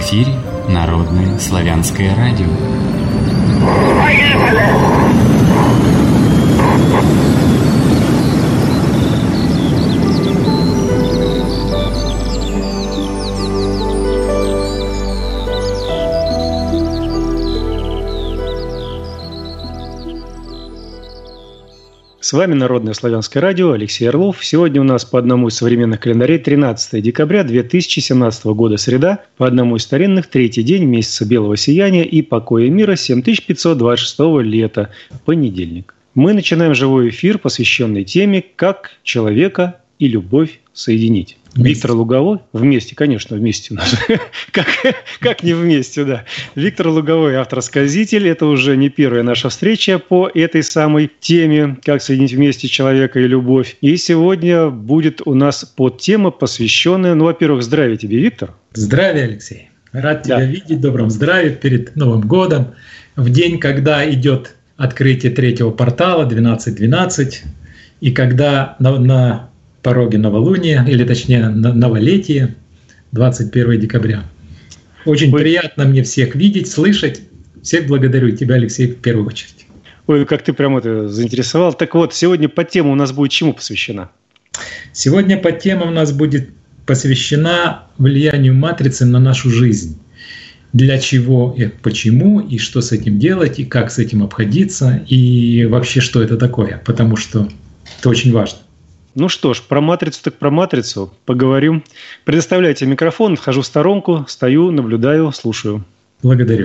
эфире Народное славянское радио. С вами Народное славянское радио, Алексей Орлов. Сегодня у нас по одному из современных календарей 13 декабря 2017 года, среда, по одному из старинных третий день месяца Белого Сияния и покоя мира 7526 лета, понедельник. Мы начинаем живой эфир, посвященный теме «Как человека и любовь соединить». Виктор Луговой, вместе, конечно, вместе у нас, как не вместе, да. Виктор Луговой, автор-сказитель, это уже не первая наша встреча по этой самой теме, как соединить вместе человека и любовь. И сегодня будет у нас подтема, посвященная, во-первых, здравия тебе, Виктор. Здравия, Алексей. Рад тебя видеть, в добром здравии перед Новым годом, в день, когда идет открытие третьего портала 12.12, и когда на пороге новолуния, или точнее новолетие, 21 декабря. Очень приятно мне всех видеть, слышать. Всех благодарю. Тебя, Алексей, в первую очередь. Ой, как ты прям это заинтересовал. Так вот, сегодня подтема у нас будет чему посвящена? Сегодня подтема у нас будет посвящена влиянию матрицы на нашу жизнь. Для чего и почему, и что с этим делать, и как с этим обходиться, и вообще, что это такое. Потому что это очень важно. Ну что ж, про матрицу так про матрицу. Поговорим. Предоставляйте микрофон, вхожу в сторонку, стою, наблюдаю, слушаю. Благодарю.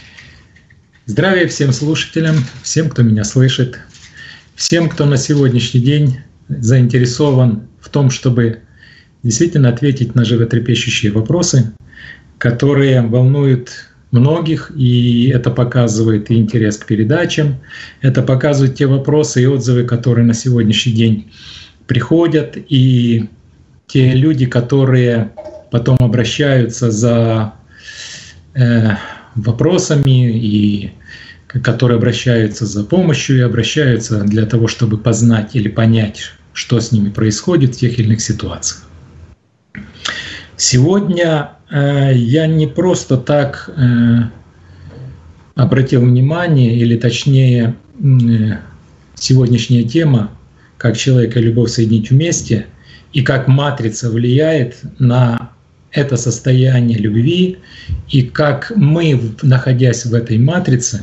Здравия всем слушателям, всем, кто меня слышит, всем, кто на сегодняшний день заинтересован в том, чтобы действительно ответить на животрепещущие вопросы, которые волнуют многих, и это показывает и интерес к передачам, это показывают те вопросы и отзывы, которые на сегодняшний день приходят, и те люди, которые потом обращаются за вопросами, и которые обращаются за помощью, и обращаются для того, чтобы познать или понять, что с ними происходит в тех или иных ситуациях. Сегодня я не просто так обратил внимание, или точнее сегодняшняя тема «Как человек и любовь соединить вместе», и как матрица влияет на это состояние любви, и как мы, находясь в этой матрице,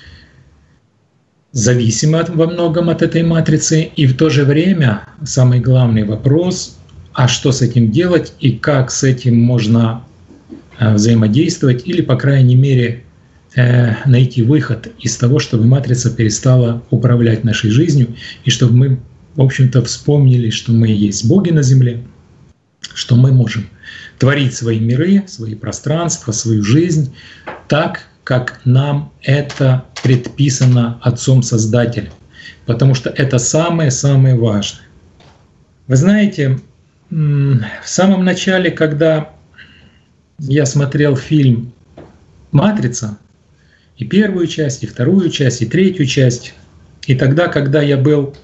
зависимы во многом от этой матрицы, и в то же время самый главный вопрос, а что с этим делать, и как с этим можно взаимодействовать, или, по крайней мере, найти выход из того, чтобы матрица перестала управлять нашей жизнью, и чтобы мы, в общем-то, вспомнили, что мы есть боги на земле, что мы можем творить свои миры, свои пространства, свою жизнь так, как нам это предписано Отцом-Создателем. Потому что это самое-самое важное. Вы знаете, в самом начале, когда я смотрел фильм «Матрица», и первую часть, и вторую часть, и третью часть, и тогда, когда я был,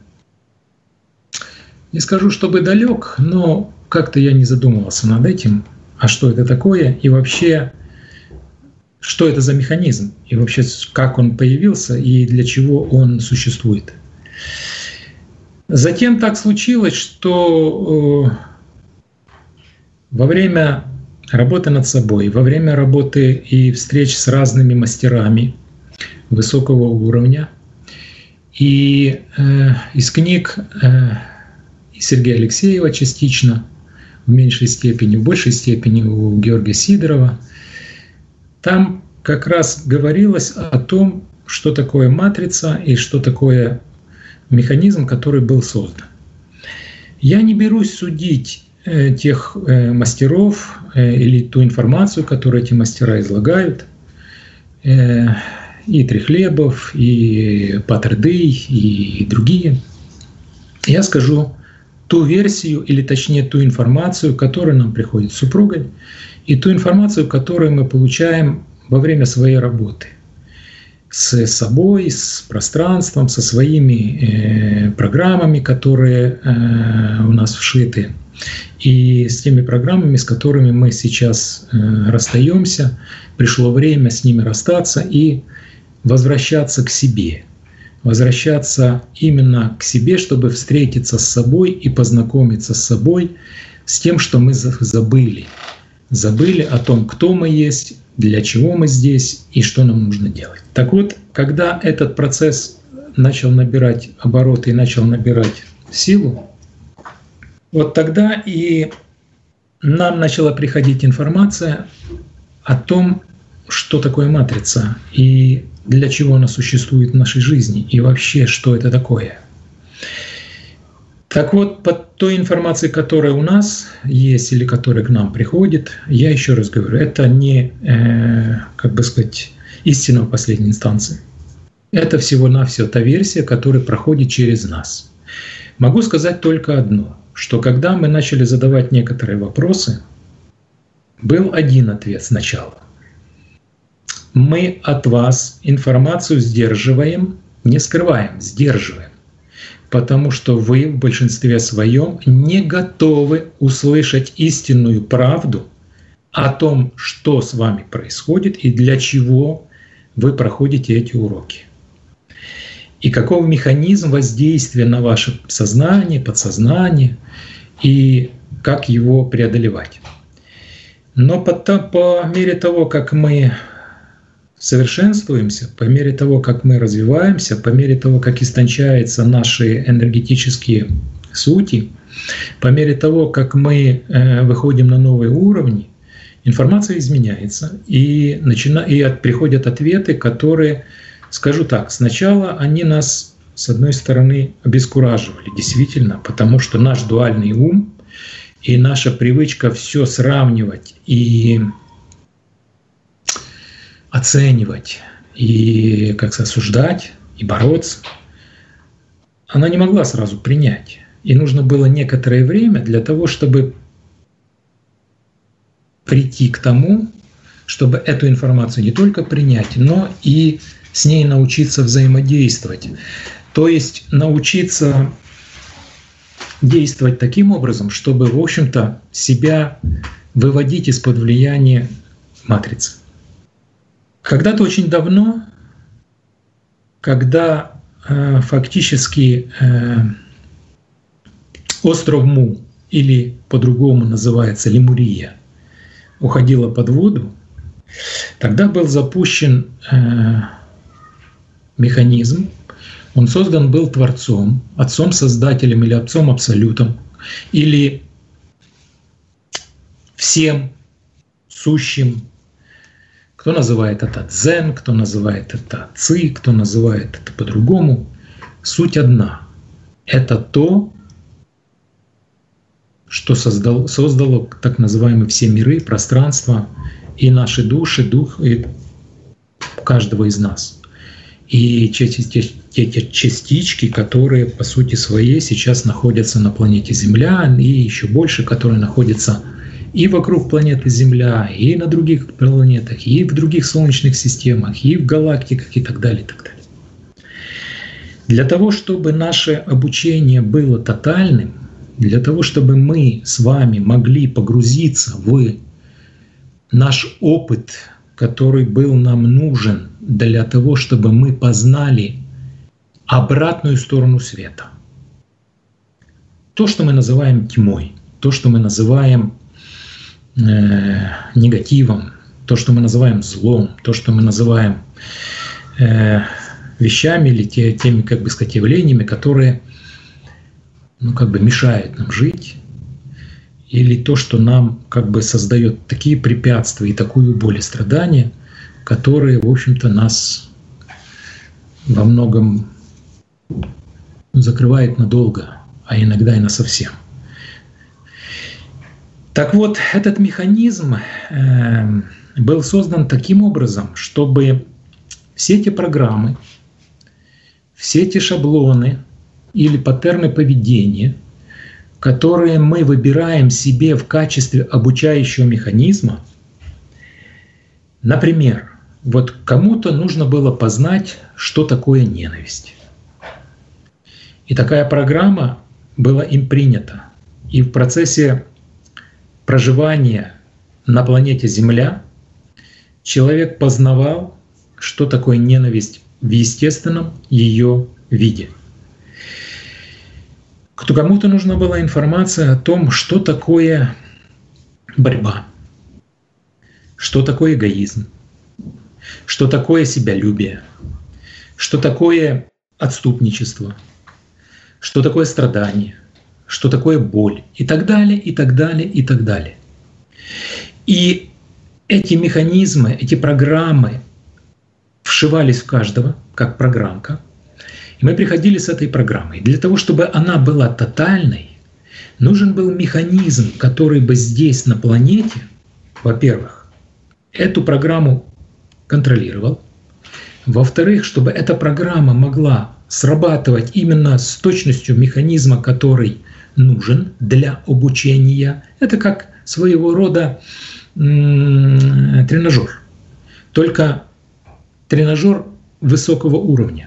не скажу, чтобы далек, но как-то я не задумывался над этим, а что это такое, и вообще, что это за механизм, и вообще, как он появился, и для чего он существует. Затем так случилось, что во время работы над собой, во время работы и встреч с разными мастерами высокого уровня, и из книг Сергея Алексеева частично, в меньшей степени, в большей степени у Георгия Сидорова. Там как раз говорилось о том, что такое матрица и что такое механизм, который был создан. Я не берусь судить тех мастеров или ту информацию, которую эти мастера излагают, и Трехлебов, и Паттердей, и другие. Я скажу ту версию, или точнее ту информацию, которая нам приходит с супругой, и ту информацию, которую мы получаем во время своей работы с собой, с пространством, со своими программами, которые у нас вшиты и с теми программами, с которыми мы сейчас расстаемся. Пришло время с ними расстаться и возвращаться к себе. Возвращаться именно к себе, чтобы встретиться с собой и познакомиться с собой, с тем, что мы забыли. Забыли о том, кто мы есть, для чего мы здесь и что нам нужно делать. Так вот, когда этот процесс начал набирать обороты и начал набирать силу, вот тогда и нам начала приходить информация о том, что такое матрица и для чего она существует в нашей жизни, и вообще, что это такое. Так вот, под той информацией, которая у нас есть или которая к нам приходит, я еще раз говорю, это не, истина в последней инстанции. Это всего-навсего та версия, которая проходит через нас. Могу сказать только одно, что когда мы начали задавать некоторые вопросы, был один ответ сначала. Мы от вас информацию сдерживаем, не скрываем, сдерживаем, потому что вы в большинстве своем не готовы услышать истинную правду о том, что с вами происходит и для чего вы проходите эти уроки. И каков механизм воздействия на ваше сознание, подсознание, и как его преодолевать. Но по мере того, как мы совершенствуемся, по мере того, как мы развиваемся, по мере того, как истончаются наши энергетические сути, по мере того, как мы выходим на новые уровни, информация изменяется, и приходят ответы, которые, скажу так, сначала они нас, с одной стороны, обескураживали, действительно, потому что наш дуальный ум и наша привычка все сравнивать и оценивать, и как-то осуждать, и бороться, она не могла сразу принять. И нужно было некоторое время для того, чтобы прийти к тому, чтобы эту информацию не только принять, но и с ней научиться взаимодействовать. То есть научиться действовать таким образом, чтобы, в общем-то, себя выводить из-под влияния матрицы. Когда-то очень давно, когда фактически остров Му, или по-другому называется Лемурия, уходила под воду, тогда был запущен механизм, он создан был Творцом, Отцом-Создателем или Отцом-Абсолютом, или всем сущим. Кто называет это дзен, кто называет это ци, кто называет это по-другому. Суть одна. Это то, что создало так называемые все миры, пространство и наши души, дух и каждого из нас. И те частички, которые по сути своей сейчас находятся на планете Земля, и еще больше, которые находятся и вокруг планеты Земля, и на других планетах, и в других солнечных системах, и в галактиках, и так далее, и так далее. Для того, чтобы наше обучение было тотальным, для того, чтобы мы с вами могли погрузиться в наш опыт, который был нам нужен для того, чтобы мы познали обратную сторону света. То, что мы называем тьмой, то, что мы называем негативом, то, что мы называем злом, то, что мы называем вещами или теми, как бы сказать, явлениями, которые мешают нам жить, или то, что нам создает такие препятствия и такую боль и страдания, которые, в общем-то, нас во многом закрывает надолго, а иногда и насовсем. Так вот, этот механизм был создан таким образом, чтобы все эти программы, все эти шаблоны или паттерны поведения, которые мы выбираем себе в качестве обучающего механизма, например, вот кому-то нужно было познать, что такое ненависть. И такая программа была им принята. И в процессе проживания на планете Земля человек познавал, что такое ненависть в естественном ее виде. Кому-то нужна была информация о том, что такое борьба, что такое эгоизм, что такое себялюбие, что такое отступничество, что такое страдание, что такое боль и так далее, и так далее, и так далее. И эти механизмы, эти программы вшивались в каждого, как программка. И мы приходили с этой программой. Для того, чтобы она была тотальной, нужен был механизм, который бы здесь, на планете, во-первых, эту программу контролировал. Во-вторых, чтобы эта программа могла срабатывать именно с точностью механизма, который нужен для обучения. Это как своего рода тренажер. Только тренажер высокого уровня.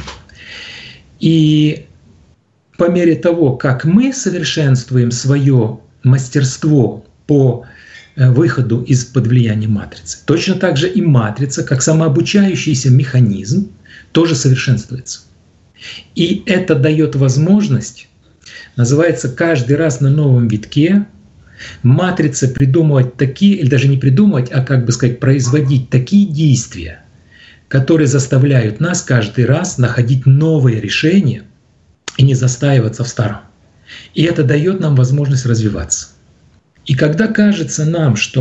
И по мере того, как мы совершенствуем свое мастерство по выходу из-под влияния матрицы, точно так же и матрица, как самообучающийся механизм, тоже совершенствуется. И это дает возможность, называется, каждый раз на новом витке матрице придумывать такие, или даже не придумывать, а, как бы сказать, производить такие действия, которые заставляют нас каждый раз находить новые решения и не застаиваться в старом. И это дает нам возможность развиваться. И когда кажется нам, что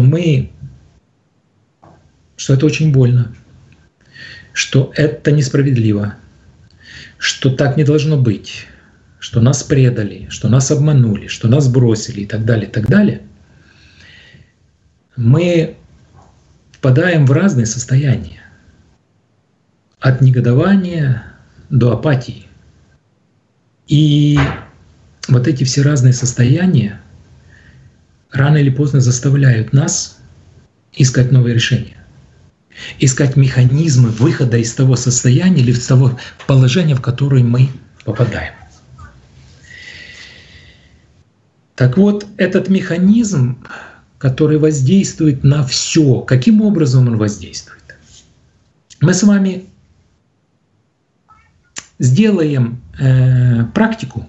это очень больно, что это несправедливо, что так не должно быть, что нас предали, что нас обманули, что нас бросили и так далее, мы впадаем в разные состояния. От негодования до апатии. И вот эти все разные состояния рано или поздно заставляют нас искать новые решения, искать механизмы выхода из того состояния или из того положения, в которое мы попадаем. Так вот, этот механизм, который воздействует на все, каким образом он воздействует? Мы с вами сделаем практику,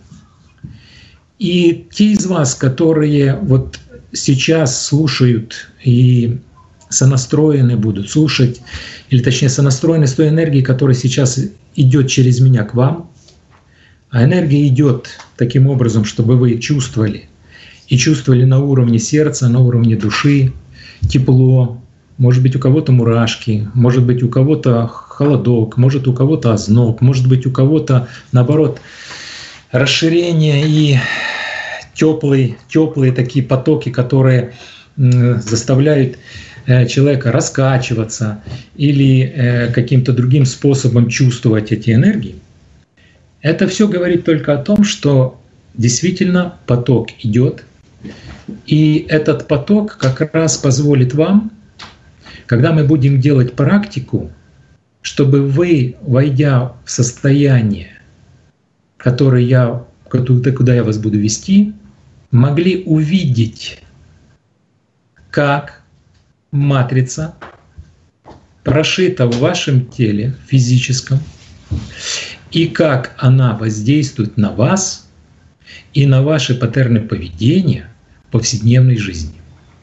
и те из вас, которые вот сейчас слушают и сонастроены будут слушать, или точнее сонастроены с той энергией, которая сейчас идет через меня к вам, а энергия идет таким образом, чтобы вы чувствовали, и чувствовали на уровне сердца, на уровне души тепло, может быть у кого-то мурашки, может быть у кого-то холодок, может у кого-то озноб, может быть у кого-то наоборот расширение и теплые такие потоки, которые заставляют человека раскачиваться или каким-то другим способом чувствовать эти энергии. Это все говорит только о том, что действительно поток идет, и этот поток как раз позволит вам, когда мы будем делать практику, чтобы вы, войдя в состояние, куда я вас буду вести, могли увидеть, как матрица прошита в вашем теле физическом, и как она воздействует на вас и на ваши паттерны поведения в повседневной жизни.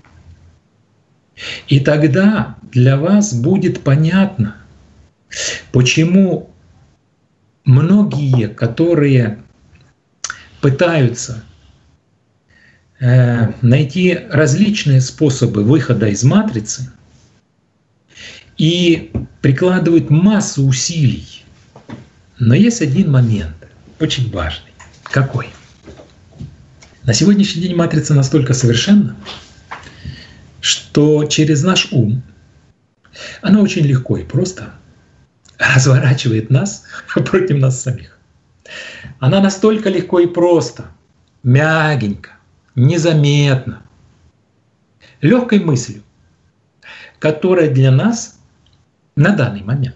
И тогда для вас будет понятно, почему многие, которые пытаются найти различные способы выхода из матрицы и прикладывают массу усилий. Но есть один момент, очень важный. Какой? На сегодняшний день матрица настолько совершенна, что через наш ум она очень легко и просто разворачивает нас против нас самих. Она настолько легко и просто, мягенько, незаметно, легкой мыслью, которая для нас на данный момент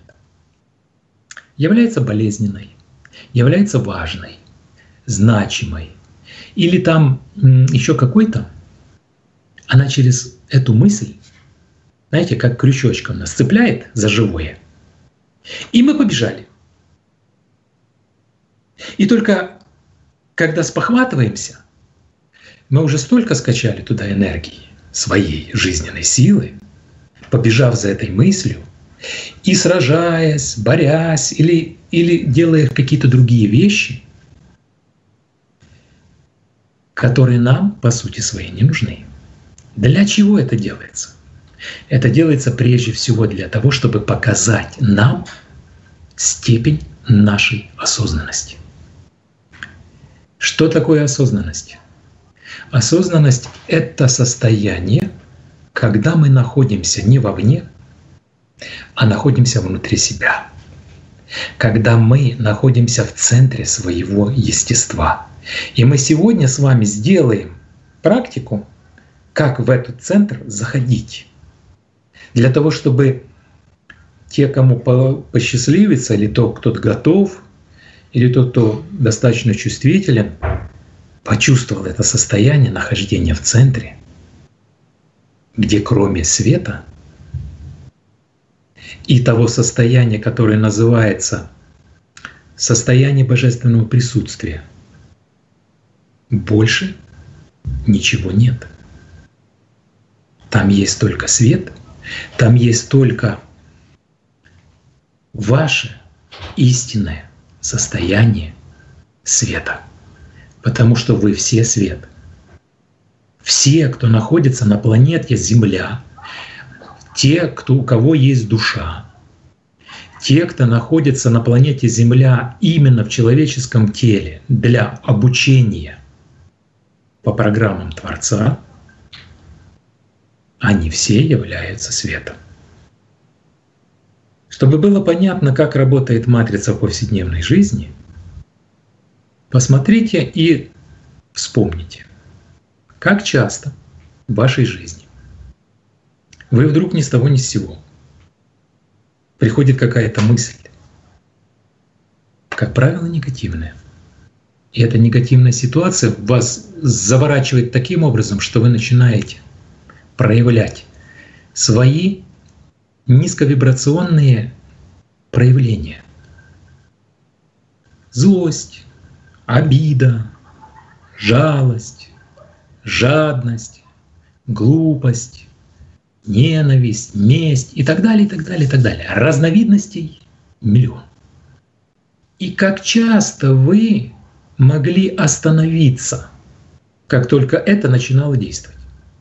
является болезненной, является важной, значимой или там еще какой-то, она через эту мысль, знаете, как крючочком нас цепляет за живое. И мы побежали. И только когда спохватываемся, мы уже столько скачали туда энергии, своей жизненной силы, побежав за этой мыслью, и сражаясь, борясь или делая какие-то другие вещи, которые нам, по сути своей, не нужны. Для чего это делается? Это делается прежде всего для того, чтобы показать нам степень нашей осознанности. Что такое осознанность? Осознанность — это состояние, когда мы находимся не вовне, а находимся внутри себя. Когда мы находимся в центре своего естества. И мы сегодня с вами сделаем практику, как в этот центр заходить. Для того, чтобы те, кому посчастливится, или тот, кто готов, или тот, кто достаточно чувствителен, почувствовал это состояние нахождения в центре, где кроме света и того состояния, которое называется состояние божественного присутствия, больше ничего нет. Там есть только свет, там есть только ваше истинное состояние света. Потому что вы все свет. Все, кто находится на планете Земля, те, у кого есть душа, те, кто находится на планете Земля именно в человеческом теле для обучения по программам Творца, они все являются светом. Чтобы было понятно, как работает матрица в повседневной жизни, посмотрите и вспомните, как часто в вашей жизни вы вдруг ни с того ни с сего приходит какая-то мысль, как правило, негативная. И эта негативная ситуация вас заворачивает таким образом, что вы начинаете проявлять свои низковибрационные проявления. Злость, обида, жалость, жадность, глупость, ненависть, месть и так далее, и так далее, и так далее. Разновидностей миллион. И как часто вы могли остановиться, как только это начинало действовать.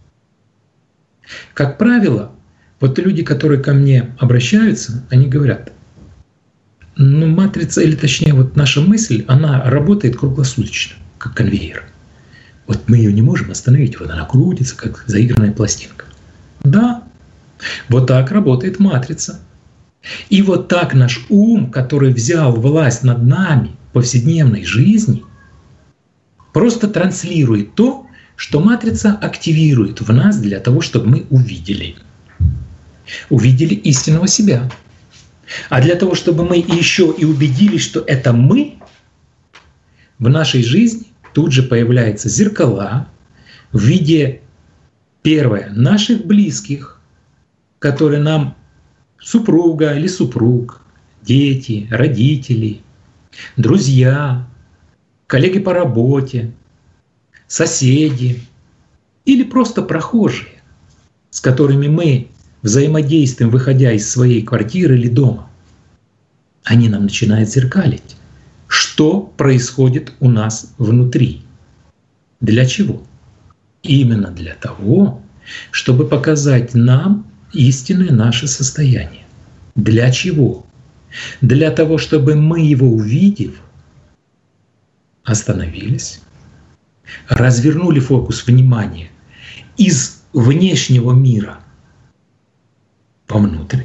Как правило, вот люди, которые ко мне обращаются, они говорят: ну, матрица, или точнее, вот наша мысль, она работает круглосуточно, как конвейер. Вот мы ее не можем остановить, вот она крутится, как заигранная пластинка. Да, вот так работает матрица. И вот так наш ум, который взял власть над нами в повседневной жизни, просто транслирует то, что матрица активирует в нас для того, чтобы мы увидели истинного себя. А для того, чтобы мы еще и убедились, что это мы, в нашей жизни тут же появляются зеркала в виде, первое, наших близких, которые нам супруга или супруг, дети, родители, друзья, коллеги по работе, соседи или просто прохожие, с которыми мы взаимодействуем, выходя из своей квартиры или дома. Они нам начинают зеркалить, что происходит у нас внутри. Для чего? Именно для того, чтобы показать нам истинное наше состояние. Для чего? Для того, чтобы мы его увидев, остановились, развернули фокус внимания из внешнего мира вовнутрь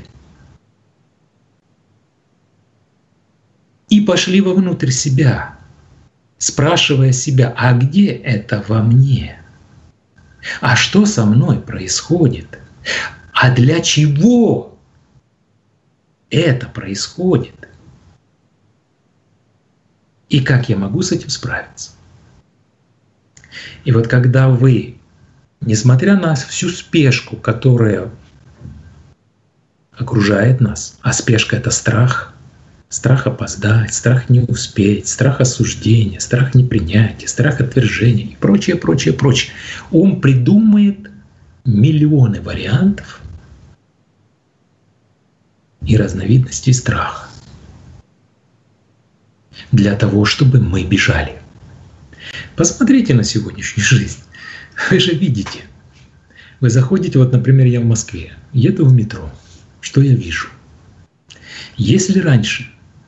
и пошли вовнутрь себя, спрашивая себя: а где это во мне? А что со мной происходит? А для чего это происходит? И как я могу с этим справиться? И вот когда вы, несмотря на всю спешку, которая окружает нас, а спешка — это страх, страх опоздать, страх не успеть, страх осуждения, страх непринятия, страх отвержения и прочее, прочее, прочее. Ум придумает миллионы вариантов и разновидностей страха для того, чтобы мы бежали. Посмотрите на сегодняшнюю жизнь. Вы же видите. Вы заходите, вот, например, я в Москве, еду в метро. Что я вижу? Если раньше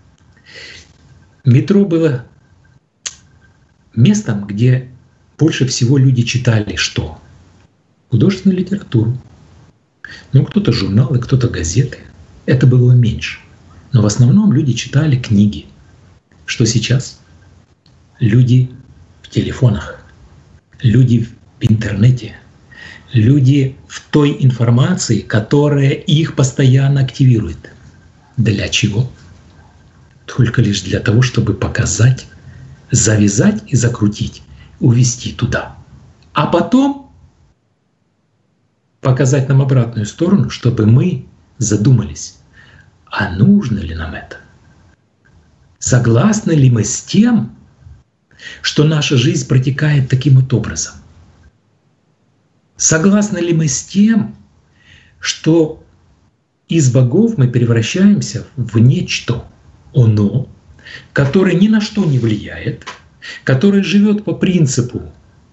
метро было местом, где больше всего люди читали что? Художественную литературу. Ну, кто-то журналы, кто-то газеты. Это было меньше. Но в основном люди читали книги. Что сейчас? Люди в телефонах, люди в интернете, люди в той информации, которая их постоянно активирует. Для чего? Только лишь для того, чтобы показать, завязать и закрутить, увести туда. А потом показать нам обратную сторону, чтобы мы задумались, а нужно ли нам это? Согласны ли мы с тем, что наша жизнь протекает таким вот образом? Согласны ли мы с тем, что из богов мы превращаемся в нечто оно, которое ни на что не влияет, которое живет по принципу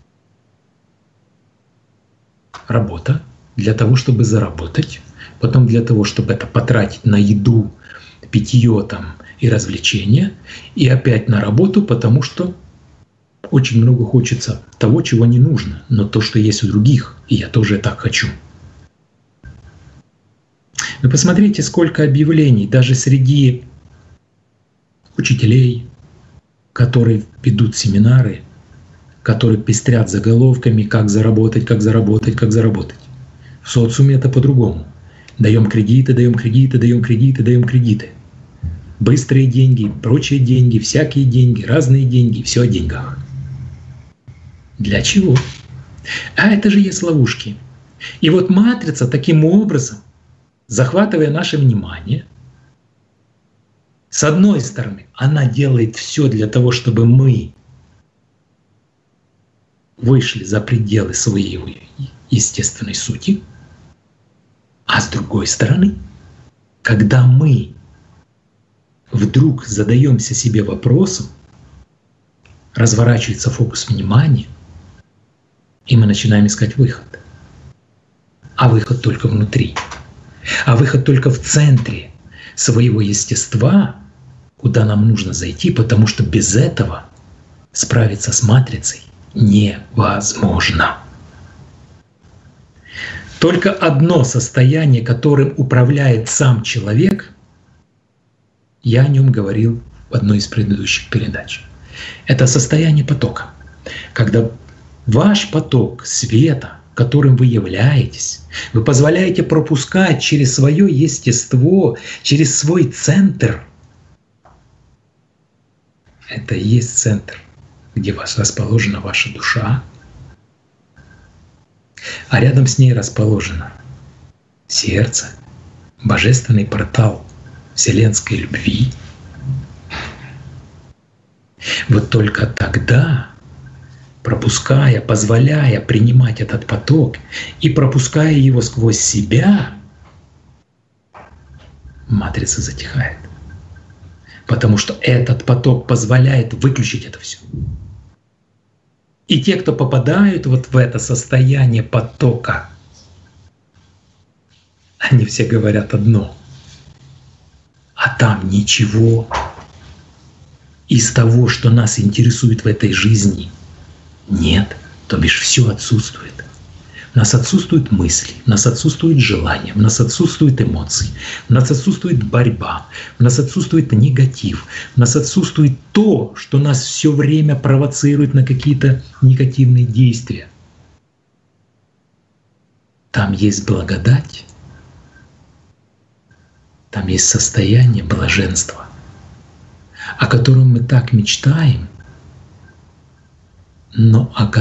работа для того, чтобы заработать, потом для того, чтобы это потратить на еду, питье там и развлечения, и опять на работу, потому что очень много хочется того, чего не нужно, но то, что есть у других, и я тоже так хочу. Вы посмотрите, сколько объявлений даже среди учителей, которые ведут семинары, которые пестрят заголовками «как заработать, как заработать, как заработать». В социуме это по-другому. Даем кредиты, даем кредиты, даем кредиты, даем кредиты. Быстрые деньги, прочие деньги, всякие деньги, разные деньги, все о деньгах. Для чего? А это же есть ловушки. И вот матрица таким образом, захватывая наше внимание, с одной стороны, она делает все для того, чтобы мы вышли за пределы своей естественной сути, а с другой стороны, когда мы вдруг задаемся себе вопросом, разворачивается фокус внимания, и мы начинаем искать выход. А выход только внутри. А выход только в центре своего естества, куда нам нужно зайти, потому что без этого справиться с матрицей невозможно. Только одно состояние, которым управляет сам человек, я о нем говорил в одной из предыдущих передач. Это состояние потока, когда ваш поток света, которым вы являетесь, вы позволяете пропускать через свое естество, через свой центр. Это и есть центр, где расположена ваша душа, а рядом с ней расположено сердце, божественный портал вселенской любви. Вот только тогда, пропуская, позволяя принимать этот поток и пропуская его сквозь себя, матрица затихает. Потому что этот поток позволяет выключить это все. И те, кто попадают вот в это состояние потока, они все говорят одно. А там ничего из того, что нас интересует в этой жизни, нет, то бишь все отсутствует. У нас отсутствуют мысли, у нас отсутствует желание, у нас отсутствуют эмоции, у нас отсутствует борьба, у нас отсутствует негатив, у нас отсутствует то, что нас все время провоцирует на какие-то негативные действия. Там есть благодать, там есть состояние блаженства, о котором мы так мечтаем, но в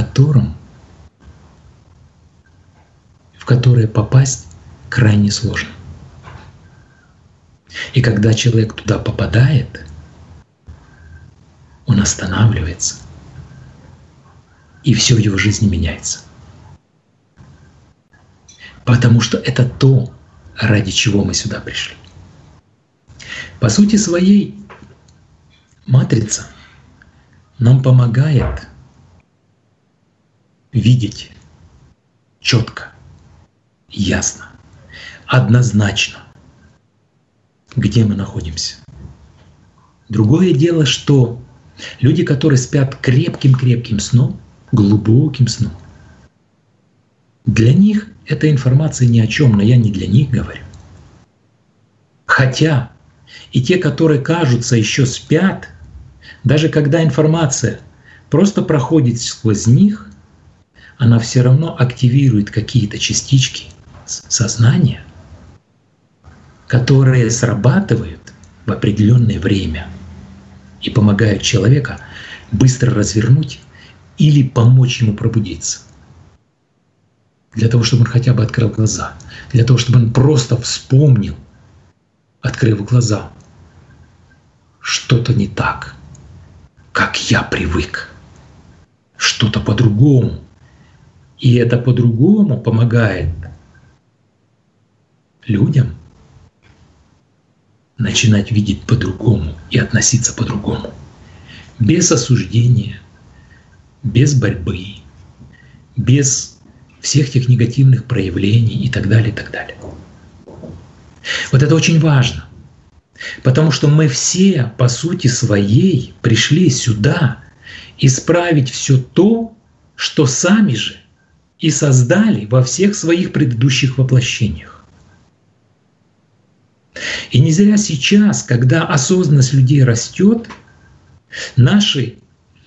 которое попасть крайне сложно. И когда человек туда попадает, он останавливается, и все в его жизни меняется. Потому что это то, ради чего мы сюда пришли. По сути своей, матрица нам помогает видеть четко, ясно, однозначно, где мы находимся. Другое дело, что люди, которые спят крепким сном, глубоким сном, для них эта информация ни о чем, но я не для них говорю. Хотя и те, которые кажутся еще спят, даже когда информация просто проходит сквозь них, она все равно активирует какие-то частички сознания, которые срабатывают в определенное время и помогают человеку быстро развернуть или помочь ему пробудиться. Для того, чтобы он хотя бы открыл глаза, для того, чтобы он просто вспомнил, открыв глаза, что-то не так, как я привык, что-то по-другому. И это по-другому помогает людям начинать видеть по-другому и относиться по-другому. Без осуждения, без борьбы, без всех тех негативных проявлений и так далее, и так далее. Вот это очень важно, потому что мы все, по сути своей, пришли сюда исправить все то, что сами же и создали во всех своих предыдущих воплощениях. И не зря сейчас, когда осознанность людей растет, наши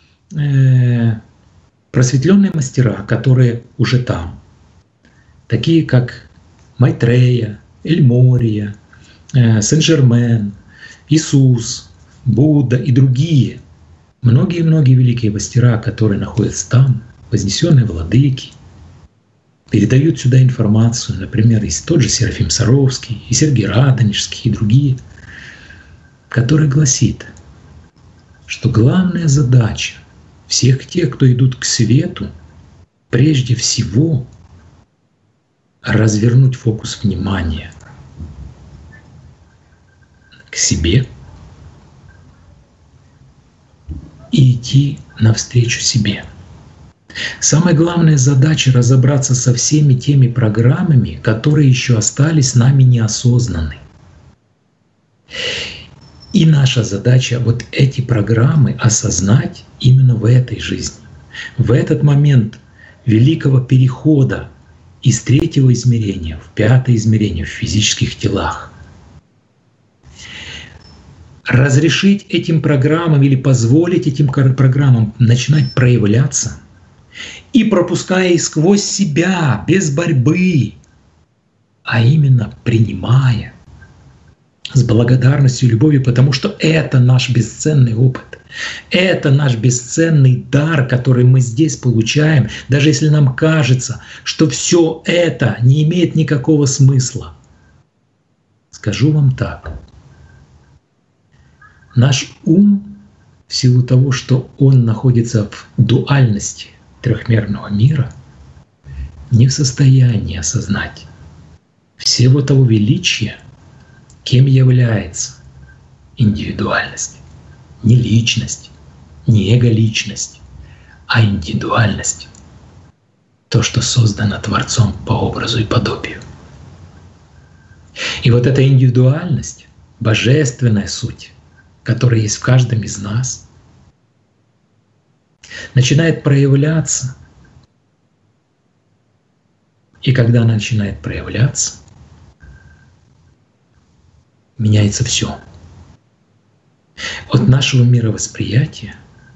просветленные мастера, которые уже там, такие как Майтрея, Эльмория, Сен-Жермен, Иисус, Будда и другие, многие-многие великие мастера, которые находятся там, вознесенные владыки, передают сюда информацию, например, и тот же Серафим Саровский, и Сергий Радонежский, и другие, который гласит, что главная задача всех тех, кто идут к свету, прежде всего развернуть фокус внимания к себе и идти навстречу себе. Самая главная задача — разобраться со всеми теми программами, которые еще остались нами неосознанны. И наша задача вот эти программы осознать именно в этой жизни, в этот момент великого перехода из третьего измерения в пятое измерение в физических телах. Разрешить этим программам или позволить этим программам начинать проявляться, и пропуская их сквозь себя, без борьбы, а именно принимая, с благодарностью и любовью, потому что это наш бесценный опыт, это наш бесценный дар, который мы здесь получаем, даже если нам кажется, что все это не имеет никакого смысла. Скажу вам так. Наш ум, в силу того, что он находится в дуальности трехмерного мира, не в состоянии осознать всего того величия, кем является индивидуальность. Не личность, не эго-личность, а индивидуальность. То, что создано Творцом по образу и подобию. И вот эта индивидуальность, божественная суть, которая есть в каждом из нас, начинает проявляться. И когда она начинает проявляться, меняется все. От нашего мировосприятия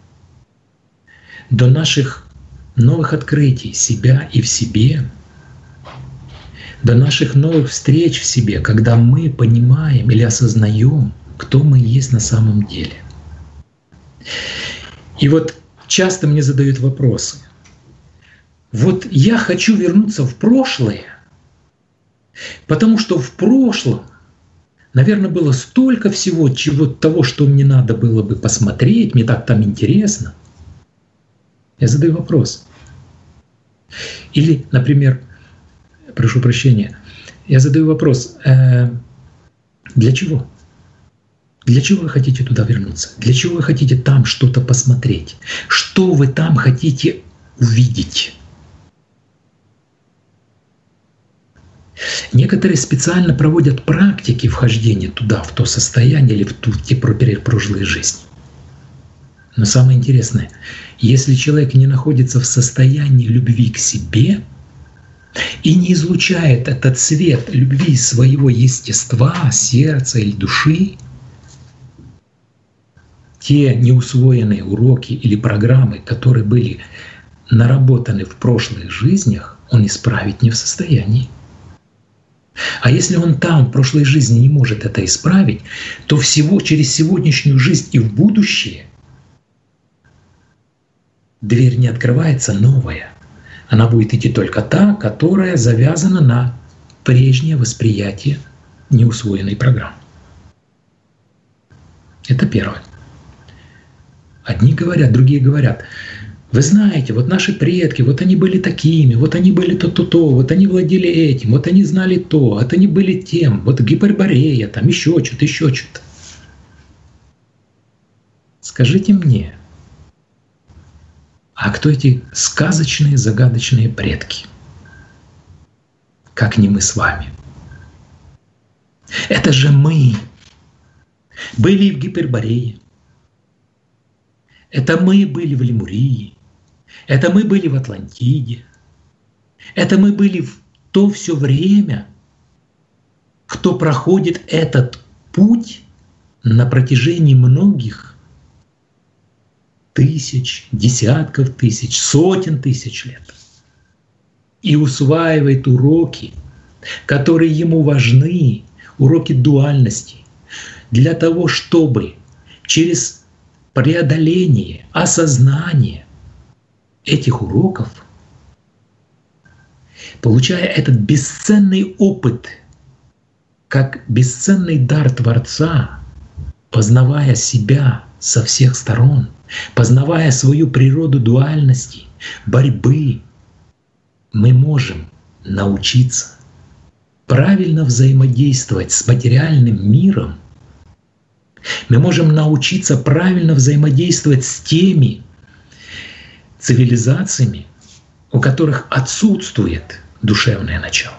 до наших новых открытий себя и в себе, до наших новых встреч в себе, когда мы понимаем или осознаем, кто мы есть на самом деле. И вот часто мне задают вопросы. Вот я хочу вернуться в прошлое, потому что в прошлом, наверное, было столько всего, того, что мне надо было бы посмотреть, мне так там интересно. Я задаю вопрос. Или, например, прошу прощения, я задаю вопрос, для чего? Для чего вы хотите туда вернуться? Для чего вы хотите там что-то посмотреть? Что вы там хотите увидеть? Некоторые специально проводят практики вхождения туда, в то состояние или в те прошлые жизни. Но самое интересное, если человек не находится в состоянии любви к себе и не излучает этот свет любви своего естества, сердца или души, те неусвоенные уроки или программы, которые были наработаны в прошлых жизнях, он исправить не в состоянии. А если он там в прошлой жизни не может это исправить, то через сегодняшнюю жизнь и в будущее дверь не открывается новая. Она будет идти только та, которая завязана на прежнее восприятие неусвоенной программы. Это первое. Одни говорят, другие говорят: вы знаете, вот наши предки, вот они были такими, вот они были то-то-то, вот они владели этим, вот они знали то, вот они были тем, вот Гиперборея, там еще что-то. Скажите мне, а кто эти сказочные, загадочные предки? Как не мы с вами? Это же мы были в Гиперборее. Это мы были в Лемурии. Это мы были в Атлантиде. Это мы были в то все время, кто проходит этот путь на протяжении многих тысяч, десятков тысяч, сотен тысяч лет. И усваивает уроки, которые ему важны, уроки дуальности, для того, чтобы через преодоление, осознание этих уроков, получая этот бесценный опыт, как бесценный дар Творца, познавая себя со всех сторон, познавая свою природу дуальности, борьбы, мы можем научиться правильно взаимодействовать с материальным миром. Мы можем научиться правильно взаимодействовать с теми цивилизациями, у которых отсутствует душевное начало,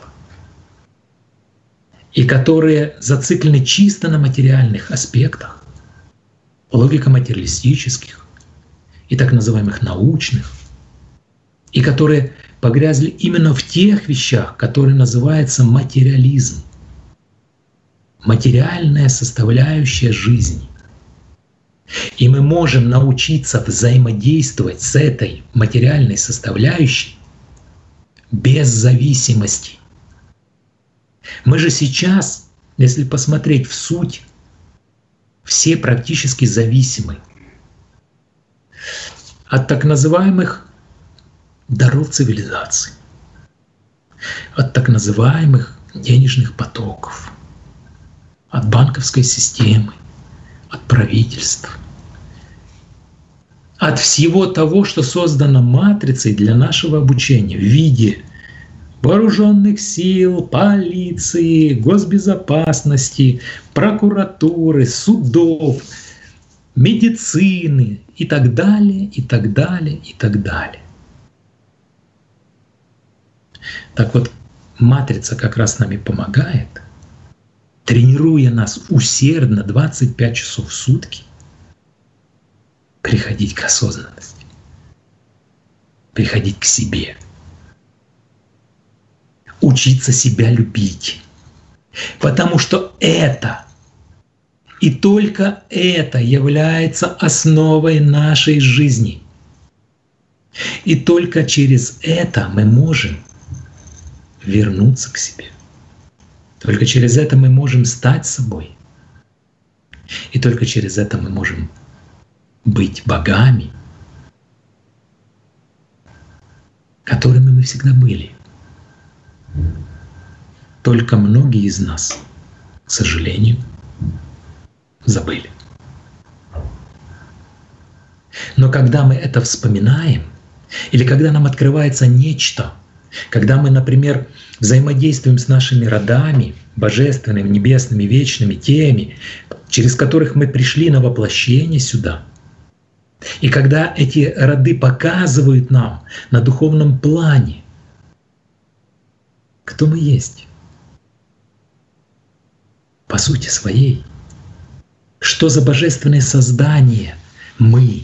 и которые зациклены чисто на материальных аспектах, логико-материалистических и так называемых научных, и которые погрязли именно в тех вещах, которые называются материализм. Материальная составляющая жизни. И мы можем научиться взаимодействовать с этой материальной составляющей без зависимости. Мы же сейчас, если посмотреть в суть, все практически зависимы от так называемых даров цивилизации, от так называемых денежных потоков, от банковской системы, от правительств, от всего того, что создано матрицей для нашего обучения в виде вооруженных сил, полиции, госбезопасности, прокуратуры, судов, медицины и так далее, и так далее, и так далее. Так вот, матрица как раз нам и помогает, тренируя нас усердно 25 часов в сутки, приходить к осознанности, приходить к себе, учиться себя любить. Потому что это и только это является основой нашей жизни. И только через это мы можем вернуться к себе. Только через это мы можем стать собой. И только через это мы можем быть богами которыми мы всегда были. Только многие из нас, к сожалению, забыли. Но когда мы это вспоминаем, или когда нам открывается нечто, когда мы, например, взаимодействуем с нашими родами, божественными, небесными, вечными, теми, через которых мы пришли на воплощение сюда, и когда эти роды показывают нам на духовном плане, кто мы есть, по сути своей, что за божественное создание мы.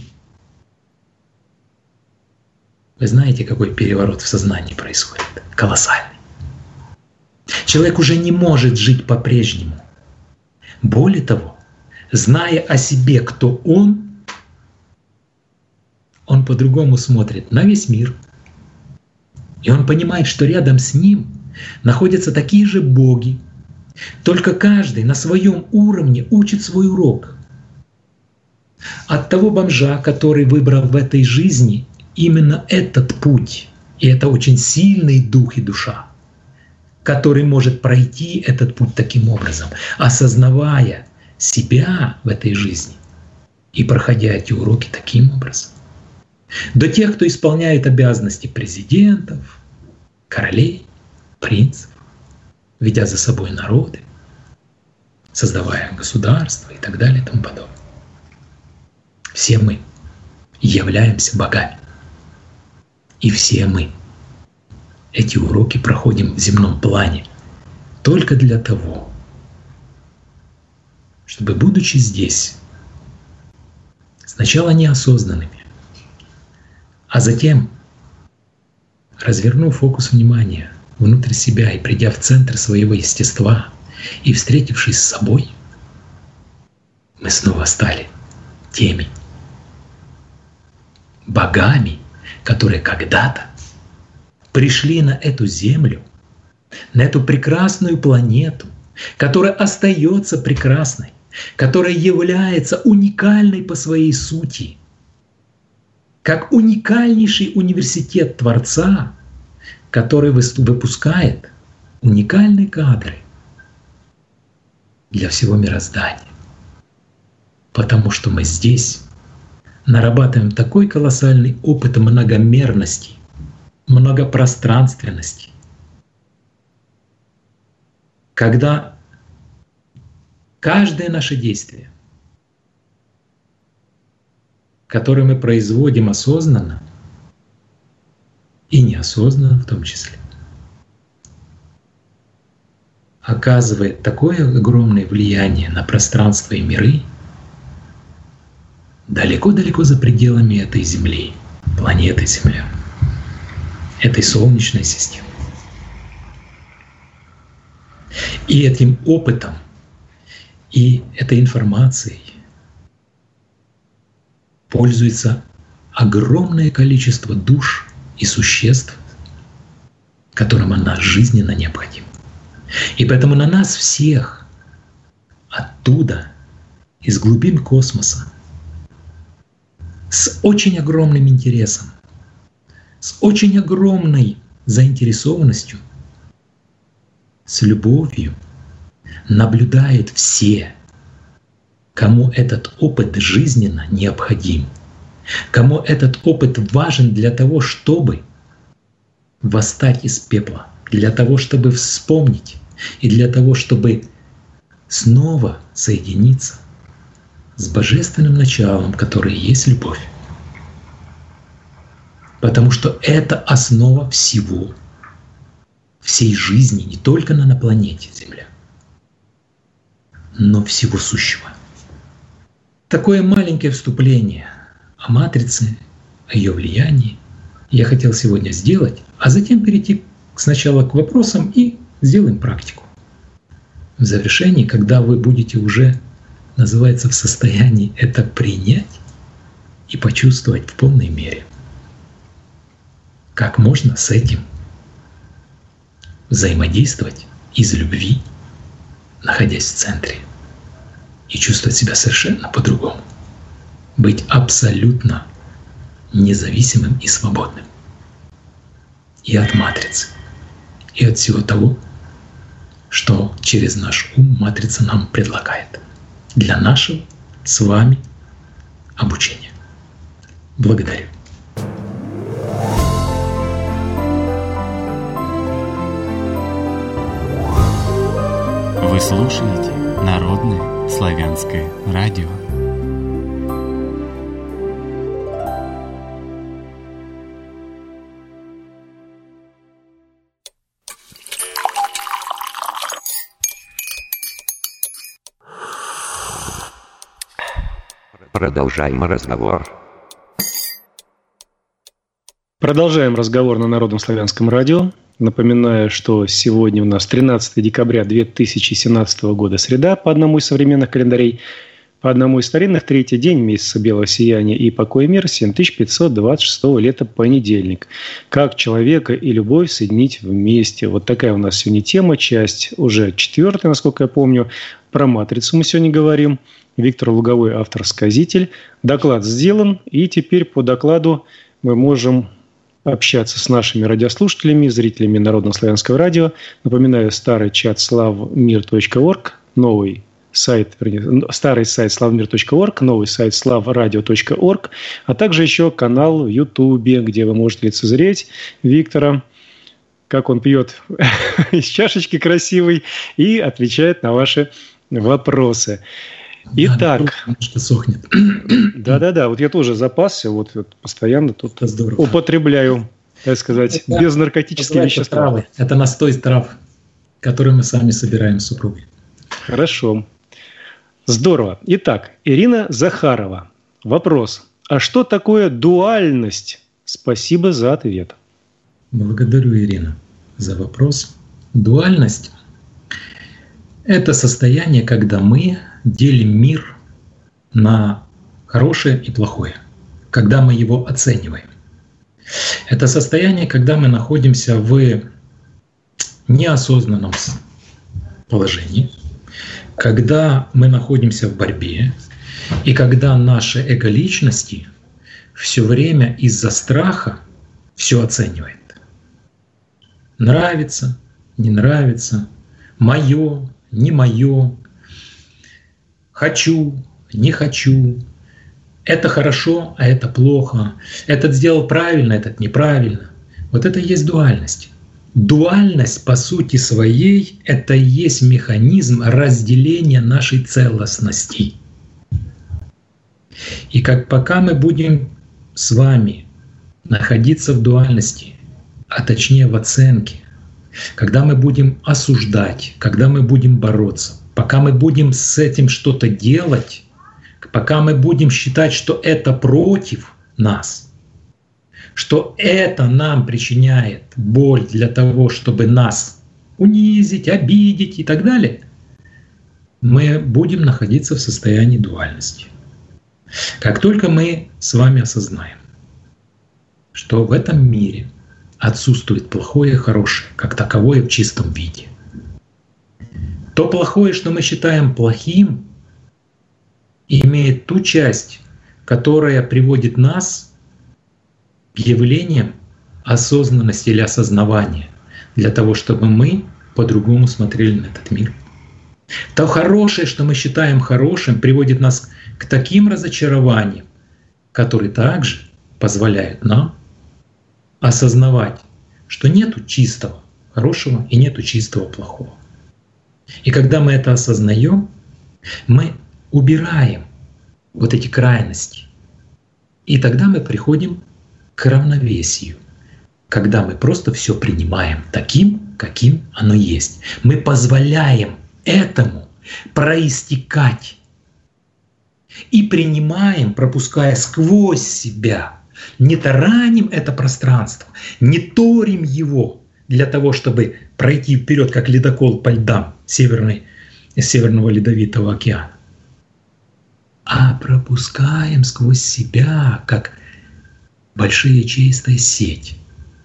Вы знаете, какой переворот в сознании происходит? Колоссальный. Человек уже не может жить по-прежнему. Более того, зная о себе, кто он по-другому смотрит на весь мир. И он понимает, что рядом с ним находятся такие же боги. Только каждый на своем уровне учит свой урок. От того бомжа, который выбрал в этой жизни именно этот путь, и это очень сильный дух и душа, который может пройти этот путь таким образом, осознавая себя в этой жизни и проходя эти уроки таким образом. До тех, кто исполняет обязанности президентов, королей, принцев, ведя за собой народы, создавая государства и так далее и тому подобное. Все мы являемся богами. И все мы эти уроки проходим в земном плане только для того, чтобы, будучи здесь, сначала неосознанными, а затем, развернув фокус внимания внутрь себя и придя в центр своего естества и встретившись с собой, мы снова стали теми богами, которые когда-то пришли на эту землю, на эту прекрасную планету, которая остается прекрасной, которая является уникальной по своей сути, как уникальнейший университет Творца, который выпускает уникальные кадры для всего мироздания. Потому что мы здесь нарабатываем такой колоссальный опыт многомерности, многопространственности, когда каждое наше действие, которое мы производим осознанно и неосознанно в том числе, оказывает такое огромное влияние на пространство и миры далеко-далеко за пределами этой Земли, планеты Земля, этой Солнечной системы. И этим опытом, и этой информацией пользуется огромное количество душ и существ, которым она жизненно необходима. И поэтому на нас всех оттуда, из глубин космоса, с очень огромным интересом, с очень огромной заинтересованностью, с любовью наблюдают все, кому этот опыт жизненно необходим, кому этот опыт важен для того, чтобы восстать из пепла, для того, чтобы вспомнить и для того, чтобы снова соединиться с божественным началом, которое есть любовь. Потому что это основа всего, всей жизни, не только на планете Земля, но всего сущего. Такое маленькое вступление о матрице, о ее влиянии я хотел сегодня сделать, а затем перейти сначала к вопросам и сделаем практику. В завершении, когда вы будете уже, называется, в состоянии это принять и почувствовать в полной мере, как можно с этим взаимодействовать из любви, находясь в центре, и чувствовать себя совершенно по-другому, быть абсолютно независимым и свободным. и от матрицы, и от всего того, что через наш ум матрица нам предлагает для нашего с вами обучения. Благодарю. Вы слушаете Народное славянское радио. Продолжаем разговор. Продолжаем разговор на Народном славянском радио. Напоминаю, что сегодня у нас 13 декабря 2017 года, среда, по одному из современных календарей, по одному из старинных, третий день месяца белого сияния и покоя мира 7526 лета, понедельник. Как человека и любовь соединить вместе? Вот такая у нас сегодня тема, часть уже 4, насколько я помню. Про матрицу мы сегодня говорим. Виктор Луговой, автор-сказитель. Доклад сделан, и теперь по докладу мы можем общаться с нашими радиослушателями, зрителями Народно-славянского радио. Напоминаю, старый чат slavmir.org, новый сайт, старый сайт slavmir.org, новый сайт slavradio.org, а также еще канал в Ютубе, где вы можете лицезреть Виктора, как он пьет из чашечки красивой и отвечает на ваши вопросы. Итак, что сохнет. Да. Вот я тоже запасся, вот постоянно тут употребляю, так сказать, безнаркотические вещества. Травы. Это настой трав, который мы сами собираем с супругой. Хорошо. Здорово. Итак, Ирина Захарова. Вопрос. А что такое дуальность? Спасибо за ответ. Благодарю, Ирина, за вопрос. Дуальность – это состояние, когда мы делим мир на хорошее и плохое, когда мы его оцениваем. Это состояние, когда мы находимся в неосознанном положении, когда мы находимся в борьбе, и когда наши эго-личности все время из-за страха все оценивает. Нравится, не нравится, мое, не мое, хочу, не хочу, это хорошо, а это плохо, этот сделал правильно, этот неправильно. Вот это и есть дуальность. Дуальность по сути своей – это и есть механизм разделения нашей целостности. И пока мы будем с вами находиться в дуальности, а точнее в оценке, когда мы будем осуждать, когда мы будем бороться, пока мы будем с этим что-то делать, пока мы будем считать, что это против нас, что это нам причиняет боль для того, чтобы нас унизить, обидеть и так далее, мы будем находиться в состоянии дуальности. Как только мы с вами осознаем, что в этом мире отсутствует плохое и хорошее, как таковое в чистом виде, то плохое, что мы считаем плохим, имеет ту часть, которая приводит нас к явлениям осознанности или осознавания, для того, чтобы мы по-другому смотрели на этот мир. То хорошее, что мы считаем хорошим, приводит нас к таким разочарованиям, которые также позволяют нам осознавать, что нету чистого хорошего и нету чистого плохого. И когда мы это осознаем, мы убираем вот эти крайности. И тогда мы приходим к равновесию, когда мы просто все принимаем таким, каким оно есть. Мы позволяем этому проистекать и принимаем, пропуская сквозь себя. Не тараним это пространство, не торим его для того, чтобы пройти вперед, как ледокол по льдам Северного Ледовитого океана, а пропускаем сквозь себя, как большая чистая сеть.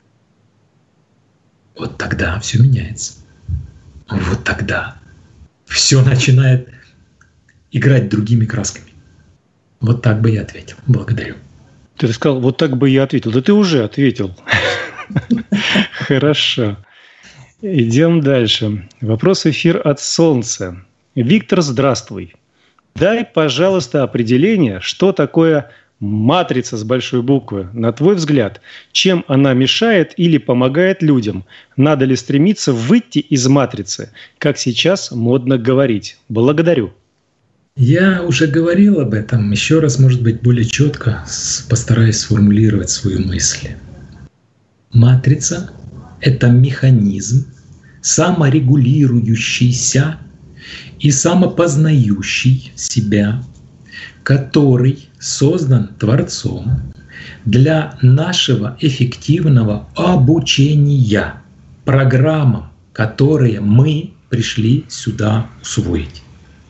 Вот тогда все меняется. Вот тогда все начинает играть другими красками. Вот так бы я ответил. Благодарю. Ты сказал, вот так бы я ответил. Да ты уже ответил. Хорошо. Идем дальше. Вопрос-эфир от Солнца. Виктор, здравствуй. Дай, пожалуйста, определение, что такое матрица с большой буквы. На твой взгляд, чем она мешает или помогает людям? Надо ли стремиться выйти из матрицы, как сейчас модно говорить? Благодарю. Я уже говорил об этом. Еще раз, может быть, более четко постараюсь сформулировать свою мысль. Матрица – это механизм, саморегулирующийся и самопознающий себя, который создан Творцом для нашего эффективного обучения программам, которые мы пришли сюда усвоить.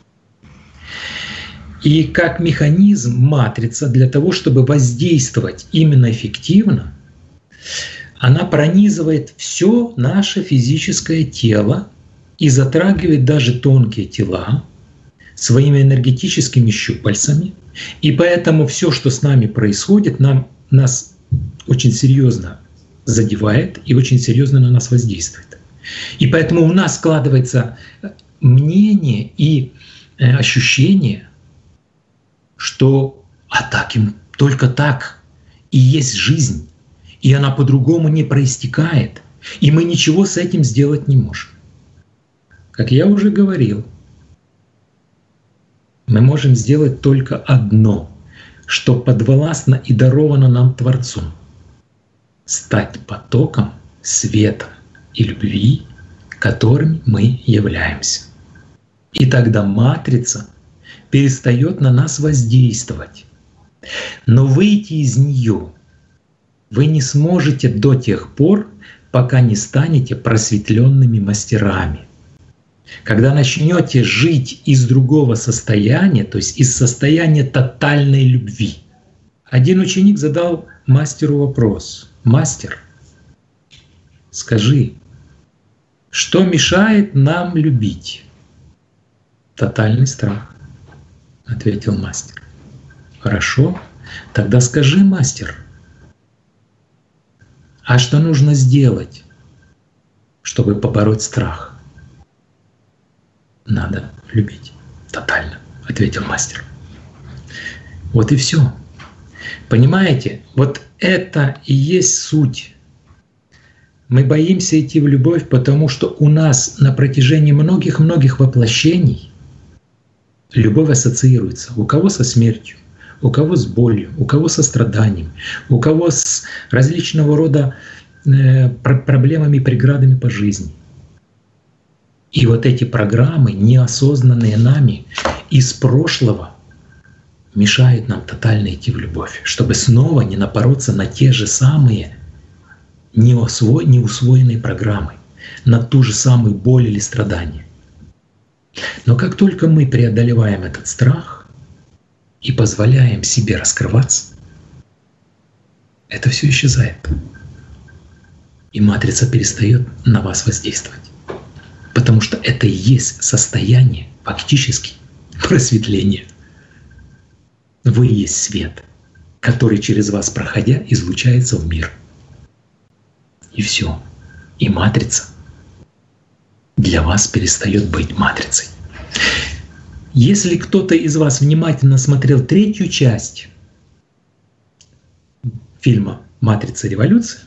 И как механизм матрица для того, чтобы воздействовать именно эффективно, она пронизывает все наше физическое тело и затрагивает даже тонкие тела своими энергетическими щупальцами. И поэтому все, что с нами происходит, нас очень серьезно задевает и очень серьезно на нас воздействует. И поэтому у нас складывается мнение и ощущение, что только так и есть жизнь, и она по-другому не проистекает, и мы ничего с этим сделать не можем. Как я уже говорил, мы можем сделать только одно, что подвластно и даровано нам Творцом — стать потоком света и любви, которыми мы являемся. И тогда матрица перестает на нас воздействовать. Но выйти из нее вы не сможете до тех пор, пока не станете просветленными мастерами. Когда начнете жить из другого состояния, то есть из состояния тотальной любви. Один ученик задал мастеру вопрос: «Мастер, скажи, что мешает нам любить?» «Тотальный страх», — ответил мастер. «Хорошо, тогда скажи, мастер, а что нужно сделать, чтобы побороть страх?» «Надо любить тотально», — ответил мастер. Вот и все. Понимаете, вот это и есть суть. Мы боимся идти в любовь, потому что у нас на протяжении многих-многих воплощений любовь ассоциируется. У кого со смертью, у кого с болью, у кого со страданием, у кого с различного рода проблемами, преградами по жизни. И вот эти программы, неосознанные нами из прошлого, мешают нам тотально идти в любовь, чтобы снова не напороться на те же самые неусвоенные программы, на ту же самую боль или страдание. Но как только мы преодолеваем этот страх и позволяем себе раскрываться, это все исчезает. И матрица перестает на вас воздействовать. Потому что это и есть состояние фактически просветления. Вы есть свет, который через вас, проходя, излучается в мир. И все. И матрица для вас перестает быть матрицей. Если кто-то из вас внимательно смотрел 3-ю часть фильма «Матрица. Революция»,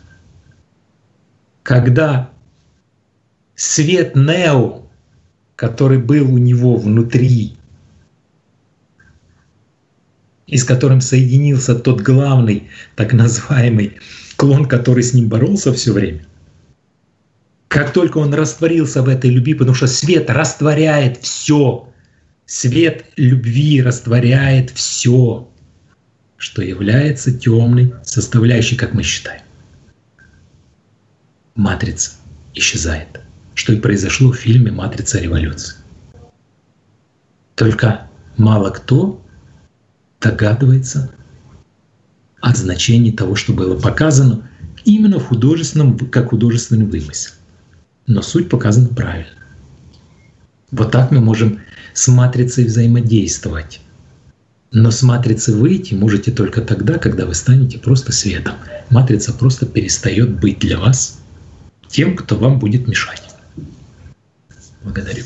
когда свет Нео, который был у него внутри, и с которым соединился тот главный, так называемый клон, который с ним боролся все время, как только он растворился в этой любви, потому что свет растворяет все, свет любви растворяет все, что является темной составляющей, как мы считаем. Матрица исчезает, что и произошло в фильме «Матрица. Революция». Только мало кто догадывается о значении того, что было показано именно в художественном, как художественный вымысел. Но суть показана правильно. Вот так мы можем с матрицей взаимодействовать. Но с матрицы выйти можете только тогда, когда вы станете просто светом. Матрица просто перестает быть для вас тем, кто вам будет мешать. Благодарю.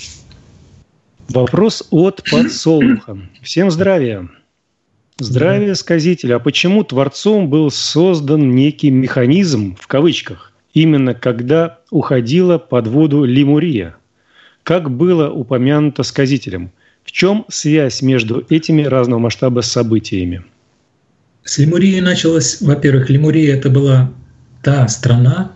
Вопрос от подсолнуха. Всем здравия. Здравия, сказитель. А почему Творцом был создан некий механизм, в кавычках, именно когда уходила под воду Лемурия? Как было упомянуто сказителем? В чем связь между этими разного масштаба событиями? С Лемурией началось, во-первых, Лемурия — это была та страна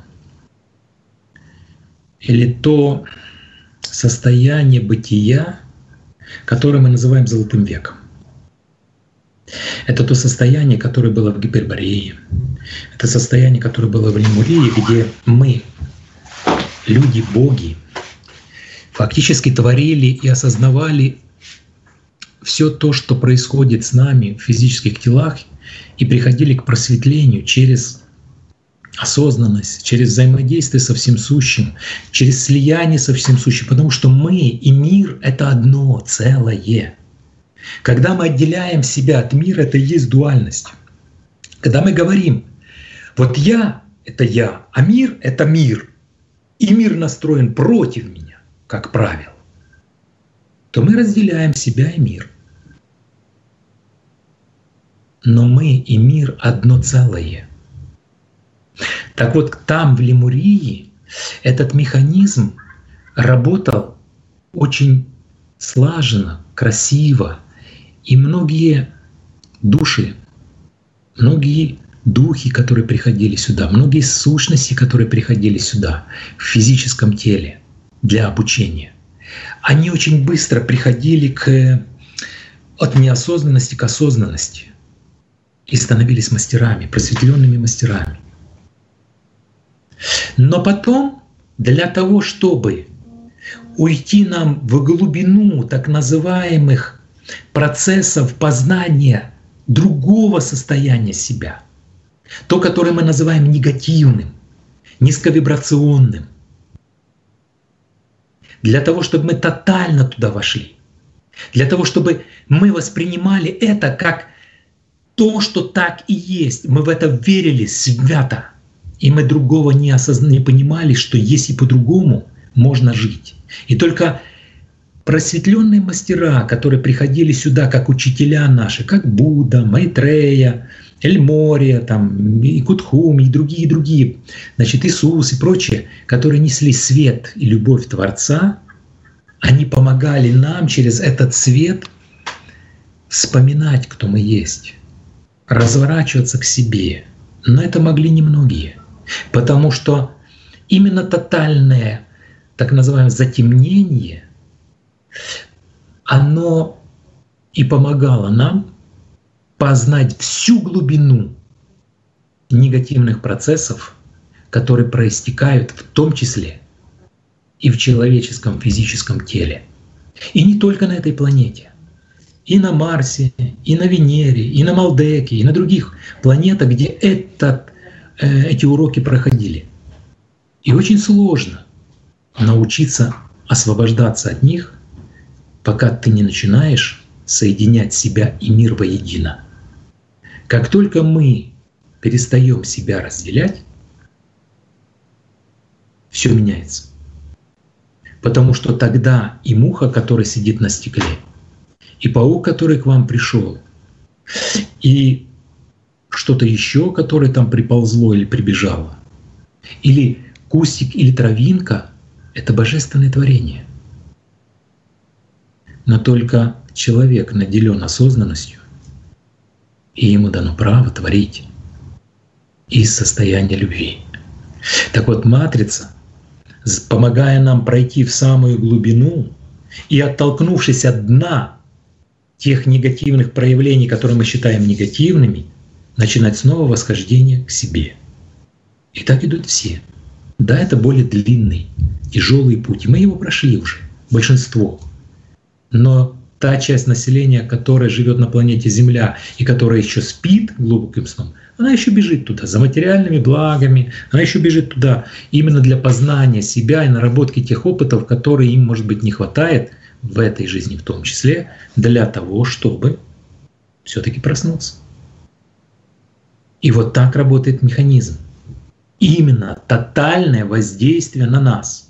или то состояние бытия, которое мы называем Золотым веком. Это то состояние, которое было в Гиперборее. Это состояние, которое было в Лемурии, где мы, люди, боги, фактически творили и осознавали все то, что происходит с нами в физических телах, и приходили к просветлению через осознанность, через взаимодействие со всем сущим, через слияние со всем сущим, потому что мы и мир — это одно целое. Когда мы отделяем себя от мира, это и есть дуальность. Когда мы говорим, вот я — это я, а мир — это мир, и мир настроен против меня, как правило, то мы разделяем себя и мир. Но мы и мир одно целое. Так вот, там, в Лемурии, этот механизм работал очень слаженно, красиво. И многие души, многие духи, которые приходили сюда, многие сущности, которые приходили сюда в физическом теле для обучения, они очень быстро приходили от неосознанности к осознанности и становились мастерами, просветленными мастерами. Но потом, для того, чтобы уйти нам в глубину так называемых процессов познания другого состояния себя, то, которое мы называем негативным, низковибрационным, для того, чтобы мы тотально туда вошли, для того, чтобы мы воспринимали это как то, что так и есть, мы в это верили свято, и мы другого не понимали, что есть и по-другому можно жить. И только просветленные мастера, которые приходили сюда как учителя наши, как Будда, Майтрея, Эльмория, там, и Кутхуми, и другие, значит, Иисус и прочие, которые несли свет и любовь Творца, они помогали нам через этот свет вспоминать, кто мы есть, разворачиваться к себе. Но это могли немногие, потому что именно тотальное, так называемое, затемнение, оно и помогало нам познать всю глубину негативных процессов, которые проистекают в том числе и в человеческом физическом теле. И не только на этой планете. И на Марсе, и на Венере, и на Малдеке, и на других планетах, где эти уроки проходили. И очень сложно научиться освобождаться от них, пока ты не начинаешь соединять себя и мир воедино. Как только мы перестаем себя разделять, все меняется. Потому что тогда и муха, которая сидит на стекле, и паук, который к вам пришел, и что-то еще, которое там приползло или прибежало, или кустик, или травинка — это божественное творение. Но только человек наделен осознанностью, и ему дано право творить из состояния любви. Так вот, матрица, помогая нам пройти в самую глубину и, оттолкнувшись от дна тех негативных проявлений, которые мы считаем негативными, начинать снова восхождение к себе. И так идут все. Да, это более длинный, тяжелый путь, и мы его прошли уже, большинство. Но та часть населения, которая живет на планете Земля и которая еще спит глубоким сном, она еще бежит туда за материальными благами, она еще бежит туда именно для познания себя и наработки тех опытов, которые им, может быть, не хватает в этой жизни в том числе, для того, чтобы все-таки проснуться. И вот так работает механизм. именно тотальное воздействие на нас.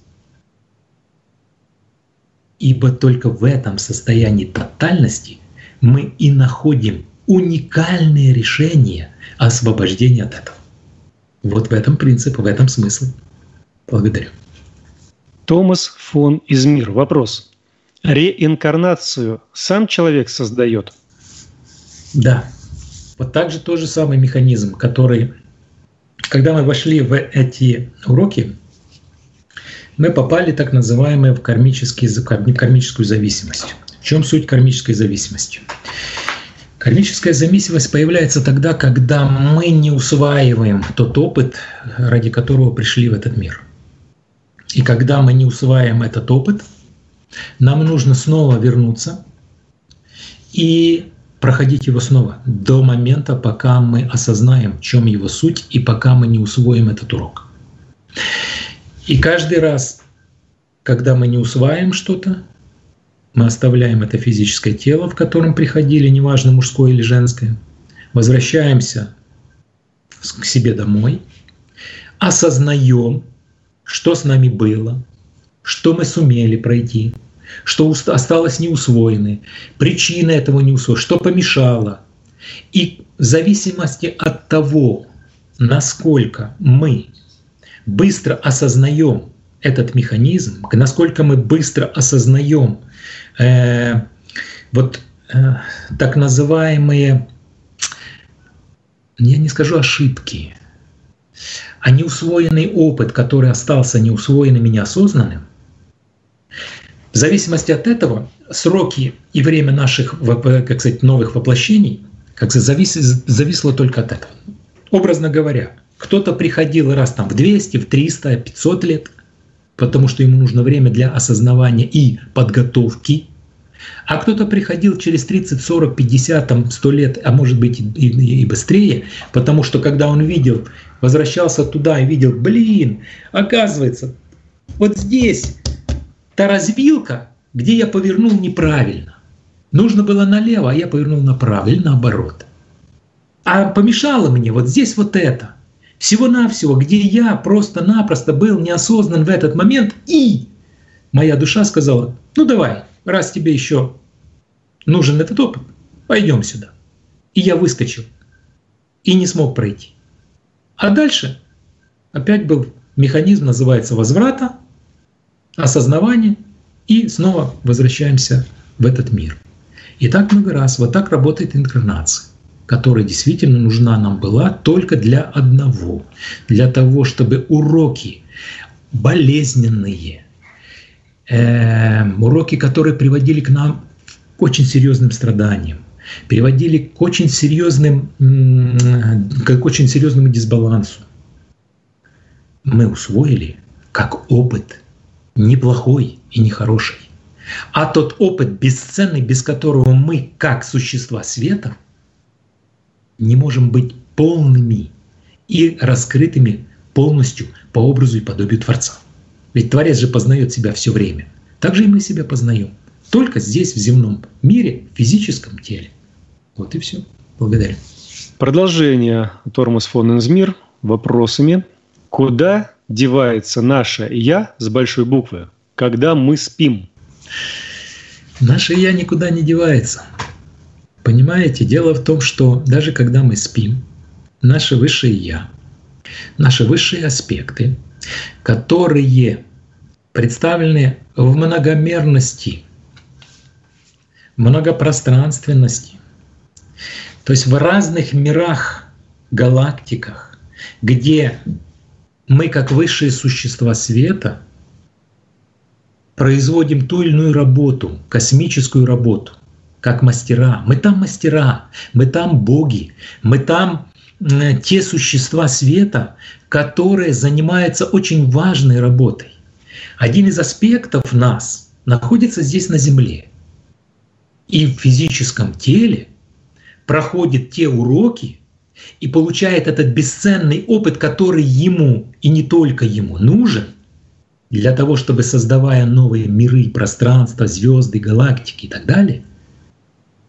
Ибо только в этом состоянии тотальности мы и находим уникальные решения освобождения от этого. Вот в этом принцип, в этом смысл. Благодарю. Томас фон Измир. Вопрос. Реинкарнацию сам человек создает? Да. Вот так же тот же самый механизм, который, когда мы вошли в эти уроки, мы попали так называемые в кармическую зависимость. В чем суть кармической зависимости? Кармическая зависимость появляется тогда, когда мы не усваиваем тот опыт, ради которого пришли в этот мир. И когда мы не усваиваем этот опыт, нам нужно снова вернуться и проходить его снова до момента, пока мы осознаем, в чем его суть, и пока мы не усвоим этот урок. И каждый раз, когда мы не усваиваем что-то, мы оставляем это физическое тело, в котором приходили, неважно, мужское или женское, возвращаемся к себе домой, осознаем, что с нами было, что мы сумели пройти, что осталось неусвоенное, причина этого не усвоена, что помешало. И в зависимости от того, насколько мы быстро осознаем этот механизм, насколько мы быстро осознаем так называемые, я не скажу ошибки, а неусвоенный опыт, который остался неусвоенным и неосознанным, в зависимости от этого сроки и время наших, как сказать, новых воплощений зависло только от этого. Образно говоря, кто-то приходил раз там в 200, в 300, 500 лет, потому что ему нужно время для осознавания и подготовки, а кто-то приходил через 30, 40, 50, 100 лет, а может быть и быстрее, потому что когда он видел, возвращался туда и видел, оказывается, вот здесь та развилка, где я повернул неправильно. Нужно было налево, а я повернул направо или наоборот. А помешало мне вот здесь вот это. Всего-навсего, где я просто-напросто был неосознан в этот момент, и моя душа сказала, давай, раз тебе еще нужен этот опыт, пойдем сюда. И я выскочил и не смог пройти. А дальше опять был механизм, называется возврата, осознавания, и снова возвращаемся в этот мир. И так много раз. Вот так работает инкарнация, которая действительно нужна нам была только для одного. Для того, чтобы уроки болезненные, уроки, которые приводили к нам к очень серьезным страданиям, приводили к очень серьезному дисбалансу, мы усвоили как опыт неплохой и нехороший. А тот опыт бесценный, без которого мы, как существа света, не можем быть полными и раскрытыми полностью по образу и подобию Творца. Ведь Творец же познает себя все время. Так же и мы себя познаем. Только здесь, в земном мире, в физическом теле. Вот и все. Благодарю. Продолжение Томас фон Измир вопросами. Куда девается наше «я» с большой буквы, когда мы спим? Наше «я» никуда не девается. Понимаете, дело в том, что даже когда мы спим, наше высшее «я», наши высшие аспекты, которые представлены в многомерности, многопространственности, то есть в разных мирах, галактиках, где мы, как высшие существа света, производим ту или иную работу, космическую работу, как мастера. Мы там мастера, мы там боги, мы там те существа света, которые занимаются очень важной работой. Один из аспектов нас находится здесь на Земле. И в физическом теле проходит те уроки и получает этот бесценный опыт, который ему и не только ему нужен для того, чтобы, создавая новые миры, пространства, звезды, галактики и так далее,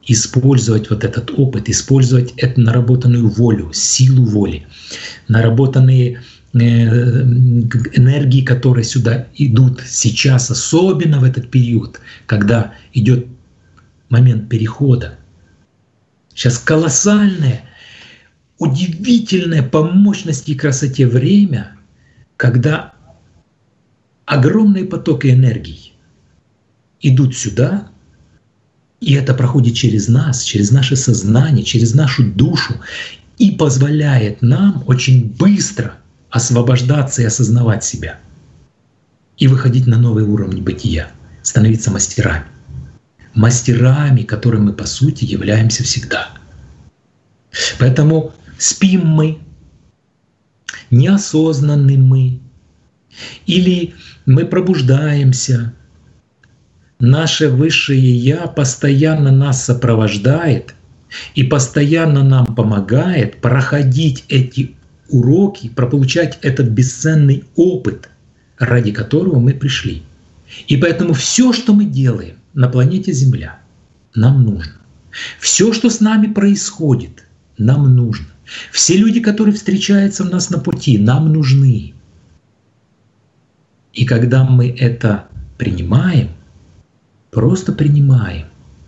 использовать вот этот опыт, использовать эту наработанную волю, силу воли, наработанные энергии, которые сюда идут сейчас, особенно в этот период, когда идет момент перехода. Сейчас колоссальное, удивительное по мощности и красоте время, когда огромные потоки энергии идут сюда, и это проходит через нас, через наше сознание, через нашу душу, и позволяет нам очень быстро освобождаться и осознавать себя, и выходить на новый уровень бытия, становиться мастерами. Мастерами, которыми мы по сути являемся всегда. Поэтому спим мы, неосознанны мы, или мы пробуждаемся, наше высшее Я постоянно нас сопровождает и постоянно нам помогает проходить эти уроки, получать этот бесценный опыт, ради которого мы пришли. И поэтому все, что мы делаем на планете Земля, нам нужно. Все, что с нами происходит, нам нужно. Все люди, которые встречаются у нас на пути, нам нужны. И когда мы это принимаем, просто принимаем,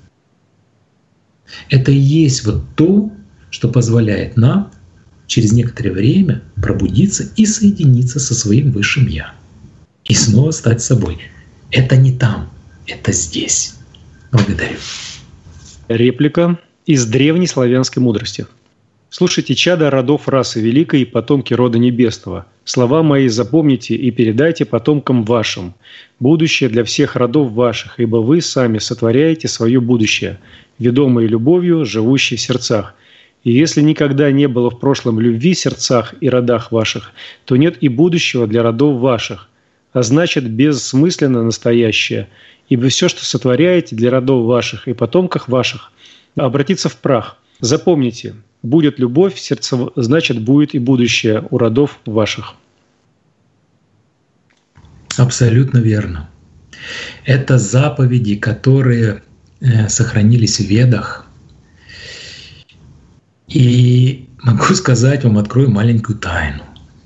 это и есть вот то, что позволяет нам через некоторое время пробудиться и соединиться со своим высшим Я. И снова стать собой. Это не там, это здесь. Благодарю. Реплика из древней славянской мудрости. «Слушайте, чада родов расы великой и потомки рода небесного. Слова мои запомните и передайте потомкам вашим. Будущее для всех родов ваших, ибо вы сами сотворяете свое будущее, ведомые любовью, живущей в сердцах. И если никогда не было в прошлом любви в сердцах и родах ваших, то нет и будущего для родов ваших, а значит бессмысленно настоящее, ибо все, что сотворяете для родов ваших и потомков ваших, обратится в прах. Запомните, будет любовь в сердце, значит будет и будущее у родов ваших». Абсолютно верно. Это заповеди, которые сохранились в Ведах. И могу сказать вам, открою маленькую тайну.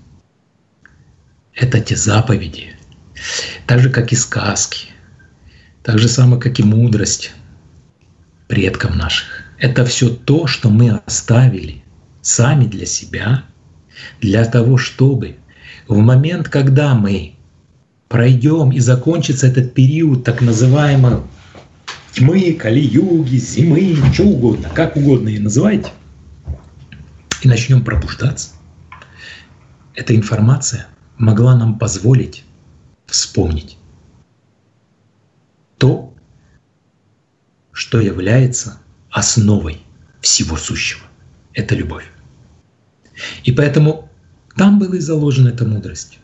Это те заповеди, так же, как и сказки, так же самое, как и мудрость предков наших. Это все то, что мы оставили сами для себя, для того, чтобы в момент, когда мы пройдем и закончится этот период так называемой тьмы, кали-юги, зимы, что угодно, как угодно ее называйте, и начнем пробуждаться, эта информация могла нам позволить вспомнить то, что является основой всего сущего. Это любовь. И поэтому там была и заложена эта мудрость.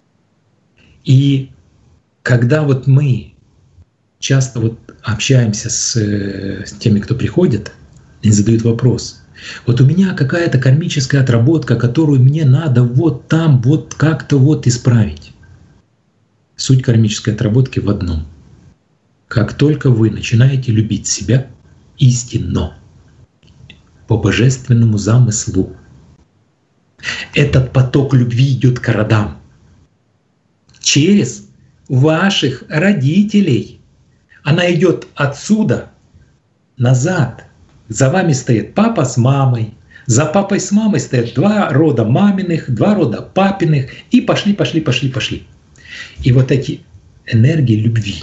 И когда вот мы часто вот общаемся с теми, кто приходит, и задают вопрос: вот у меня какая-то кармическая отработка, которую мне надо вот там вот как-то вот исправить. Суть кармической отработки в одном. Как только вы начинаете любить себя истинно, по божественному замыслу, этот поток любви идет к родам через ваших родителей. Она идет отсюда назад. За вами стоит папа с мамой. За папой с мамой стоят 2 рода маминых, 2 рода папиных. И пошли. И вот эти энергии любви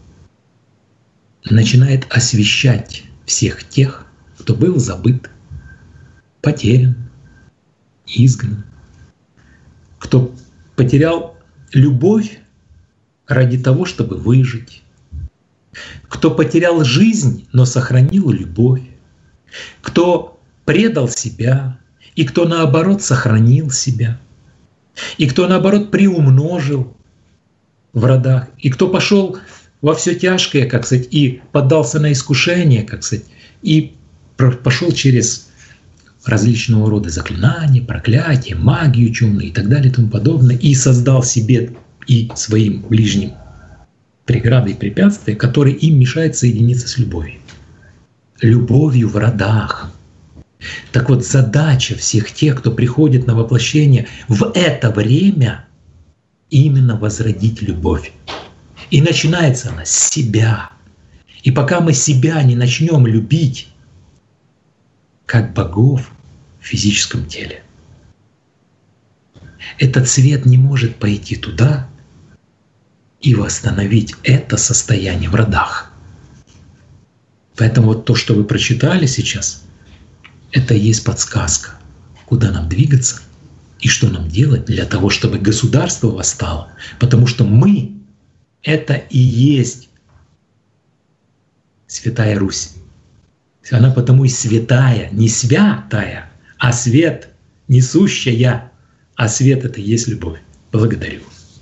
начинает освещать всех тех, кто был забыт, потерян, изгнан, кто потерял любовь ради того, чтобы выжить, кто потерял жизнь, но сохранил любовь, кто предал себя, и кто наоборот сохранил себя, и кто наоборот приумножил в родах, и кто пошел во все тяжкое, как сказать, и поддался на искушение, как сказать, и пошел через различного рода заклинания, проклятия, магию темную и так далее и тому подобное, и создал себе и своим ближним преграды и препятствия, которые им мешают соединиться с любовью. любовью в родах. Так вот, задача всех тех, кто приходит на воплощение в это время, именно возродить любовь. И начинается она с себя. И пока мы себя не начнем любить, как богов в физическом теле, этот свет не может пойти туда и восстановить это состояние в родах. Поэтому вот то, что вы прочитали сейчас, это и есть подсказка, куда нам двигаться и что нам делать для того, чтобы государство восстало. Потому что мы — это и есть Святая Русь. Она потому и святая, не святая, а свет, несущая. А свет — это и есть любовь. Благодарю.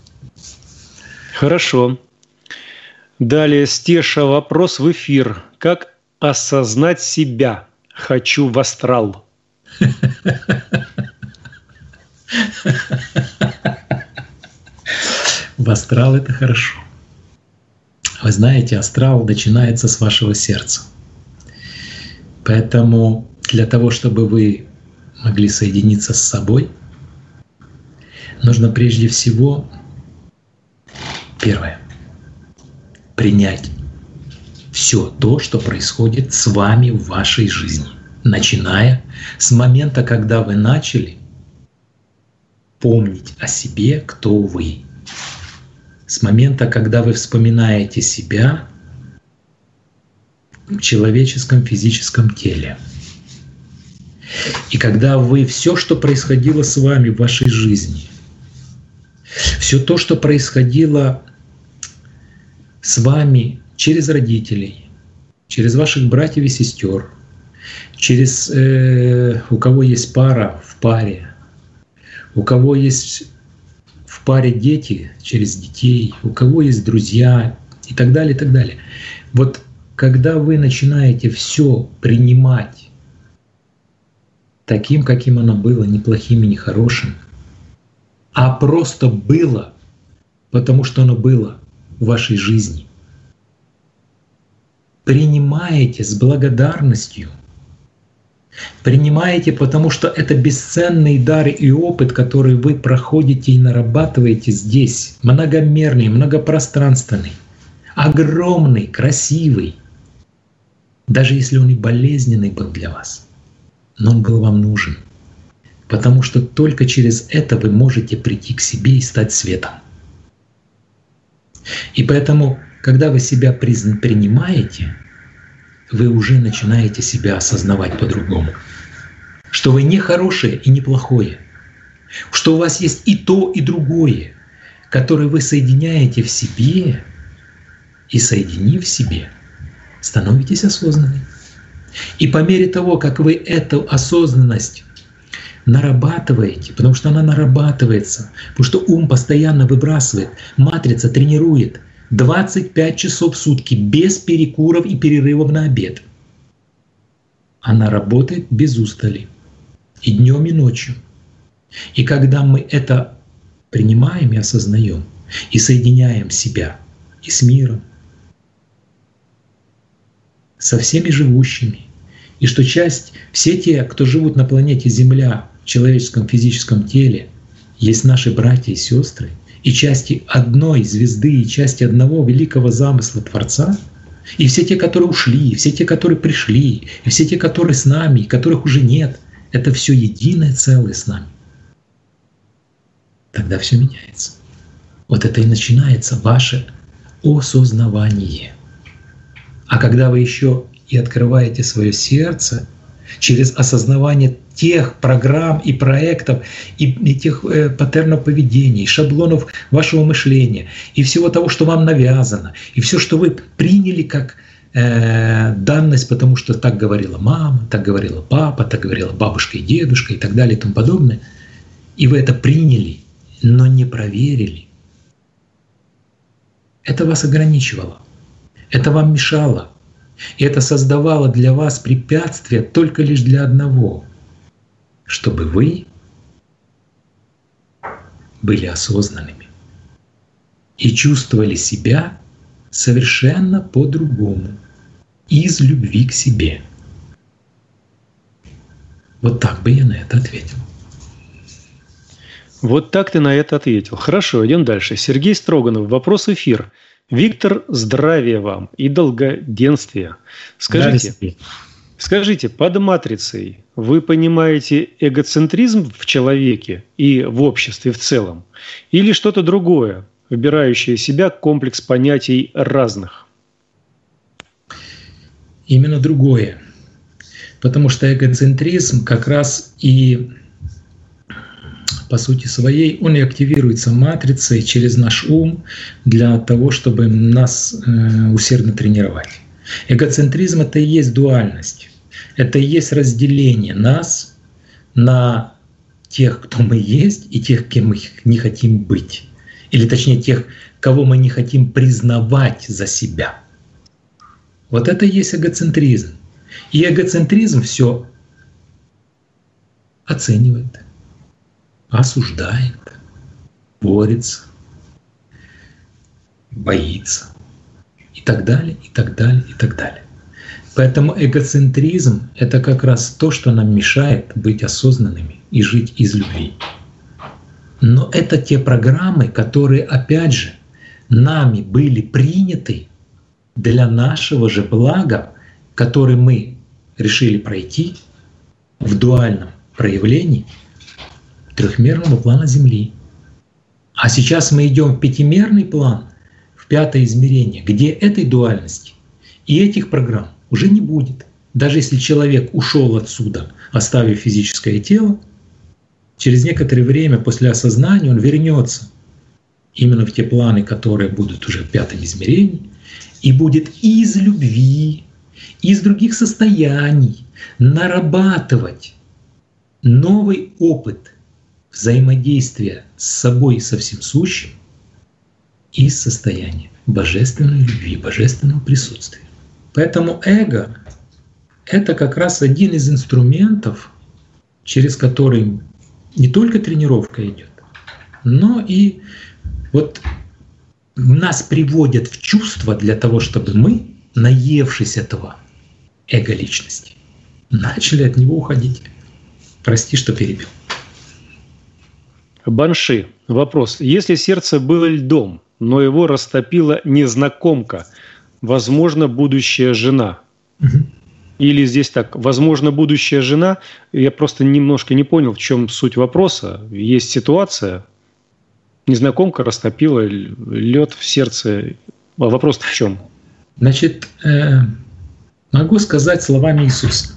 Хорошо. Далее, Стеша, вопрос в эфир. Как осознать себя? Хочу в астрал. В астрал — это хорошо. Вы знаете, астрал начинается с вашего сердца. Поэтому для того, чтобы вы могли соединиться с собой, нужно прежде всего, первое, принять все то, что происходит с вами в вашей жизни, начиная с момента, когда вы начали помнить о себе, кто вы. С момента, когда вы вспоминаете себя в человеческом физическом теле. И когда вы все, что происходило с вами в вашей жизни, все то, что происходило с вами через родителей, через ваших братьев и сестер, через у кого есть пара в паре, у кого есть в паре дети, через детей, у кого есть друзья и так далее, и так далее. Вот когда вы начинаете все принимать таким, каким оно было, не плохим и не хорошим, а просто было, потому что оно было в вашей жизни, принимаете с благодарностью, принимаете, потому что это бесценные дары и опыт, который вы проходите и нарабатываете здесь, многомерный, многопространственный, огромный, красивый, даже если он и болезненный был для вас, но он был вам нужен, потому что только через это вы можете прийти к себе и стать светом. И поэтому, когда вы себя принимаете, вы уже начинаете себя осознавать по-другому. Что вы не хорошее и не плохое. Что у вас есть и то, и другое, которое вы соединяете в себе, и, соединив в себе, становитесь осознанными. И по мере того, как вы эту осознанность нарабатываете, потому что она нарабатывается, потому что ум постоянно выбрасывает, матрица тренирует 25 часов в сутки без перекуров и перерывов на обед. Она работает без устали и днем, и ночью. И когда мы это принимаем и осознаем, и соединяем себя и с миром, со всеми живущими, и что все те, кто живут на планете Земля в человеческом физическом теле, есть наши братья и сестры, и части одной звезды, и части одного великого замысла Творца, и все те, которые ушли, и все те, которые пришли, и все те, которые с нами, и которых уже нет, это все единое целое с нами. Тогда все меняется. Вот это и начинается ваше осознавание. А когда вы еще и открываете свое сердце через осознавание тех программ и проектов, и тех паттернов поведения, и шаблонов вашего мышления, и всего того, что вам навязано, и все, что вы приняли как данность, потому что так говорила мама, так говорила папа, так говорила бабушка и дедушка и так далее и тому подобное, и вы это приняли, но не проверили, это вас ограничивало, это вам мешало, и это создавало для вас препятствия только лишь для одного, чтобы вы были осознанными и чувствовали себя совершенно по-другому, из любви к себе. Вот так бы я на это ответил. Вот так ты на это ответил. Хорошо, идем дальше. Сергей Строганов. Вопрос в эфир. Виктор, здравия вам и долгоденствия. Скажите, под матрицей вы понимаете эгоцентризм в человеке и в обществе в целом? Или что-то другое, выбирающее себя комплекс понятий разных? Именно другое. Потому что эгоцентризм как раз и по сути своей, он и активируется матрицей через наш ум для того, чтобы нас усердно тренировать. Эгоцентризм — это и есть дуальность. Это и есть разделение нас на тех, кто мы есть, и тех, кем мы не хотим быть. Или точнее, тех, кого мы не хотим признавать за себя. Вот это и есть эгоцентризм. И эгоцентризм все оценивает, осуждает, борется, боится и так далее, и так далее, и так далее. Поэтому эгоцентризм — это как раз то, что нам мешает быть осознанными и жить из любви. Но это те программы, которые, опять же, нами были приняты для нашего же блага, который мы решили пройти в дуальном проявлении трехмерного плана Земли. А сейчас мы идем в пятимерный план, в пятое измерение, где этой дуальности и этих программ уже не будет. Даже если человек ушел отсюда, оставив физическое тело, через некоторое время после осознания он вернется именно в те планы, которые будут уже в пятом измерении, и будет из любви, из других состояний нарабатывать новый опыт взаимодействия с собой и со всем сущим из состояния божественной любви, божественного присутствия. Поэтому эго — это как раз один из инструментов, через который не только тренировка идет, но и вот нас приводят в чувство для того, чтобы мы, наевшись этого эго-личности, начали от него уходить. Прости, что перебил. Банши. Вопрос. Если сердце было льдом, но его растопила незнакомка, возможно, будущая жена. Или здесь так, возможно, будущая жена. Я просто немножко не понял, в чем суть вопроса. Есть ситуация, незнакомка растопила лед в сердце. А вопрос-то в чем? Значит, могу сказать словами Иисуса.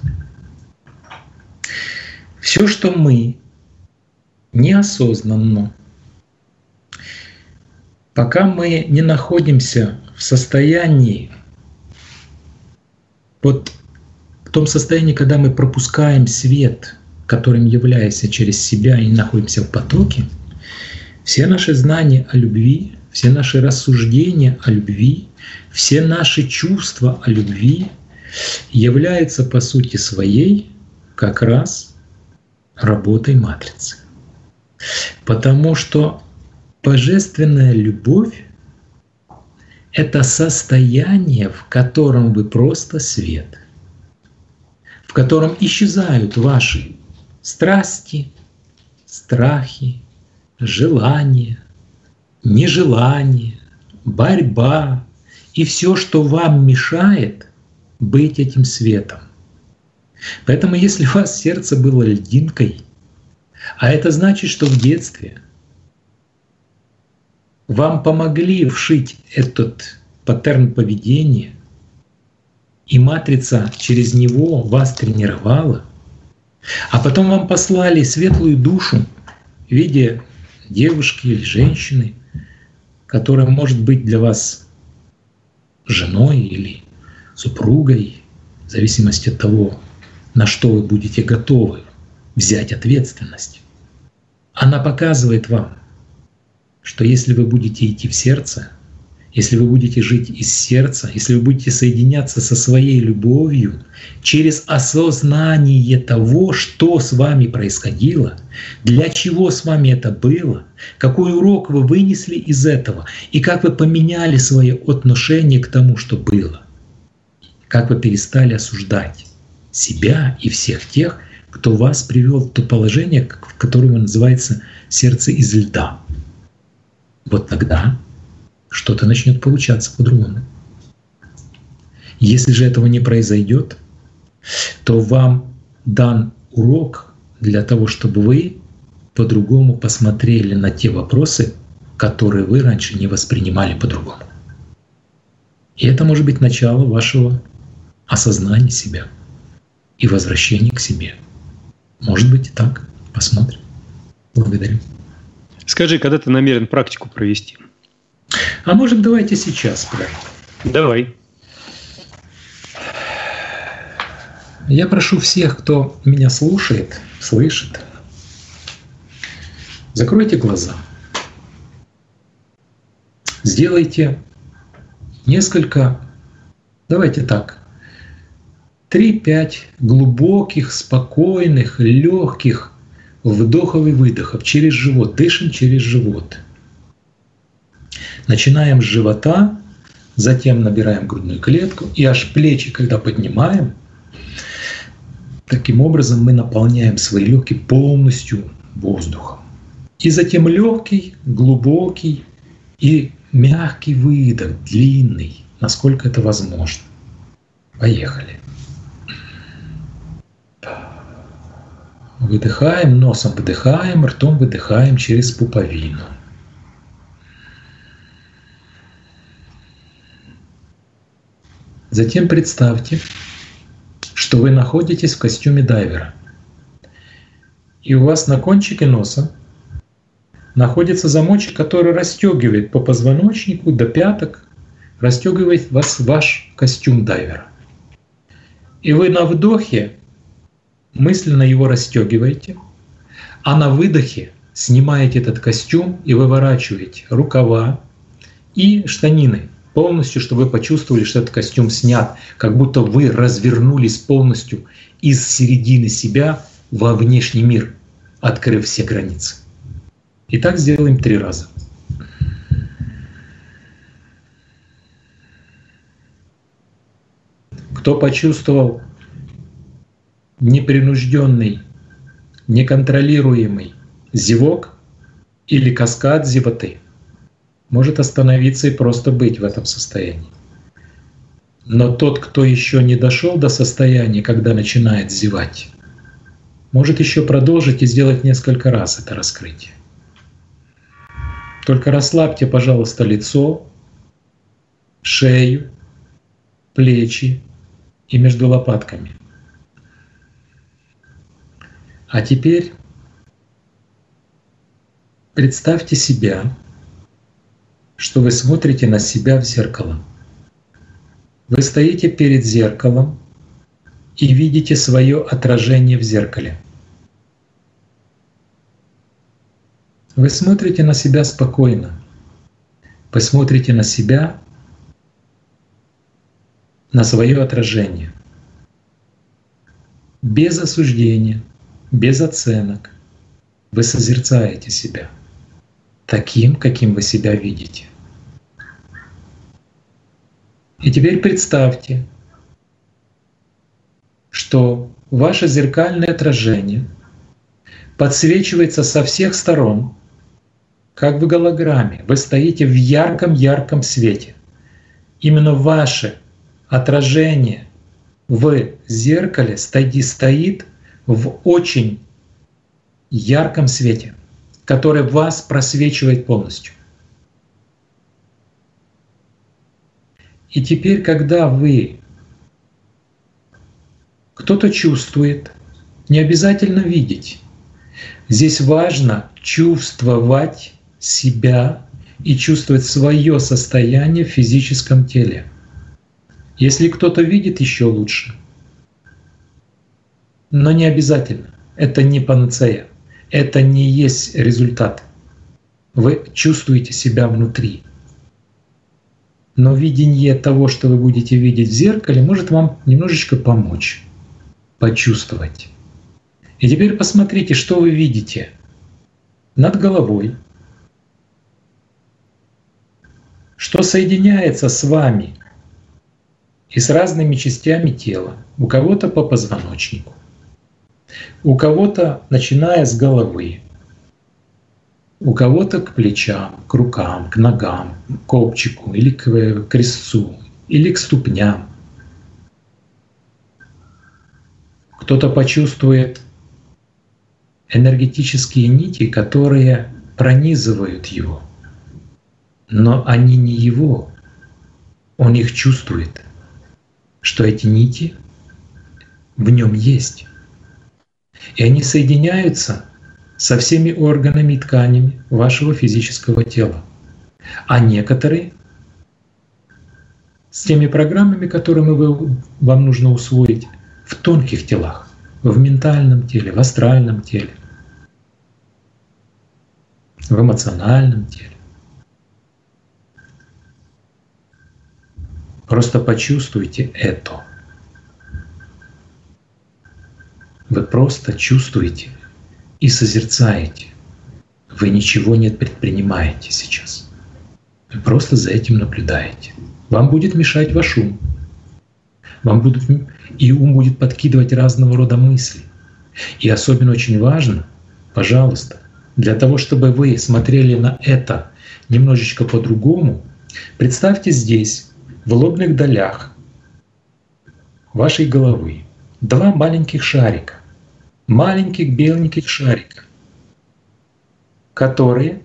Все, что мы неосознанно, пока мы не находимся в состоянии, вот в том состоянии, когда мы пропускаем свет, которым являемся через себя и находимся в потоке, все наши знания о любви, все наши рассуждения о любви, все наши чувства о любви являются по сути своей как раз работой матрицы. Потому что божественная любовь — это состояние, в котором вы просто свет, в котором исчезают ваши страсти, страхи, желания, нежелание, борьба и все, что вам мешает быть этим светом. Поэтому если у вас сердце было льдинкой, а это значит, что в детстве вам помогли вшить этот паттерн поведения, и матрица через него вас тренировала, а потом вам послали светлую душу в виде девушки или женщины, которая может быть для вас женой или супругой, в зависимости от того, на что вы будете готовы взять ответственность. Она показывает вам, что если вы будете идти в сердце, если вы будете жить из сердца, если вы будете соединяться со своей любовью через осознание того, что с вами происходило, для чего с вами это было, какой урок вы вынесли из этого, и как вы поменяли свое отношение к тому, что было, как вы перестали осуждать себя и всех тех, кто вас привел в то положение, в котором называется сердце из льда. Вот тогда что-то начнет получаться по-другому. Если же этого не произойдет, то вам дан урок для того, чтобы вы по-другому посмотрели на те вопросы, которые вы раньше не воспринимали по-другому. И это может быть начало вашего осознания себя и возвращения к себе. Может быть и так. Посмотрим. Благодарю. Скажи, когда ты намерен практику провести? А может, давайте сейчас прямо. Давай. Я прошу всех, кто меня слушает, слышит, закройте глаза. Сделайте несколько, давайте так, 3-5 глубоких, спокойных, легких вдохов и выдохов через живот. Дышим через живот. Начинаем с живота, затем набираем грудную клетку и аж плечи, когда поднимаем, таким образом мы наполняем свои легкие полностью воздухом. И затем легкий, глубокий и мягкий выдох, длинный, насколько это возможно. Поехали. Выдыхаем, носом вдыхаем, ртом выдыхаем через пуповину. Затем представьте, что вы находитесь в костюме дайвера. И у вас на кончике носа находится замочек, который расстегивает по позвоночнику до пяток, расстегивает вас ваш костюм дайвера. И вы на вдохе мысленно его расстегиваете, а на выдохе снимаете этот костюм и выворачиваете рукава и штанины полностью, чтобы вы почувствовали, что этот костюм снят, как будто вы развернулись полностью из середины себя во внешний мир, открыв все границы. И так сделаем 3 раза. Кто почувствовал непринужденный, неконтролируемый зевок или каскад зевоты, может остановиться и просто быть в этом состоянии. Но тот, кто еще не дошел до состояния, когда начинает зевать, может еще продолжить и сделать несколько раз это раскрытие. Только расслабьте, пожалуйста, лицо, шею, плечи и между лопатками. А теперь представьте себя, что вы смотрите на себя в зеркало. Вы стоите перед зеркалом и видите свое отражение в зеркале. Вы смотрите на себя спокойно. Вы смотрите на себя, на свое отражение. Без осуждения, без оценок. Вы созерцаете себя таким, каким вы себя видите. И теперь представьте, что ваше зеркальное отражение подсвечивается со всех сторон, как в голограмме. Вы стоите в ярком-ярком свете. Именно ваше отражение в зеркале стоит в очень ярком свете, который вас просвечивает полностью. И теперь, когда кто-то чувствует, не обязательно видеть. Здесь важно чувствовать себя и чувствовать свое состояние в физическом теле. Если кто-то видит, еще лучше. Но не обязательно. Это не панацея. Это не есть результат. Вы чувствуете себя внутри. Но видение того, что вы будете видеть в зеркале, может вам немножечко помочь, почувствовать. И теперь посмотрите, что вы видите над головой, что соединяется с вами и с разными частями тела, у кого-то по позвоночнику. У кого-то начиная с головы, у кого-то к плечам, к рукам, к ногам, к копчику или к крестцу, или к ступням. Кто-то почувствует энергетические нити, которые пронизывают его, но они не его. Он их чувствует, что эти нити в нем есть. И они соединяются со всеми органами и тканями вашего физического тела. А некоторые с теми программами, которые вам нужно усвоить в тонких телах, в ментальном теле, в астральном теле, в эмоциональном теле. Просто почувствуйте это. Вы просто чувствуете и созерцаете. Вы ничего не предпринимаете сейчас. Вы просто за этим наблюдаете. Вам будет мешать ваш ум. И ум будет подкидывать разного рода мысли. И особенно очень важно, пожалуйста, для того, чтобы вы смотрели на это немножечко по-другому, представьте здесь, в лобных долях вашей головы, два маленьких шарика, маленьких беленьких шарика, которые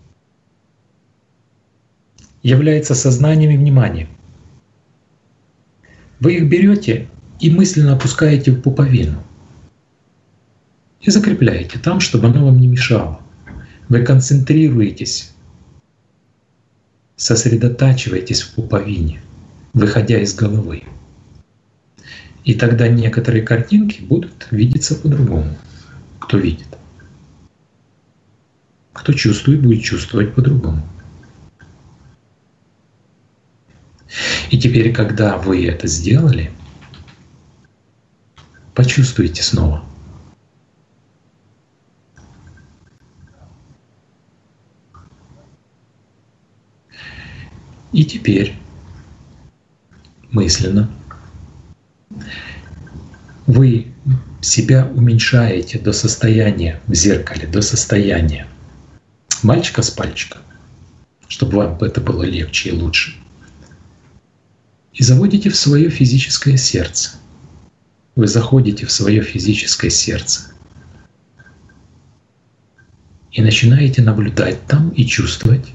являются сознанием и вниманием. Вы их берете и мысленно опускаете в пуповину и закрепляете там, чтобы оно вам не мешало. Вы концентрируетесь, сосредотачиваетесь в пуповине, выходя из головы. И тогда некоторые картинки будут видеться по-другому. Кто видит? Кто чувствует, будет чувствовать по-другому. И теперь, когда вы это сделали, почувствуйте снова. И теперь мысленно вы себя уменьшаете до состояния в зеркале, до состояния мальчика с пальчика, чтобы вам это было легче и лучше. И заводите в свое физическое сердце. Вы заходите в свое физическое сердце и начинаете наблюдать там и чувствовать,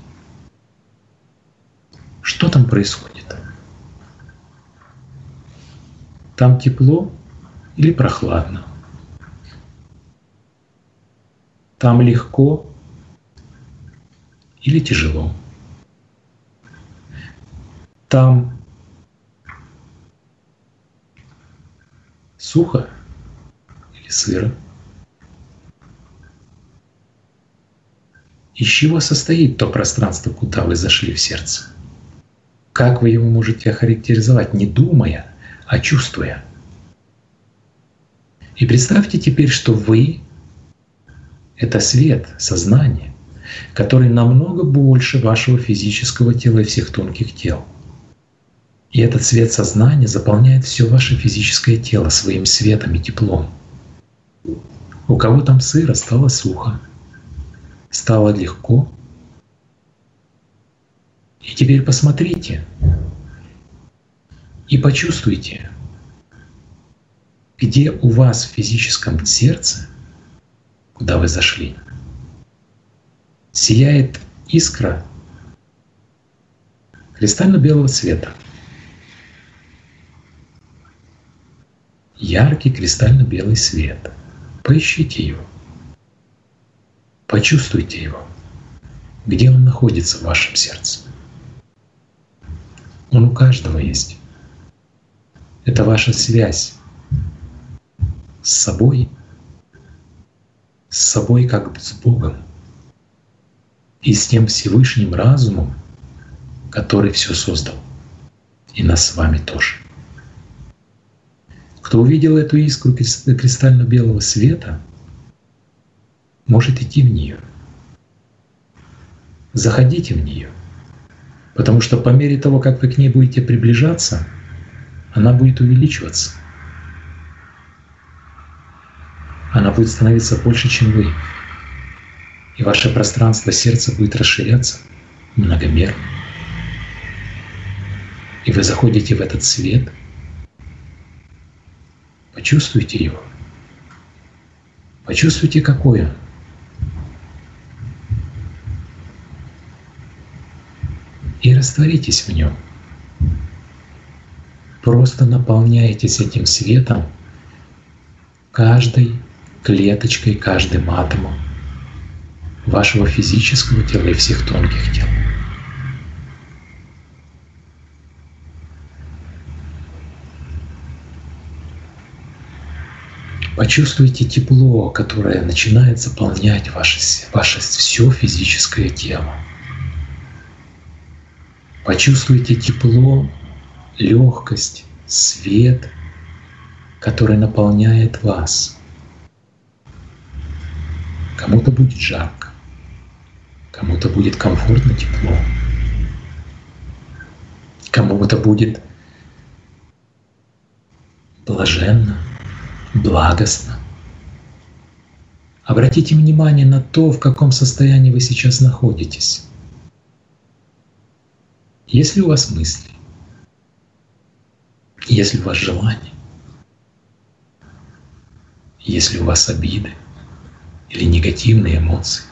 что там происходит. Там тепло или прохладно. Там легко или тяжело. Там сухо или сыро. Из чего состоит то пространство, куда вы зашли в сердце? Как вы его можете охарактеризовать, не думая, а чувствуя? И представьте теперь, что вы — это свет, сознание, который намного больше вашего физического тела и всех тонких тел. И этот свет сознания заполняет все ваше физическое тело своим светом и теплом. У кого там сыро, стало сухо, стало легко. И теперь посмотрите и почувствуйте, где у вас в физическом сердце, куда вы зашли, сияет искра кристально-белого цвета. Яркий кристально-белый свет. Поищите его. Почувствуйте его. Где он находится в вашем сердце? Он у каждого есть. Это ваша связь с собой как с Богом и с тем Всевышним разумом, который все создал, и нас с вами тоже. Кто увидел эту искру кристально-белого света, может идти в нее. Заходите в нее, потому что по мере того, как вы к ней будете приближаться, она будет увеличиваться. она будет становиться больше, чем вы. И ваше пространство сердца будет расширяться многомерно. И вы заходите в этот свет, почувствуйте его. Почувствуйте, какой он. И растворитесь в нем. Просто наполняйтесь этим светом каждой клеточкой, каждым атомом вашего физического тела и всех тонких тел. Почувствуйте тепло, которое начинает заполнять ваше все физическое тело. Почувствуйте тепло, легкость, свет, который наполняет вас. Кому-то будет жарко, кому-то будет комфортно, тепло, кому-то будет блаженно, благостно. Обратите внимание на то, в каком состоянии вы сейчас находитесь. Есть ли у вас мысли? Есть ли у вас желания? Есть ли у вас обиды или негативные эмоции?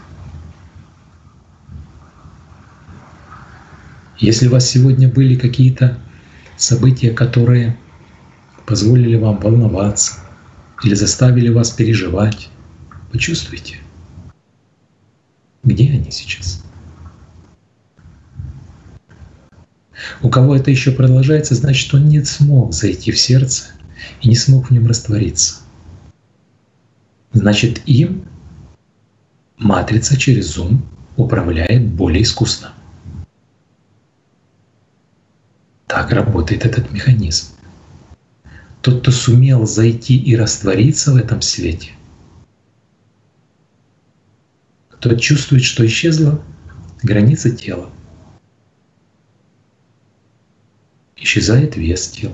Если у вас сегодня были какие-то события, которые позволили вам волноваться или заставили вас переживать, почувствуйте, где они сейчас. У кого это еще продолжается, значит, он не смог зайти в сердце и не смог в нем раствориться. Значит, им матрица через ум управляет более искусно. Так работает этот механизм. Тот, кто сумел зайти и раствориться в этом свете, тот чувствует, что исчезла граница тела. Исчезает вес тела.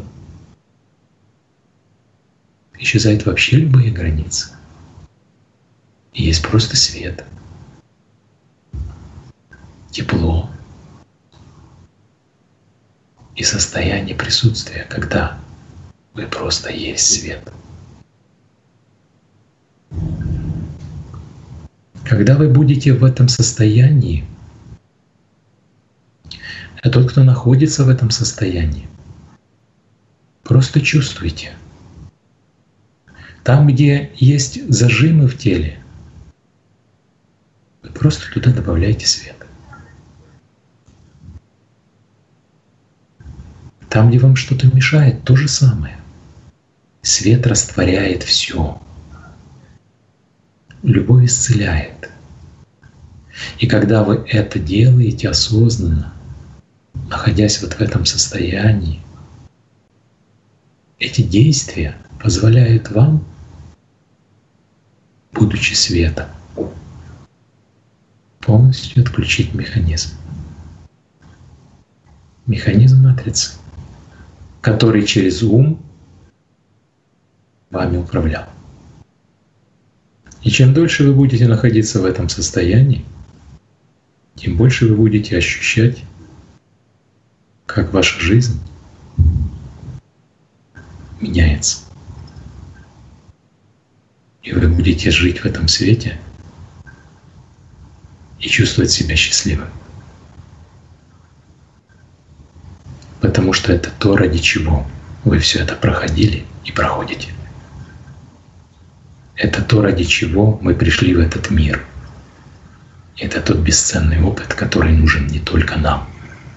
Исчезают вообще любые границы. И есть просто свет, тепло и состояние присутствия, когда вы просто есть свет. Когда вы будете в этом состоянии, а тот, кто находится в этом состоянии, просто чувствуйте. Там, где есть зажимы в теле, вы просто туда добавляете свет. Там, где вам что-то мешает, то же самое. Свет растворяет все. Любовь исцеляет. И когда вы это делаете осознанно, находясь вот в этом состоянии, эти действия позволяют вам, будучи светом, полностью отключить механизм. Механизм матрицы, который через ум вами управлял. И чем дольше вы будете находиться в этом состоянии, тем больше вы будете ощущать, как ваша жизнь меняется. И вы будете жить в этом свете и чувствовать себя счастливым. Потому что это то, ради чего вы все это проходили и проходите. Это то, ради чего мы пришли в этот мир. Это тот бесценный опыт, который нужен не только нам,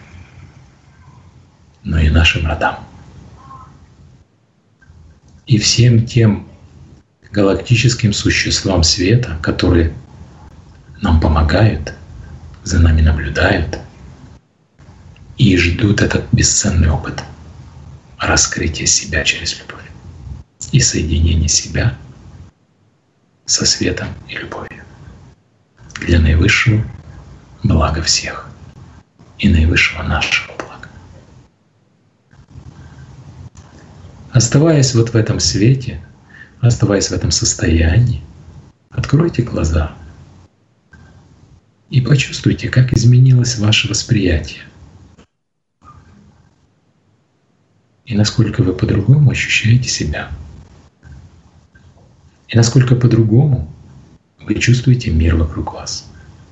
но и нашим родам. И всем тем галактическим существам света, которые нам помогают, за нами наблюдают и ждут этот бесценный опыт раскрытия себя через любовь и соединения себя со светом и любовью для наивысшего блага всех и наивысшего нашего блага. Оставаясь вот в этом свете, Оставаясь в этом состоянии, откройте глаза и почувствуйте, как изменилось ваше восприятие. И насколько вы по-другому ощущаете себя. И насколько по-другому вы чувствуете мир вокруг вас.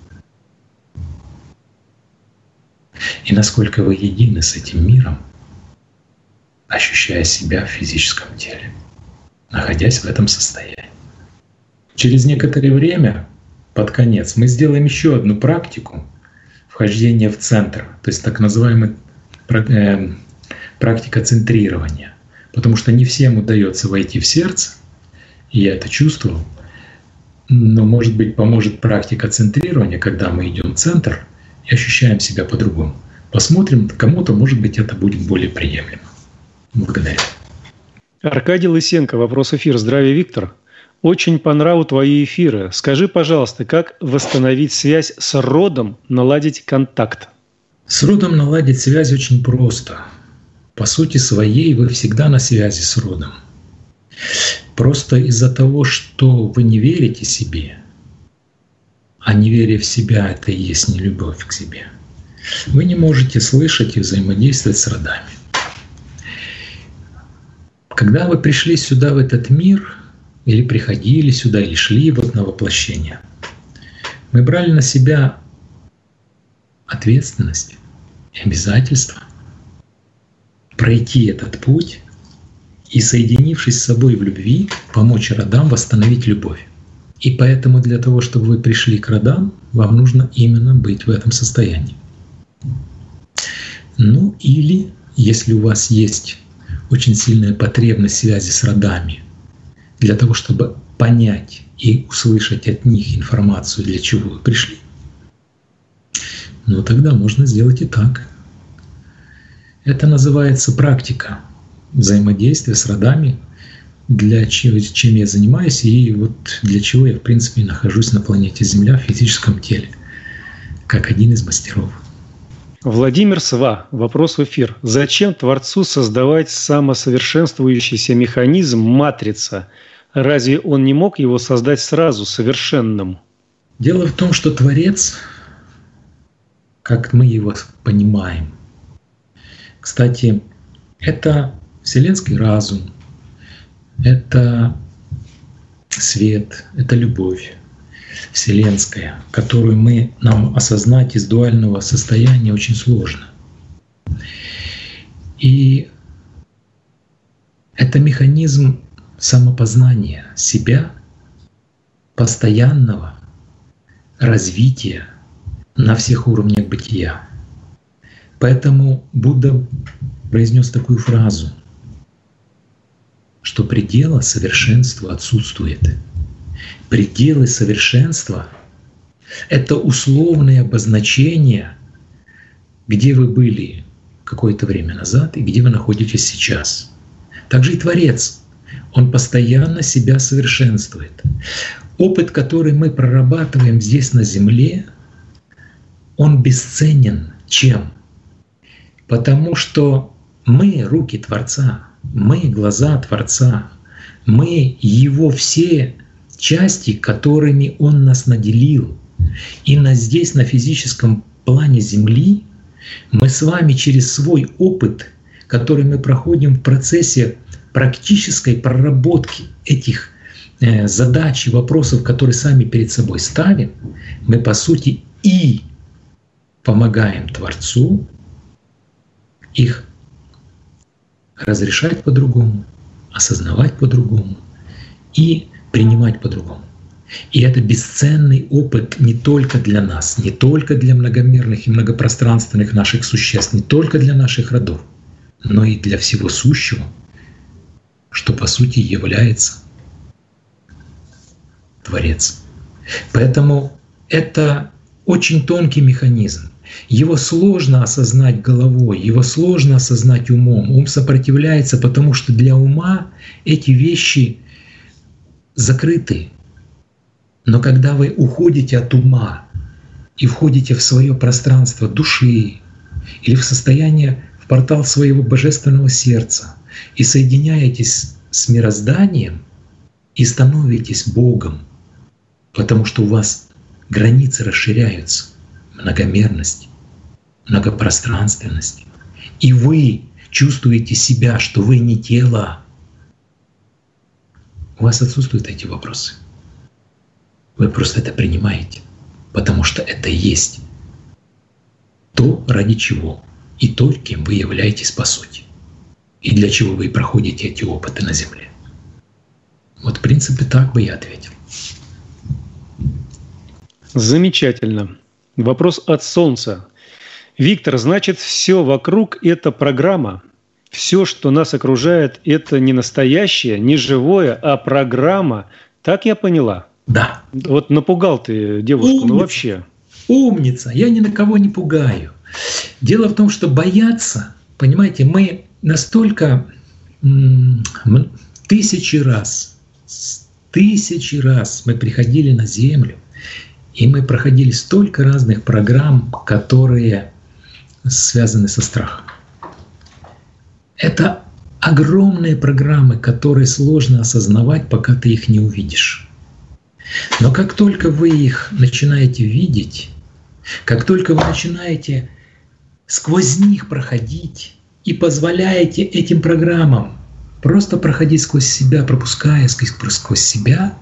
И насколько вы едины с этим миром, ощущая себя в физическом теле, находясь в этом состоянии. Через некоторое время, под конец, мы сделаем еще одну практику вхождения в центр, то есть так называемая практика центрирования. Потому что не всем удается войти в сердце, и я это чувствовал, но, может быть, поможет практика центрирования, когда мы идем в центр и ощущаем себя по-другому. Посмотрим, кому-то, может быть, это будет более приемлемо. Благодарю. Аркадий Лысенко, вопрос эфира. Здравия, Виктор. Очень по нраву твои эфиры. Скажи, пожалуйста, как восстановить связь с родом, наладить контакт? С родом наладить связь очень просто. По сути своей вы всегда на связи с родом. Просто из-за того, что вы не верите себе, а неверие в себя — это и есть нелюбовь к себе, вы не можете слышать и взаимодействовать с родами. Когда вы пришли сюда, в этот мир, или приходили сюда, или шли вот на воплощение, мы брали на себя ответственность и обязательство пройти этот путь и, соединившись с собой в любви, помочь родам восстановить любовь. И поэтому для того, чтобы вы пришли к родам, вам нужно именно быть в этом состоянии. Ну или, если у вас есть очень сильная потребность связи с родами, для того, чтобы понять и услышать от них информацию, для чего вы пришли, ну тогда можно сделать и так. Это называется практика взаимодействия с родами, чем я занимаюсь и вот для чего я, в принципе, нахожусь на планете Земля в физическом теле, как один из мастеров. Владимир Сва, вопрос в эфир. Зачем Творцу создавать самосовершенствующийся механизм матрица? Разве он не мог его создать сразу, совершенным? Дело в том, что Творец, как мы его понимаем, кстати, это вселенский разум, это свет, это любовь вселенская, которую нам осознать из дуального состояния очень сложно. И это механизм самопознания себя, постоянного развития на всех уровнях бытия. Поэтому Будда произнес такую фразу, что предела совершенства отсутствует. Пределы совершенства — это условные обозначения, где вы были какое-то время назад и где вы находитесь сейчас. Также и Творец, Он постоянно себя совершенствует. Опыт, который мы прорабатываем здесь на Земле, он бесценен. Чем? Потому что мы — руки Творца, мы — глаза Творца, мы — Его все части, которыми Он нас наделил. И здесь, на физическом плане Земли, мы с вами через свой опыт, который мы проходим в процессе практической проработки этих задач и вопросов, которые сами перед собой ставим, мы, по сути, и помогаем Творцу их разрешать по-другому, осознавать по-другому и принимать по-другому. И это бесценный опыт не только для нас, не только для многомерных и многопространственных наших существ, не только для наших родов, но и для всего сущего, что по сути является Творец. Поэтому это очень тонкий механизм. Его сложно осознать головой, его сложно осознать умом. Ум сопротивляется, потому что для ума эти вещи закрыты. Но когда вы уходите от ума и входите в свое пространство души или в состояние, в портал своего божественного сердца и соединяетесь с мирозданием, и становитесь Богом, потому что у вас границы расширяются, многомерность, многопространственность. И вы чувствуете себя, что вы не тело. У вас отсутствуют эти вопросы. Вы просто это принимаете, потому что это есть то, ради чего, и то, кем вы являетесь по сути, и для чего вы проходите эти опыты на Земле. Вот в принципе так бы я ответил. Замечательно. Вопрос от Солнца. Виктор, значит, все вокруг – это программа. Все, что нас окружает, это не настоящее, не живое, а программа. Так я поняла? Да. Вот напугал ты девушку, Умница. ну вообще. Умница. Я ни на кого не пугаю. Дело в том, что бояться, понимаете, мы настолько тысячи раз мы приходили на Землю, и мы проходили столько разных программ, которые связаны со страхом. Это огромные программы, которые сложно осознавать, пока ты их не увидишь. Но как только вы их начинаете видеть, как только вы начинаете сквозь них проходить и позволяете этим программам просто проходить сквозь себя, пропуская сквозь себя,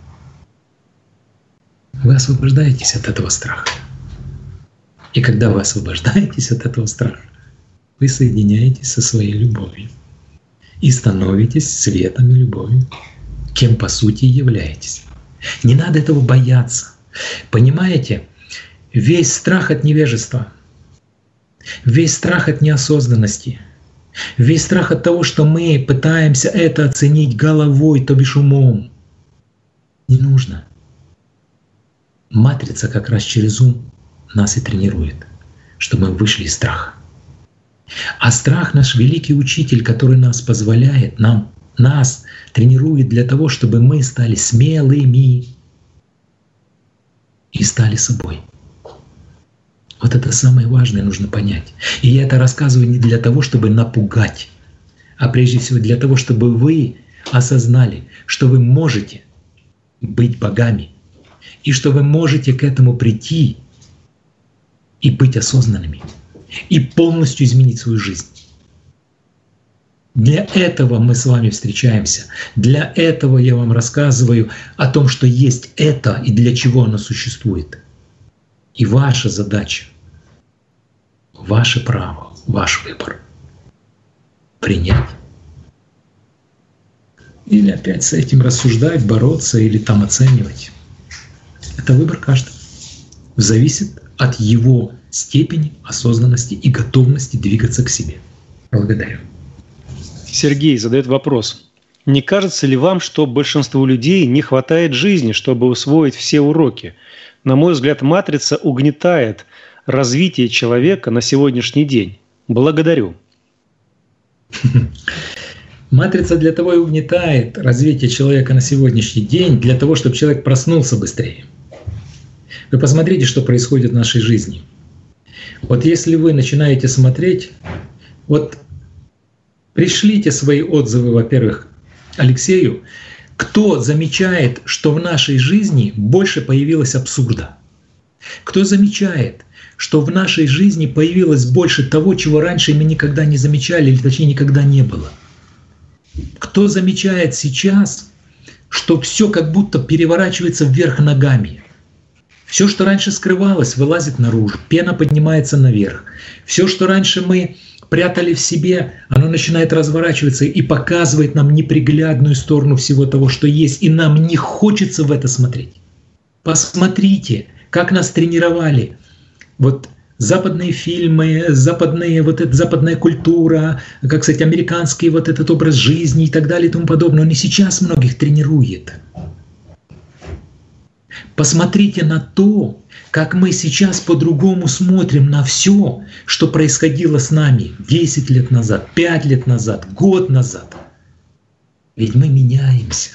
вы освобождаетесь от этого страха. И когда вы освобождаетесь от этого страха, вы соединяетесь со своей любовью и становитесь светом и любовью, кем по сути являетесь. Не надо этого бояться. Понимаете, весь страх от невежества, весь страх от неосознанности, весь страх от того, что мы пытаемся это оценить головой, то бишь умом, не нужно. Матрица как раз через ум нас и тренирует, чтобы мы вышли из страха. А страх — наш великий учитель, который нас позволяет, нас тренирует для того, чтобы мы стали смелыми и стали собой. Вот это самое важное нужно понять. И я это рассказываю не для того, чтобы напугать, а прежде всего для того, чтобы вы осознали, что вы можете быть богами, и что вы можете к этому прийти и быть осознанными, и полностью изменить свою жизнь. Для этого мы с вами встречаемся. Для этого я вам рассказываю о том, что есть это и для чего оно существует. И ваша задача, ваше право, ваш выбор — принять. Или опять с этим рассуждать, бороться или там оценивать. Это выбор каждого. Зависит от его степени осознанности и готовности двигаться к себе. Благодарю. Сергей задает вопрос. Не кажется ли вам, что большинству людей не хватает жизни, чтобы усвоить все уроки? На мой взгляд, матрица угнетает развитие человека на сегодняшний день. Благодарю. Матрица для того и угнетает развитие человека на сегодняшний день, для того, чтобы человек проснулся быстрее. Вы посмотрите, что происходит в нашей жизни. Вот если вы начинаете смотреть, вот пришлите свои отзывы, во-первых, Алексею, кто замечает, что в нашей жизни больше появилось абсурда? Кто замечает, что в нашей жизни появилось больше того, чего раньше мы никогда не замечали, или точнее никогда не было? Кто замечает сейчас, что все как будто переворачивается вверх ногами? Все, что раньше скрывалось, вылазит наружу, пена поднимается наверх. Все, что раньше мы прятали в себе, оно начинает разворачиваться и показывает нам неприглядную сторону всего того, что есть, и нам не хочется в это смотреть. Посмотрите, как нас тренировали. Вот западные фильмы, западная культура, как сказать, американский вот этот образ жизни и так далее и тому подобное. Он и сейчас многих тренирует. Посмотрите на то, как мы сейчас по-другому смотрим на все, что происходило с нами 10 лет назад, 5 лет назад, год назад. Ведь мы меняемся.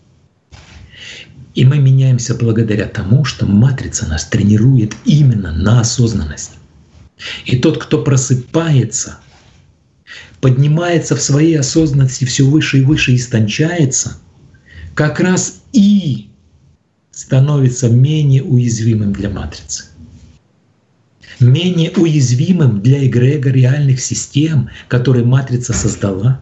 И мы меняемся благодаря тому, что матрица нас тренирует именно на осознанность. И тот, кто просыпается, поднимается в своей осознанности все выше и выше, истончается, как раз и становится менее уязвимым для матрицы, менее уязвимым для эгрегориальных систем, которые матрица создала.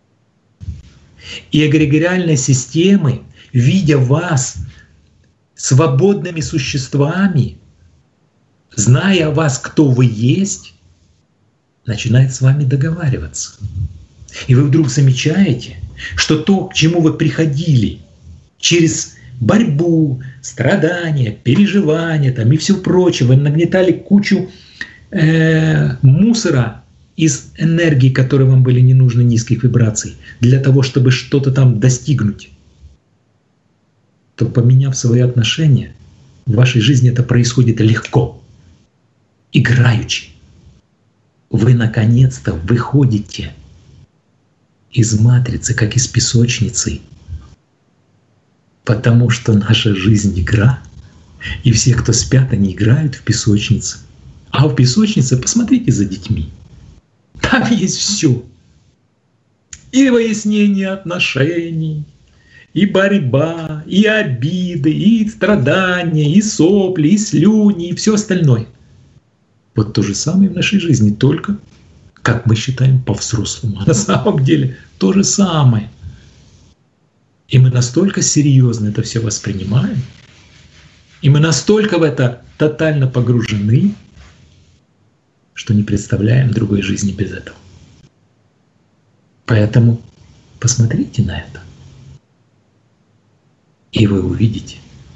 И эгрегориальные системы, видя вас свободными существами, зная о вас, кто вы есть, начинает с вами договариваться. И вы вдруг замечаете, что то, к чему вы приходили через борьбу, страдания, переживания там, и все прочее, вы нагнетали кучу мусора из энергии, которые вам были не нужны, низких вибраций, для того, чтобы что-то там достигнуть, то, поменяв свои отношения, в вашей жизни это происходит легко, играючи. Вы наконец-то выходите из матрицы, как из песочницы, потому что наша жизнь — игра, и все, кто спят, они играют в песочнице. А в песочнице посмотрите за детьми. Там есть все. И выяснение отношений, и борьба, и обиды, и страдания, и сопли, и слюни, и все остальное. Вот то же самое в нашей жизни, только, как мы считаем, по-взрослому. А на самом деле то же самое. И мы настолько серьезно это все воспринимаем, и мы настолько в это тотально погружены, что не представляем другой жизни без этого. Поэтому посмотрите на это, и вы увидите,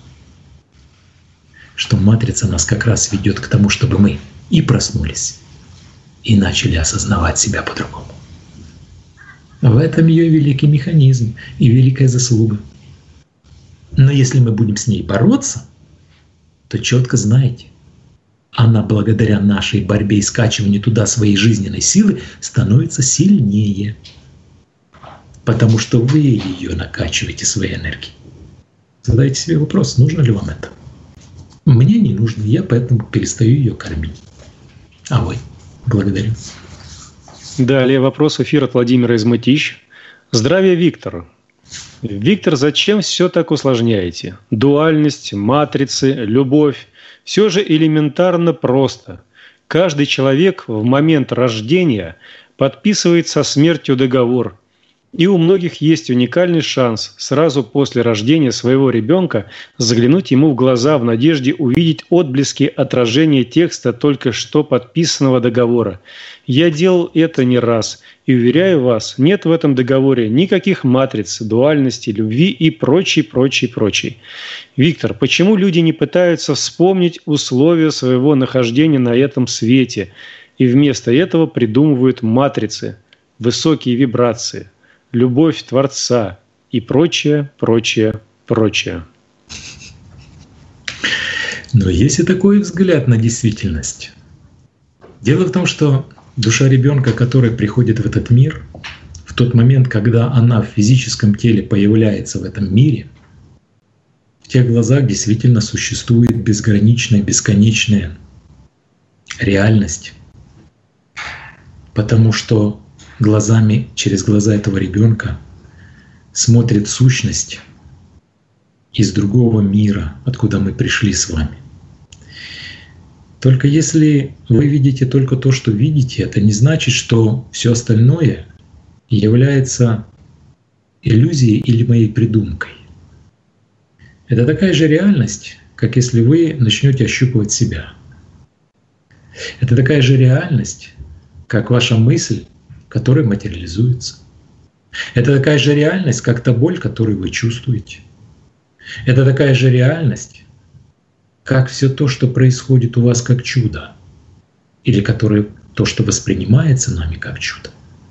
что матрица нас как раз ведет к тому, чтобы мы и проснулись, и начали осознавать себя по-другому. В этом ее великий механизм и великая заслуга. Но если мы будем с ней бороться, то четко знаете, она благодаря нашей борьбе и скачиванию туда своей жизненной силы становится сильнее, потому что вы ее накачиваете своей энергией. Задайте себе вопрос, нужно ли вам это? Мне не нужно, я поэтому перестаю ее кормить. А вы? Благодарю. Далее вопрос эфира от Владимира из Мытищ. Здравия, Виктор. Виктор, зачем все так усложняете? Дуальность, матрицы, любовь. Все же элементарно просто. Каждый человек в момент рождения подписывает со смертью договор. И у многих есть уникальный шанс сразу после рождения своего ребенка заглянуть ему в глаза в надежде увидеть отблески отражения текста только что подписанного договора. Я делал это не раз, и уверяю вас, нет в этом договоре никаких матриц, дуальности, любви и прочий. Виктор, почему люди не пытаются вспомнить условия своего нахождения на этом свете и вместо этого придумывают матрицы, высокие вибрации, любовь Творца и прочее? Но есть и такой взгляд на действительность. Дело в том, что душа ребенка, который приходит в этот мир, в тот момент, когда она в физическом теле появляется в этом мире, в тех глазах действительно существует безграничная, бесконечная реальность. Потому что через глаза этого ребенка смотрит сущность из другого мира, откуда мы пришли с вами. Только если вы видите только то, что видите, это не значит, что все остальное является иллюзией или моей придумкой. Это такая же реальность, как если вы начнете ощупывать себя. Это такая же реальность, как ваша мысль, которая материализуется. Это такая же реальность, как та боль, которую вы чувствуете. Это такая же реальность, как все то, что происходит у вас как чудо, или то, что воспринимается нами как чудо.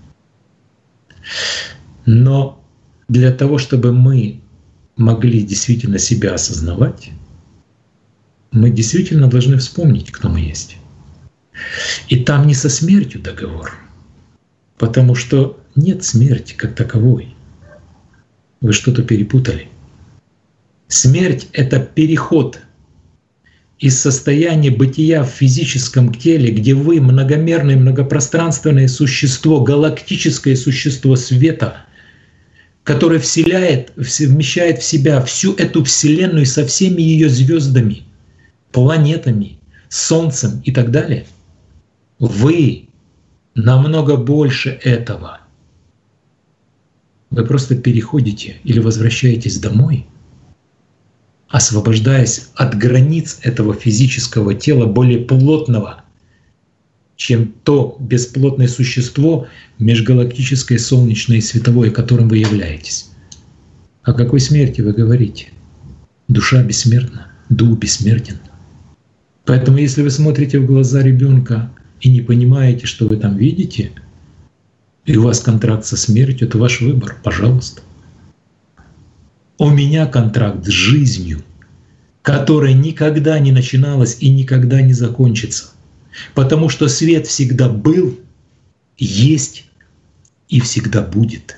Но для того, чтобы мы могли действительно себя осознавать, мы действительно должны вспомнить, кто мы есть. И там не со смертью договор, потому что нет смерти как таковой. Вы что-то перепутали. Смерть — это переход из состояния бытия в физическом теле, где вы многомерное, многопространственное существо, галактическое существо света, который вмещает в себя всю эту Вселенную со всеми ее звездами, планетами, Солнцем и так далее. Вы намного больше этого. Вы просто переходите или возвращаетесь домой, освобождаясь от границ этого физического тела, более плотного, чем то бесплотное существо межгалактическое, солнечное и световое, которым вы являетесь. О какой смерти вы говорите? Душа бессмертна, дух бессмертен. Поэтому если вы смотрите в глаза ребенка и не понимаете, что вы там видите, и у вас контракт со смертью, это ваш выбор, пожалуйста. У меня контракт с жизнью, которая никогда не начиналась и никогда не закончится. Потому что свет всегда был, есть и всегда будет.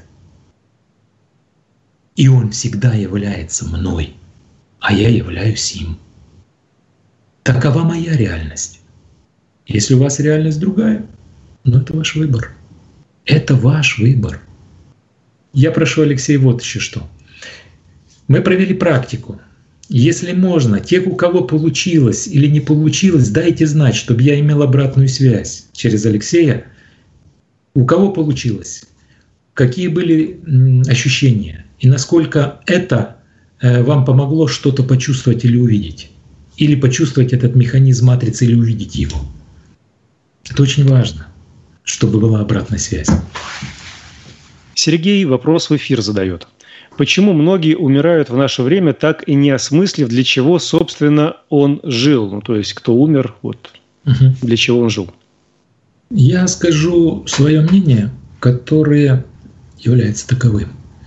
И он всегда является мной, а я являюсь им. Такова моя реальность. Если у вас реальность другая, это ваш выбор. Это ваш выбор. Я прошу, Алексей, вот еще что. Мы провели практику. Если можно, тех, у кого получилось или не получилось, дайте знать, чтобы я имел обратную связь через Алексея. У кого получилось? Какие были ощущения? И насколько это вам помогло что-то почувствовать или увидеть? Или почувствовать этот механизм матрицы или увидеть его? Это очень важно, чтобы была обратная связь. Сергей вопрос в эфир задает. Почему многие умирают в наше время, так и не осмыслив, для чего, собственно, он жил? То есть, кто умер, для чего он жил? Я скажу свое мнение, которое является таковым.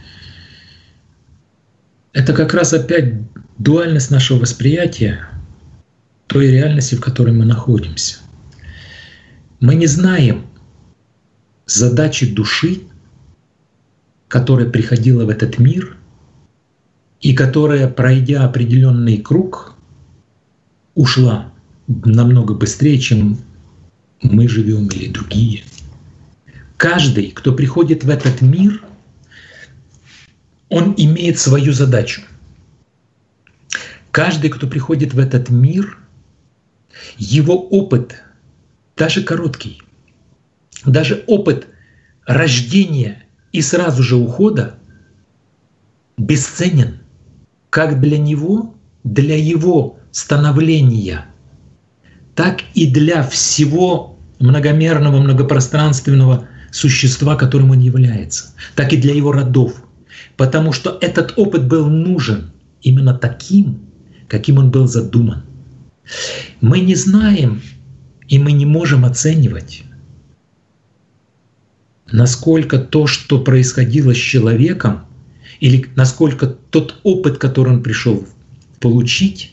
Это как раз опять дуальность нашего восприятия той реальности, в которой мы находимся. Мы не знаем задачи души, которая приходила в этот мир и которая, пройдя определенный круг, ушла намного быстрее, чем мы живем или другие. Каждый, кто приходит в этот мир, он имеет свою задачу. Каждый, кто приходит в этот мир, его опыт, даже короткий, даже опыт рождения и сразу же ухода бесценен как для него, для его становления, так и для всего многомерного, многопространственного существа, которым он является, так и для его родов. Потому что этот опыт был нужен именно таким, каким он был задуман. Мы не знаем и мы не можем оценивать, насколько то, что происходило с человеком, или насколько тот опыт, который он пришел получить,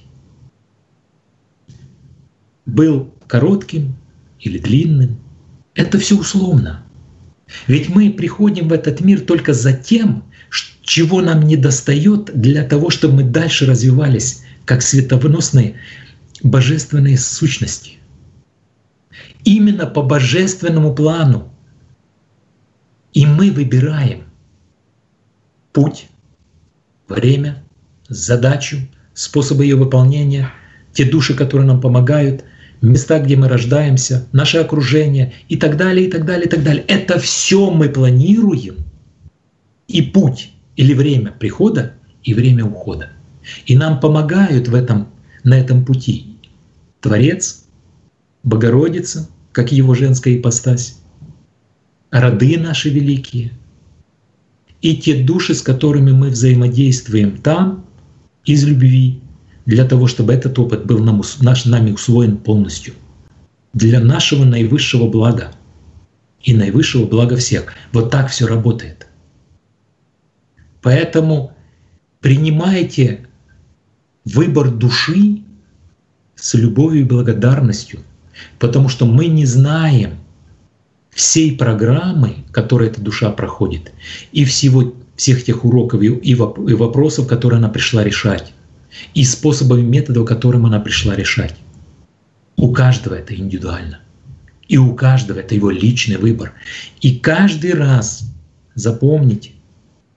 был коротким или длинным. Это все условно. Ведь мы приходим в этот мир только за тем, чего нам недостает для того, чтобы мы дальше развивались как светоносные божественные сущности. Именно по божественному плану. И мы выбираем путь, время, задачу, способы ее выполнения, те души, которые нам помогают, места, где мы рождаемся, наше окружение и так далее, и так далее, и так далее. Это все мы планируем. И путь или время прихода, и время ухода. И нам помогают на этом пути Творец, Богородица, как его женская ипостась, роды наши великие, и те души, с которыми мы взаимодействуем там из любви, для того, чтобы этот опыт был нами усвоен полностью, для нашего наивысшего блага и наивысшего блага всех. Вот так все работает. Поэтому принимайте выбор души с любовью и благодарностью, потому что мы не знаем всей программы, которую эта душа проходит, и всех тех уроков и вопросов, которые она пришла решать, и способов и методов, которым она пришла решать. У каждого это индивидуально, и у каждого это его личный выбор. И каждый раз запомните,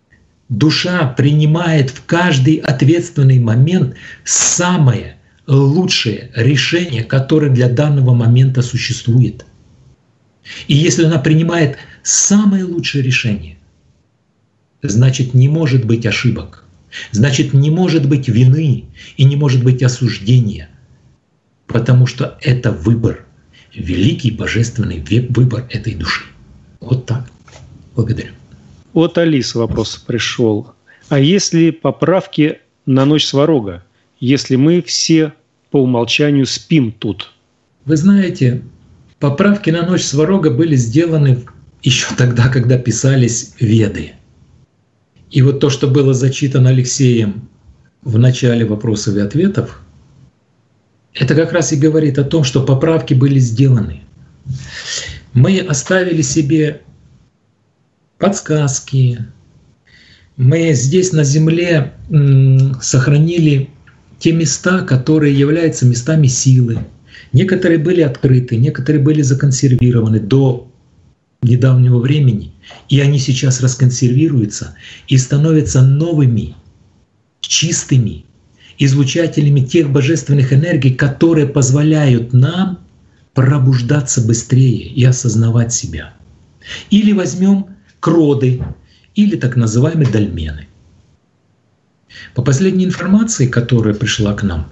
душа принимает в каждый ответственный момент самое лучшее решение, которое для данного момента существует. И если она принимает самое лучшее решение, значит, не может быть ошибок, значит, не может быть вины и не может быть осуждения, потому что это выбор, великий божественный выбор этой души. Вот так. Благодарю. От Алисы вопрос пришел. А если поправки на ночь сварога, если мы все по умолчанию спим тут? Вы знаете, поправки на ночь сварога были сделаны еще тогда, когда писались Веды. И вот то, что было зачитано Алексеем в начале вопросов и ответов, это как раз и говорит о том, что поправки были сделаны. Мы оставили себе подсказки. Мы здесь на Земле сохранили те места, которые являются местами силы. Некоторые были открыты, некоторые были законсервированы до недавнего времени, и они сейчас расконсервируются и становятся новыми, чистыми излучателями тех божественных энергий, которые позволяют нам пробуждаться быстрее и осознавать себя. Или возьмем кроды, или так называемые дольмены. По последней информации, которая пришла к нам,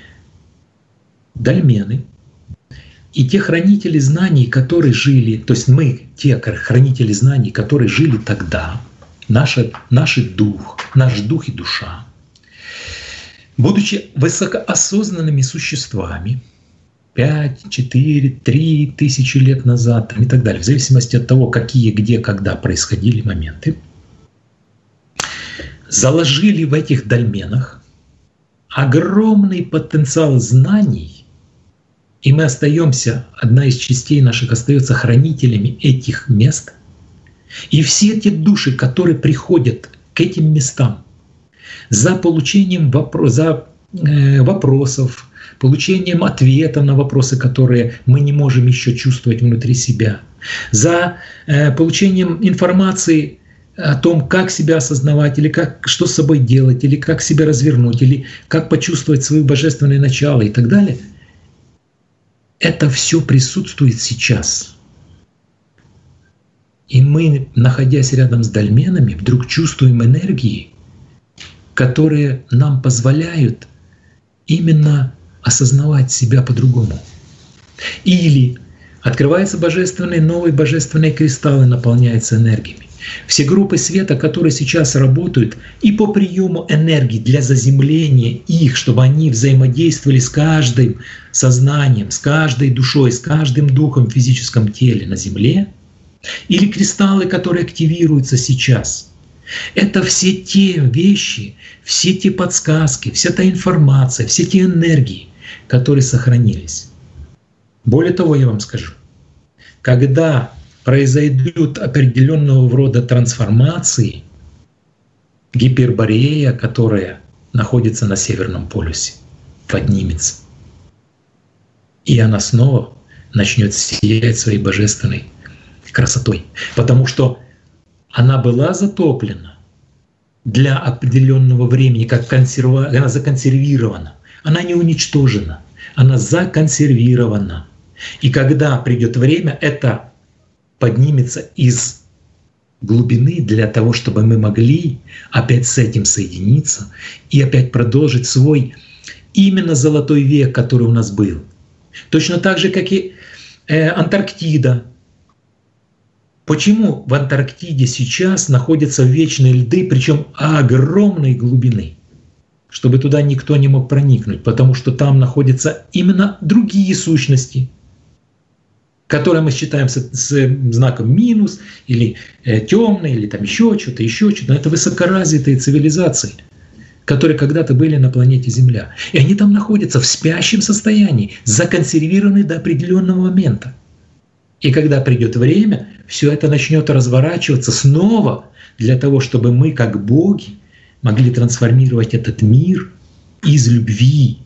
дольмены и те хранители знаний, которые жили, то есть мы, те хранители знаний, которые жили тогда, наш дух и душа, будучи высокоосознанными существами, 5, 4, 3 тысячи лет назад и так далее, в зависимости от того, какие, где, когда происходили моменты, заложили в этих дольменах огромный потенциал знаний, и мы остаемся, одна из частей наших остается хранителями этих мест. И все те души, которые приходят к этим местам за получением вопросов, получением ответа на вопросы, которые мы не можем еще чувствовать внутри себя, за получением информации о том, как себя осознавать, или что с собой делать, или как себя развернуть, или как почувствовать свое божественное начало и так далее. Это все присутствует сейчас. И мы, находясь рядом с дольменами, вдруг чувствуем энергии, которые нам позволяют именно осознавать себя по-другому. Или открываются новые божественные кристаллы, наполняются энергиями. Все группы света, которые сейчас работают и по приему энергии для заземления их, чтобы они взаимодействовали с каждым сознанием, с каждой душой, с каждым духом в физическом теле на Земле, или кристаллы, которые активируются сейчас. Это все те вещи, все те подсказки, вся та информация, все те энергии, которые сохранились. Более того, я вам скажу, когда произойдут определенного рода трансформации, Гиперборея, которая находится на Северном полюсе, поднимется. И она снова начнет сиять своей божественной красотой. Потому что она была затоплена для определенного времени, как она законсервирована. Она не уничтожена, она законсервирована. И когда придет время, это поднимется из глубины для того, чтобы мы могли опять с этим соединиться и опять продолжить свой именно золотой век, который у нас был. Точно так же, как и Антарктида. Почему в Антарктиде сейчас находятся вечные льды, причем огромной глубины, чтобы туда никто не мог проникнуть, потому что там находятся именно другие сущности, которые мы считаем с знаком минус, или темные, или там еще что-то. Но это высокоразвитые цивилизации, которые когда-то были на планете Земля. И они там находятся в спящем состоянии, законсервированы до определенного момента. И когда придет время, все это начнет разворачиваться снова для того, чтобы мы, как боги, могли трансформировать этот мир из любви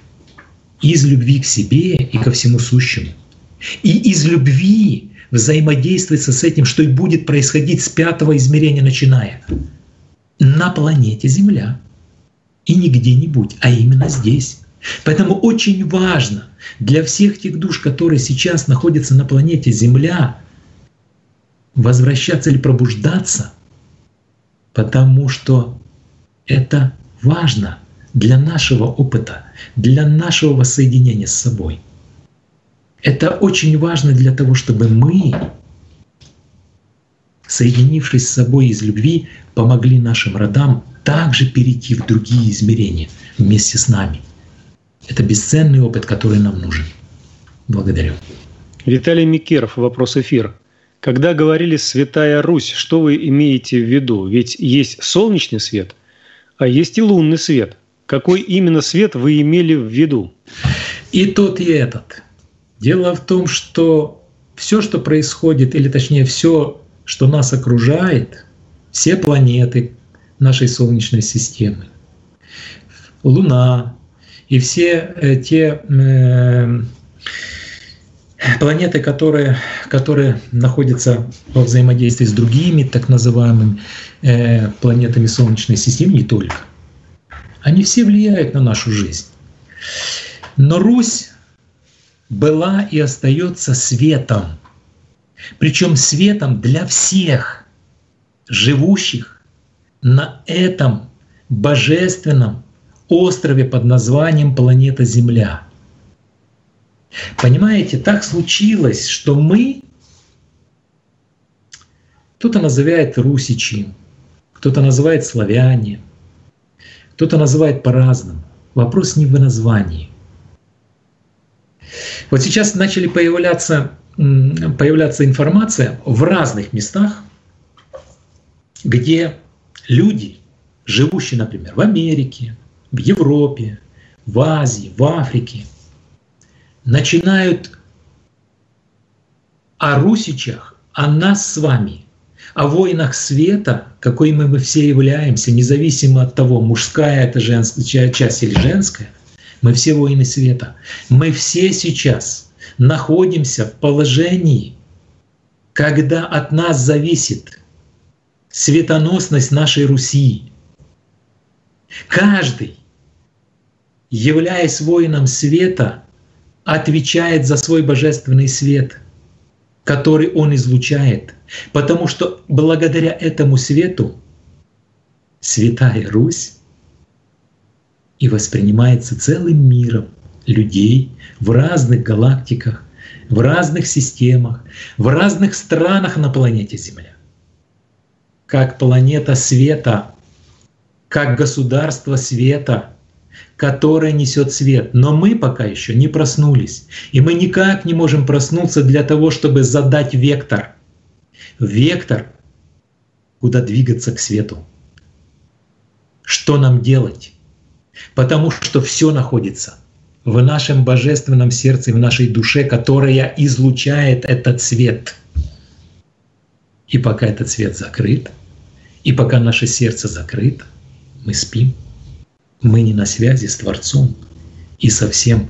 к себе и ко всему сущему. И из любви взаимодействовать с этим, что и будет происходить с 5-го измерения начиная. на планете Земля. И не где-нибудь, а именно здесь. Поэтому очень важно для всех тех душ, которые сейчас находятся на планете Земля, возвращаться или пробуждаться, потому что это важно для нашего опыта, для нашего воссоединения с собой. Это очень важно для того, чтобы мы, соединившись с собой из любви, помогли нашим родам также перейти в другие измерения вместе с нами. Это бесценный опыт, который нам нужен. Благодарю. Виталий Микеров, вопрос эфир. Когда говорили «Святая Русь», что вы имеете в виду? Ведь есть солнечный свет, а есть и лунный свет. Какой именно свет вы имели в виду? И тот, и этот. Дело в том, что все, что происходит, или точнее все, что нас окружает, все планеты нашей Солнечной системы, Луна и все те планеты, которые находятся во взаимодействии с другими так называемыми планетами Солнечной системы, не только, они все влияют на нашу жизнь. Но Русь была и остается светом. Причем светом для всех живущих на этом божественном острове под названием планета Земля. Понимаете, так случилось, что мы, кто-то называет русичи, кто-то называет славяне, кто-то называет по-разному. Вопрос не в названии. Вот сейчас начали появляться информация в разных местах, где люди, живущие, например, в Америке, в Европе, в Азии, в Африке, начинают о русичах, о нас с вами, о воинах света, какой мы все являемся, независимо от того, мужская это женская часть или женская, мы все воины света. Мы все сейчас находимся в положении, когда от нас зависит светоносность нашей Руси. Каждый, являясь воином света, отвечает за свой божественный свет, который он излучает. Потому что благодаря этому свету Святая Русь и воспринимается целым миром людей в разных галактиках, в разных системах, в разных странах на планете Земля. Как планета света, как государство света, которое несет свет. Но мы пока еще не проснулись. И мы никак не можем проснуться для того, чтобы задать вектор. Вектор, куда двигаться к свету. Что нам делать? Потому что все находится в нашем божественном сердце, в нашей душе, которая излучает этот свет. И пока этот свет закрыт, и пока наше сердце закрыто, мы спим. Мы не на связи с Творцом и со всем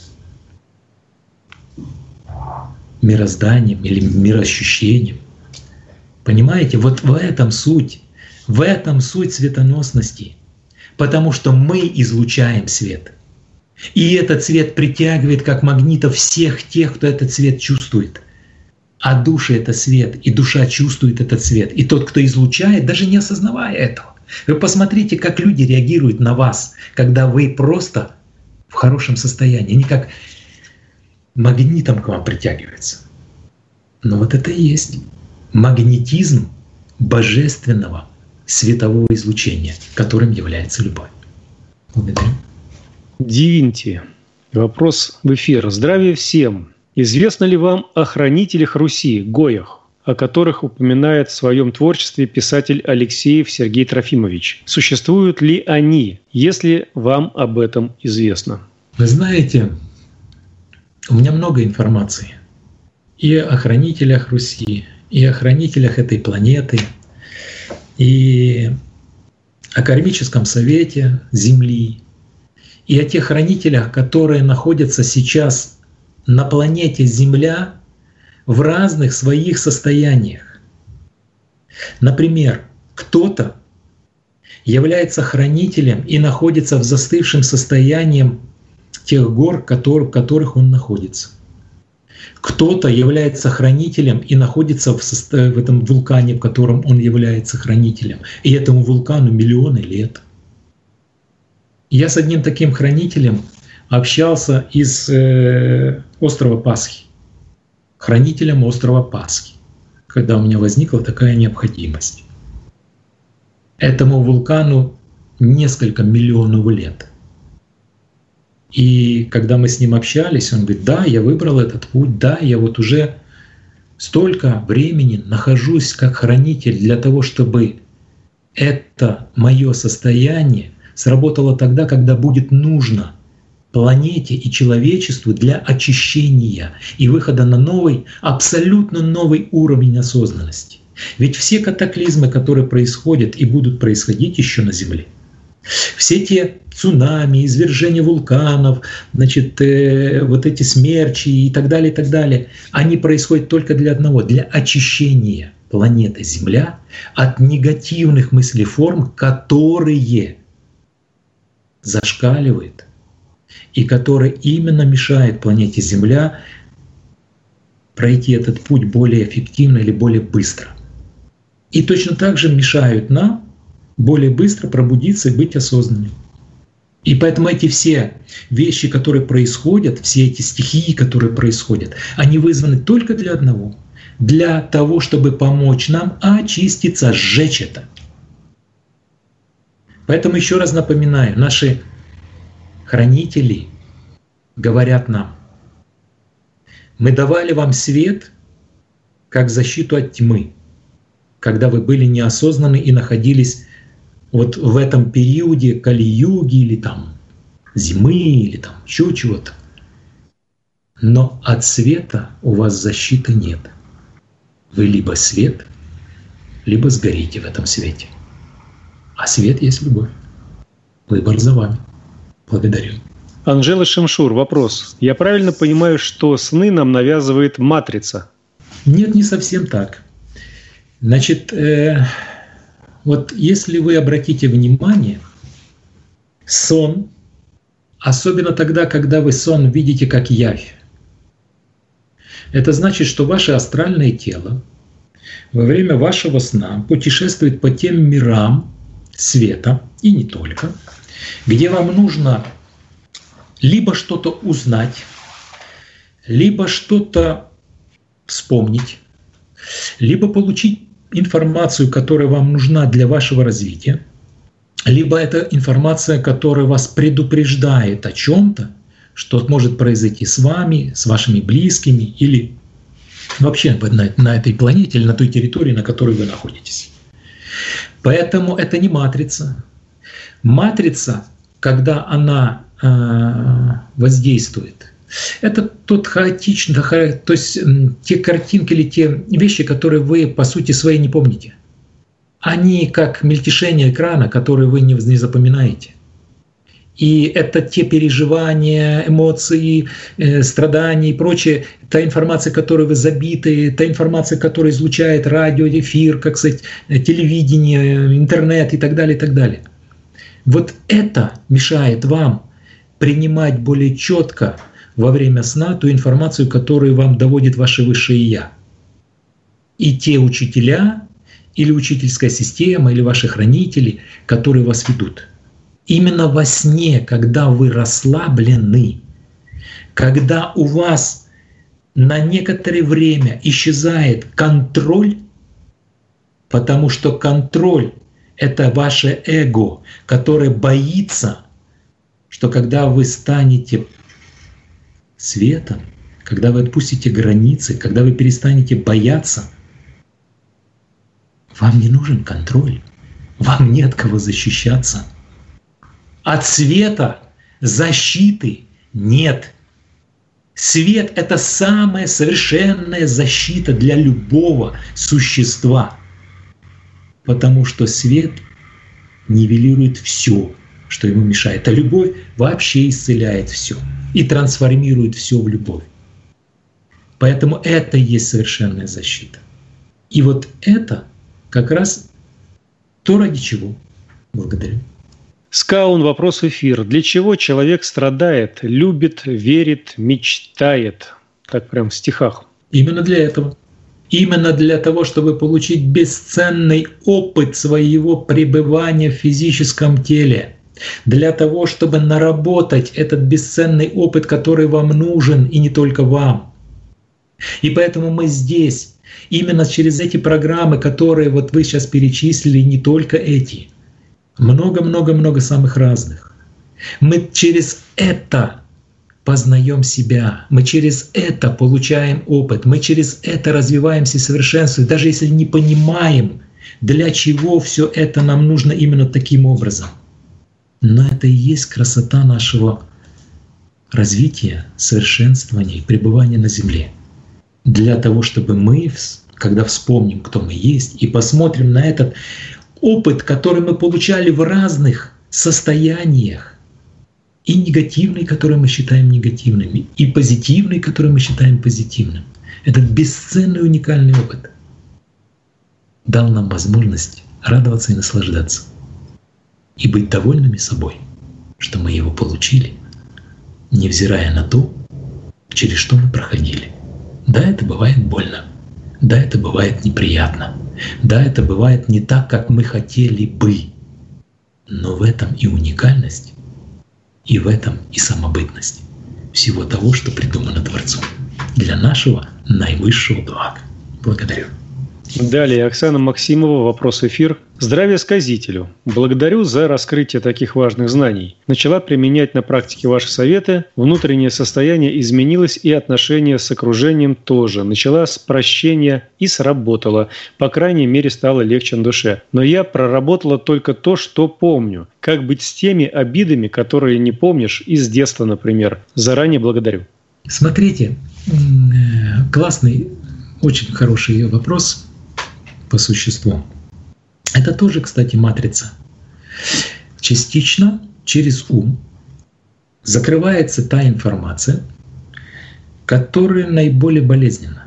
мирозданием или мироощущением. Понимаете, вот в этом суть светоносности, потому что мы излучаем свет. И этот свет притягивает как магнитов всех тех, кто этот свет чувствует. А души — это свет, и душа чувствует этот свет. И тот, кто излучает, даже не осознавая этого. Вы посмотрите, как люди реагируют на вас, когда вы просто в хорошем состоянии. Они как магнитом к вам притягиваются. Но вот это и есть магнетизм божественного светового излучения, которым является любовь. Благодарю. Дивинти. Вопрос в эфир. Здравия всем. Известно ли вам о хранителях Руси, Гоях, о которых упоминает в своем творчестве писатель Алексеев Сергей Трофимович? Существуют ли они, если вам об этом известно? Вы знаете, у меня много информации и о хранителях Руси, и о хранителях этой планеты, и о кармическом совете Земли, и о тех хранителях, которые находятся сейчас на планете Земля в разных своих состояниях. Например, кто-то является хранителем и находится в застывшем состоянии тех гор, в которых он находится. Кто-то является хранителем и находится в этом вулкане, в котором он является хранителем. И этому вулкану миллионы лет. Я с одним таким хранителем общался из острова Пасхи, хранителем острова Пасхи, когда у меня возникла такая необходимость. Этому вулкану несколько миллионов лет. И когда мы с ним общались, он говорит: да, я выбрал этот путь, да, я вот уже столько времени нахожусь как хранитель для того, чтобы это мое состояние сработало тогда, когда будет нужно планете и человечеству для очищения и выхода на новый, абсолютно новый уровень осознанности. Ведь все катаклизмы, которые происходят и будут происходить еще на Земле, все те цунами, извержения вулканов, значит, вот эти смерчи и так далее, они происходят только для одного, для очищения планеты Земля от негативных мыслеформ, которые зашкаливают и которые именно мешают планете Земля пройти этот путь более эффективно или более быстро. И точно так же мешают нам более быстро пробудиться и быть осознанными. И поэтому эти все вещи, которые происходят, все эти стихии, которые происходят, они вызваны только для одного — для того, чтобы помочь нам очиститься, сжечь это. Поэтому еще раз напоминаю, наши хранители говорят нам: мы давали вам свет как защиту от тьмы, когда вы были неосознаны и находились вот в этом периоде Кали-юги или там зимы или там еще чего-то. Но от света у вас защиты нет. Вы либо свет, либо сгорите в этом свете. А свет есть любовь. Выбор за вами. Благодарю. Анжела Шамшур, вопрос. Я правильно понимаю, что сны нам навязывает матрица? Нет, не совсем так. Значит, вот если вы обратите внимание, сон, особенно тогда, когда вы сон видите как явь, это значит, что ваше астральное тело во время вашего сна путешествует по тем мирам света, и не только, где вам нужно либо что-то узнать, либо что-то вспомнить, либо получить информацию, которая вам нужна для вашего развития, либо это информация, которая вас предупреждает о чем-то, что может произойти с вами, с вашими близкими или вообще на этой планете или на той территории, на которой вы находитесь. Поэтому это не матрица. Матрица, когда она воздействует, это тот хаотичный, то есть те картинки или те вещи, которые вы по сути своей не помните. Они как мельтешение экрана, которые вы не запоминаете. И это те переживания, эмоции, страдания и прочее, та информация, которой вы забиты, та информация, которая излучает радио, эфир, как сказать, телевидение, интернет и так далее, и так далее. Вот это мешает вам принимать более четко во время сна ту информацию, которую вам доводит ваше высшее Я. И те учителя, или учительская система, или ваши хранители, которые вас ведут. Именно во сне, когда вы расслаблены, когда у вас на некоторое время исчезает контроль, потому что контроль — это ваше эго, которое боится, что когда вы станете светом, когда вы отпустите границы, когда вы перестанете бояться, вам не нужен контроль, вам не от кого защищаться. От света защиты нет. Свет — это самая совершенная защита для любого существа, потому что свет нивелирует все, что ему мешает. А любовь вообще исцеляет все и трансформирует все в любовь. Поэтому это и есть совершенная защита. И вот это как раз то, ради чего Благодарю. Скаун, вопрос в эфир. Для чего человек страдает, любит, верит, мечтает? Так прям в стихах. Именно для этого. Именно для того, чтобы получить бесценный опыт своего пребывания в физическом теле. Для того, чтобы наработать этот бесценный опыт, который вам нужен, и не только вам. И поэтому мы здесь. Именно через эти программы, которые вот вы сейчас перечислили, не только эти. Много-много-много самых разных. Мы через это познаем себя, мы через это получаем опыт, мы через это развиваемся и совершенствуем, даже если не понимаем, для чего все это нам нужно именно таким образом. Но это и есть красота нашего развития, совершенствования и пребывания на Земле. Для того, чтобы мы, когда вспомним, кто мы есть, и посмотрим на этот опыт, который мы получали в разных состояниях, и негативный, который мы считаем негативным, и позитивный, который мы считаем позитивным. Этот бесценный уникальный опыт дал нам возможность радоваться и наслаждаться, и быть довольными собой, что мы его получили, невзирая на то, через что мы проходили. Да, это бывает больно, да, это бывает неприятно, да, это бывает не так, как мы хотели бы, но в этом и уникальность, и в этом и самобытность всего того, что придумано Творцом для нашего наивысшего блага. Благодарю. Далее Оксана Максимова, вопрос в эфир. Здравия сказителю. Благодарю за раскрытие таких важных знаний. Начала применять на практике ваши советы. Внутреннее состояние изменилось, и отношения с окружением тоже. Начала с прощения и сработала. По крайней мере, стало легче на душе. Но я проработала только то, что помню. Как быть с теми обидами, которые не помнишь из детства, например? Заранее благодарю. Смотрите, классный, очень хороший вопрос по существу. Это тоже, кстати, матрица. Частично через ум закрывается та информация, которая наиболее болезненна.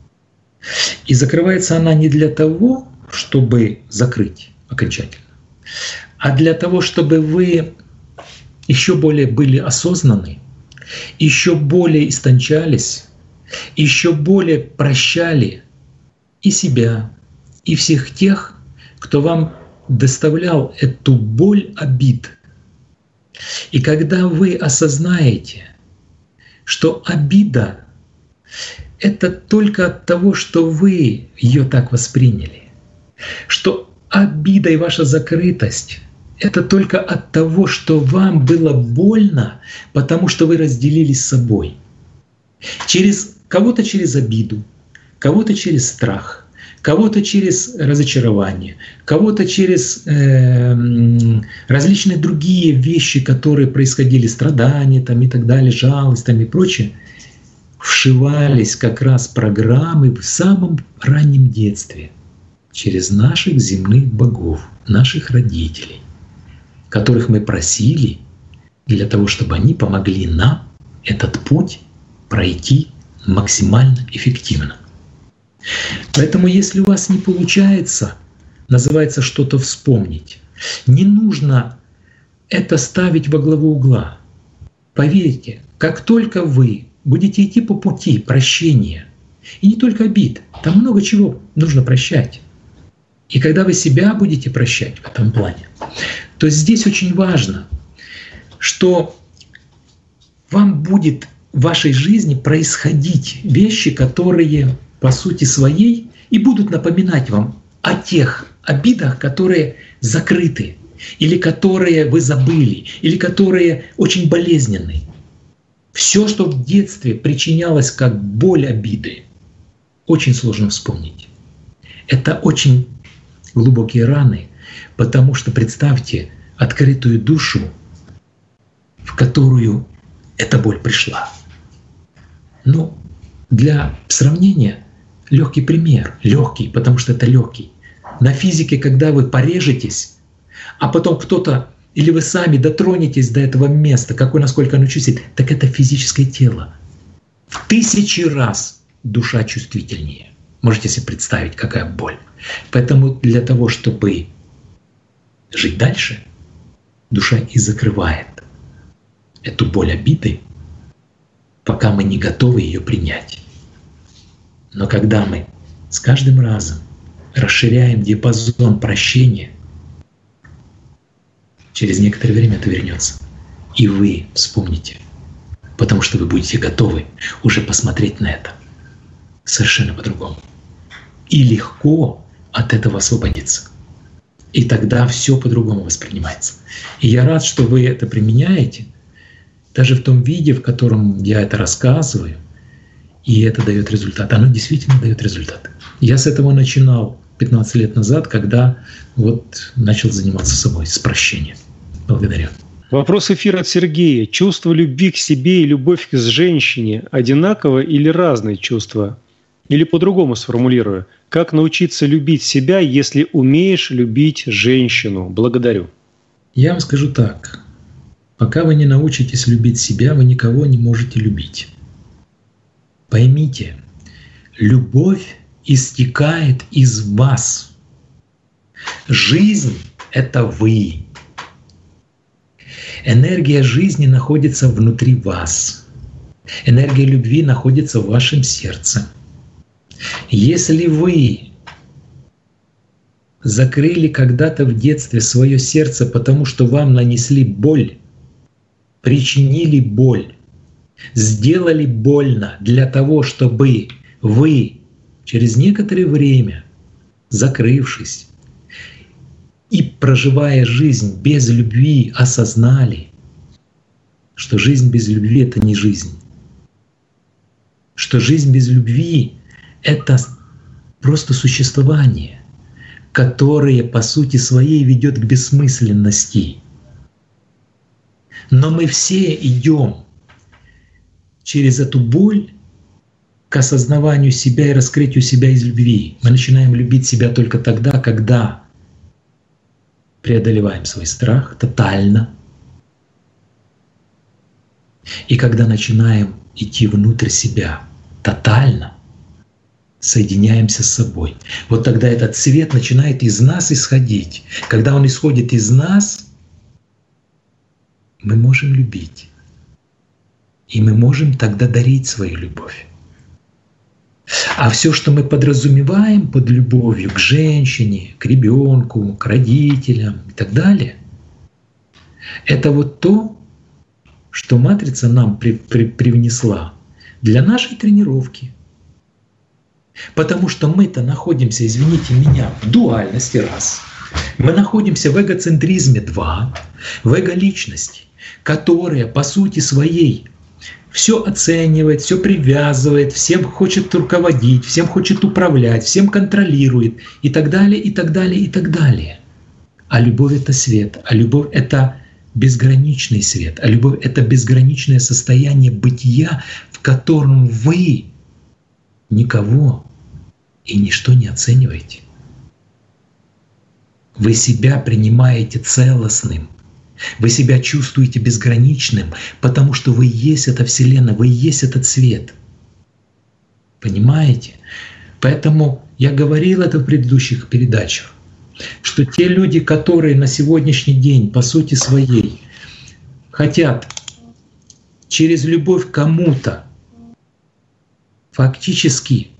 И закрывается она не для того, чтобы закрыть окончательно, а для того, чтобы вы еще более были осознаны, еще более истончались, еще более прощали и себя, и всех тех, кто вам доставлял эту боль обид. И когда вы осознаете, что обида — это только от того, что вы ее так восприняли, что обида и ваша закрытость — это только от того, что вам было больно, потому что вы разделились с собой. Кого-то через обиду, кого-то через страх, кого-то через разочарование, кого-то через различные другие вещи, которые происходили, страдания там, и так далее, жалость там, и прочее, вшивались как раз программы в самом раннем детстве через наших земных богов, наших родителей, которых мы просили для того, чтобы они помогли нам этот путь пройти максимально эффективно. Поэтому если у вас не получается, называется, что-то вспомнить, не нужно это ставить во главу угла. Поверьте, как только вы будете идти по пути прощения, и не только обид, там много чего нужно прощать. И когда вы себя будете прощать в этом плане, то здесь очень важно, что вам будет в вашей жизни происходить вещи, которые по сути своей и будут напоминать вам о тех обидах, которые закрыты, или которые вы забыли, или которые очень болезненны. Все, что в детстве причинялось как боль обиды, очень сложно вспомнить. Это очень глубокие раны, потому что представьте открытую душу, в которую эта боль пришла. Ну, для сравнения, легкий пример. Легкий, потому что это легкий. На физике, когда вы порежетесь, а потом кто-то или вы сами дотронетесь до этого места, насколько оно чувствует, так это физическое тело. В 1000 раз душа чувствительнее. Можете себе представить, какая боль. Поэтому для того, чтобы жить дальше, душа и закрывает эту боль обиды, пока мы не готовы ее принять. Но когда мы с каждым разом расширяем диапазон прощения, через некоторое время это вернется. И вы вспомните, потому что вы будете готовы уже посмотреть на это совершенно по-другому. И легко от этого освободиться. И тогда все по-другому воспринимается. И я рад, что вы это применяете, даже в том виде, в котором я это рассказываю, и это дает результат. Оно действительно дает результат. Я с этого начинал 15 лет назад, когда начал заниматься собой, с прощения. Благодарю. Вопрос эфира от Сергея. Чувство любви к себе и любовь к женщине одинаково или разные чувства? Или по-другому сформулирую. Как научиться любить себя, если умеешь любить женщину? Благодарю. Я вам скажу так. Пока вы не научитесь любить себя, вы никого не можете любить. Поймите, любовь истекает из вас. Жизнь — это вы. Энергия жизни находится внутри вас. Энергия любви находится в вашем сердце. Если вы закрыли когда-то в детстве свое сердце, потому что вам нанесли боль, причинили боль, сделали больно для того, чтобы вы через некоторое время, закрывшись и проживая жизнь без любви, осознали, что жизнь без любви — это не жизнь, что жизнь без любви — это просто существование, которое по сути своей ведет к бессмысленности. Но мы все идем через эту боль к осознаванию себя и раскрытию себя из любви. Мы начинаем любить себя только тогда, когда преодолеваем свой страх тотально, и когда начинаем идти внутрь себя тотально, соединяемся с собой. Вот тогда этот свет начинает из нас исходить. Когда он исходит из нас, мы можем любить. И мы можем тогда дарить свою любовь. А все, что мы подразумеваем под любовью к женщине, к ребенку, к родителям и так далее, это вот то, что матрица нам привнесла для нашей тренировки. Потому что мы-то находимся, извините меня, в дуальности раз. Мы находимся в эгоцентризме 2, в эго-личности, которая по сути своей все оценивает, все привязывает, всем хочет руководить, всем хочет управлять, всем контролирует и так далее, и так далее, и так далее. А любовь — это свет, а любовь — это безграничный свет, а любовь — это безграничное состояние бытия, в котором вы никого и ничто не оцениваете. Вы себя принимаете целостным. Вы себя чувствуете безграничным, потому что вы есть эта Вселенная, вы есть этот свет. Понимаете? Поэтому я говорил это в предыдущих передачах, что те люди, которые на сегодняшний день по сути своей хотят через любовь к кому-то фактически,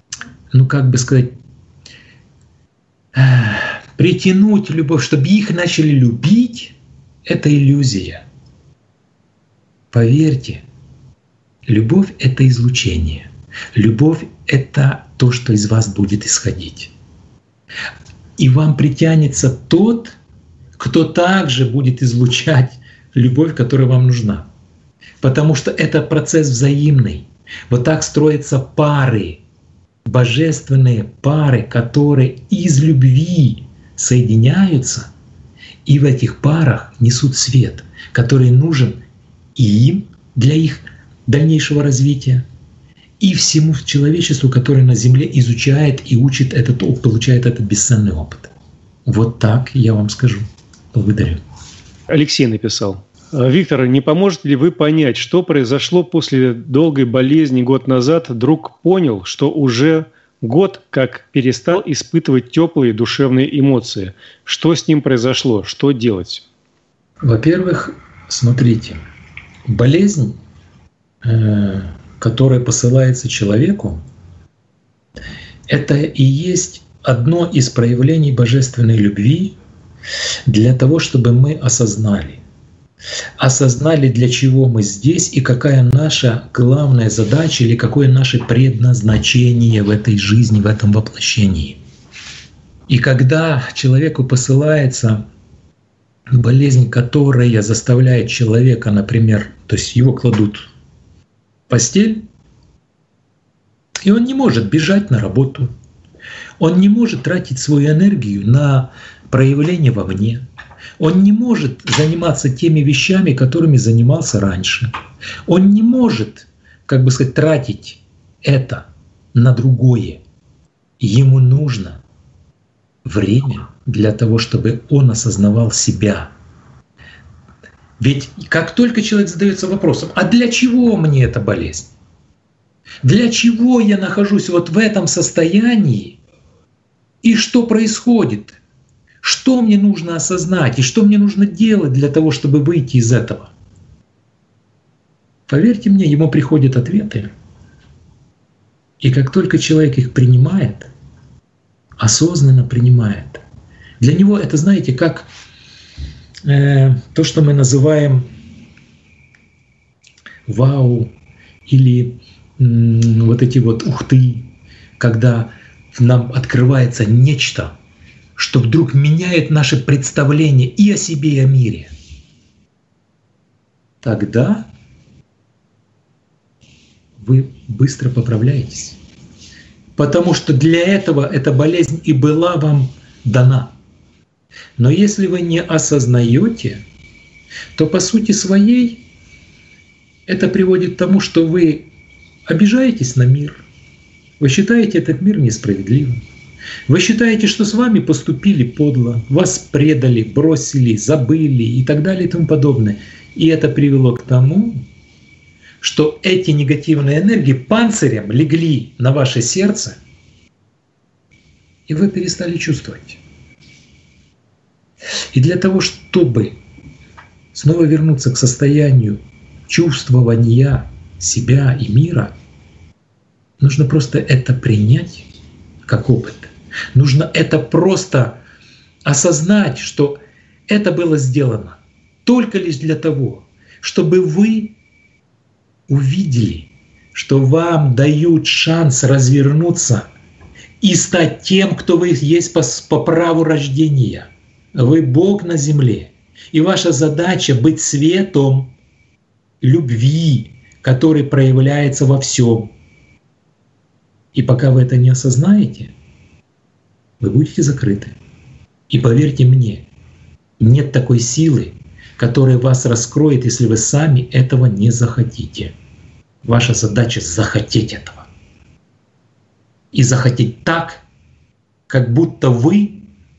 притянуть любовь, чтобы их начали любить, это иллюзия. Поверьте, любовь — это излучение. Любовь — это то, что из вас будет исходить. И вам притянется тот, кто также будет излучать любовь, которая вам нужна. Потому что это процесс взаимный. Вот так строятся пары, божественные пары, которые из любви соединяются, и в этих парах несут свет, который нужен и им для их дальнейшего развития, и всему человечеству, которое на Земле изучает и учит этот опыт, получает этот бесценный опыт. Вот так я вам скажу. Благодарю. Алексей написал. Виктор, не поможете ли вы понять, что произошло после долгой болезни год назад? Друг понял, что уже Год как перестал испытывать теплые душевные эмоции. Что с ним произошло? Что делать? Во-первых, смотрите, болезнь, которая посылается человеку, это и есть одно из проявлений божественной любви для того, чтобы мы осознали, для чего мы здесь и какая наша главная задача или какое наше предназначение в этой жизни, в этом воплощении. И когда человеку посылается болезнь, которая заставляет человека, например, то есть его кладут в постель, и он не может бежать на работу, он не может тратить свою энергию на проявление вовне, он не может заниматься теми вещами, которыми занимался раньше, он не может, тратить это на другое. Ему нужно время для того, чтобы он осознавал себя. Ведь как только человек задается вопросом, а для чего мне эта болезнь? Для чего я нахожусь вот в этом состоянии? И что происходит? Что мне нужно осознать? И что мне нужно делать для того, чтобы выйти из этого? Поверьте мне, ему приходят ответы. И как только человек их принимает, осознанно принимает, для него это, знаете, как то, что мы называем вау или вот эти вот ухты, когда нам открывается нечто, что вдруг меняет наше представление и о себе, и о мире. Тогда вы быстро поправляетесь. Потому что для этого эта болезнь и была вам дана. Но если вы не осознаете, то по сути своей это приводит к тому, что вы обижаетесь на мир, вы считаете этот мир несправедливым, вы считаете, что с вами поступили подло, вас предали, бросили, забыли и так далее и тому подобное. И это привело к тому, что эти негативные энергии панцирем легли на ваше сердце, и вы перестали чувствовать. И для того, чтобы снова вернуться к состоянию чувствования себя и мира, нужно просто это принять как опыт. Нужно это просто осознать, что это было сделано только лишь для того, чтобы вы увидели, что вам дают шанс развернуться и стать тем, кто вы есть по праву рождения. Вы Бог на земле. И ваша задача быть светом любви, который проявляется во всем. И пока вы это не осознаете, вы будете закрыты. И поверьте мне, нет такой силы, которая вас раскроет, если вы сами этого не захотите. Ваша задача — захотеть этого. И захотеть так, как будто вы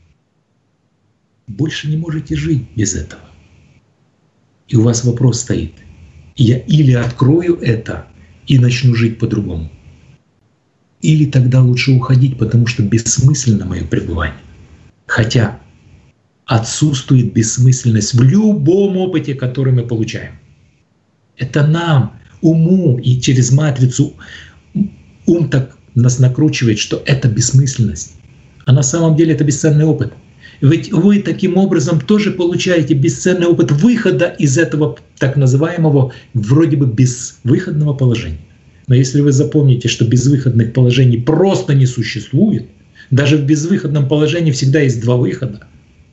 больше не можете жить без этого. И у вас вопрос стоит. Я или открою это и начну жить по-другому, или тогда лучше уходить, потому что бессмысленно мое пребывание. Хотя отсутствует бессмысленность в любом опыте, который мы получаем. Это нам, уму, и через матрицу ум так нас накручивает, что это бессмысленность. А на самом деле это бесценный опыт. Ведь вы таким образом тоже получаете бесценный опыт выхода из этого так называемого вроде бы безвыходного положения. Но если вы запомните, что безвыходных положений просто не существует, даже в безвыходном положении всегда есть два выхода.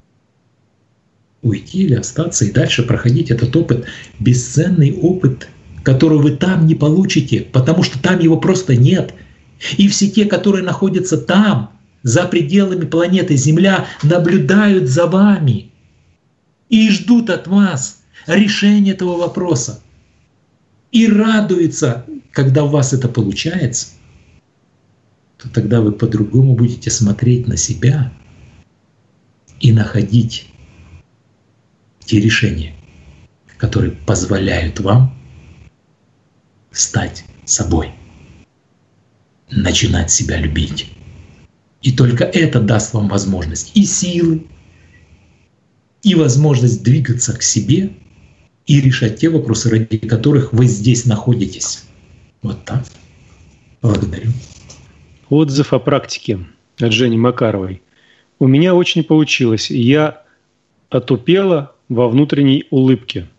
Уйти или остаться и дальше проходить этот опыт, бесценный опыт, который вы там не получите, потому что там его просто нет. И все те, которые находятся там, за пределами планеты Земля, наблюдают за вами и ждут от вас решения этого вопроса. И радуются, когда у вас это получается, то тогда вы по-другому будете смотреть на себя и находить те решения, которые позволяют вам стать собой. начинать себя любить. И только это даст вам возможность и силы, и возможность двигаться к себе и решать те вопросы, ради которых вы здесь находитесь. Вот так. Благодарю. Отзыв о практике от Жени Макаровой. У меня очень получилось. Я отупела во внутренней улыбке.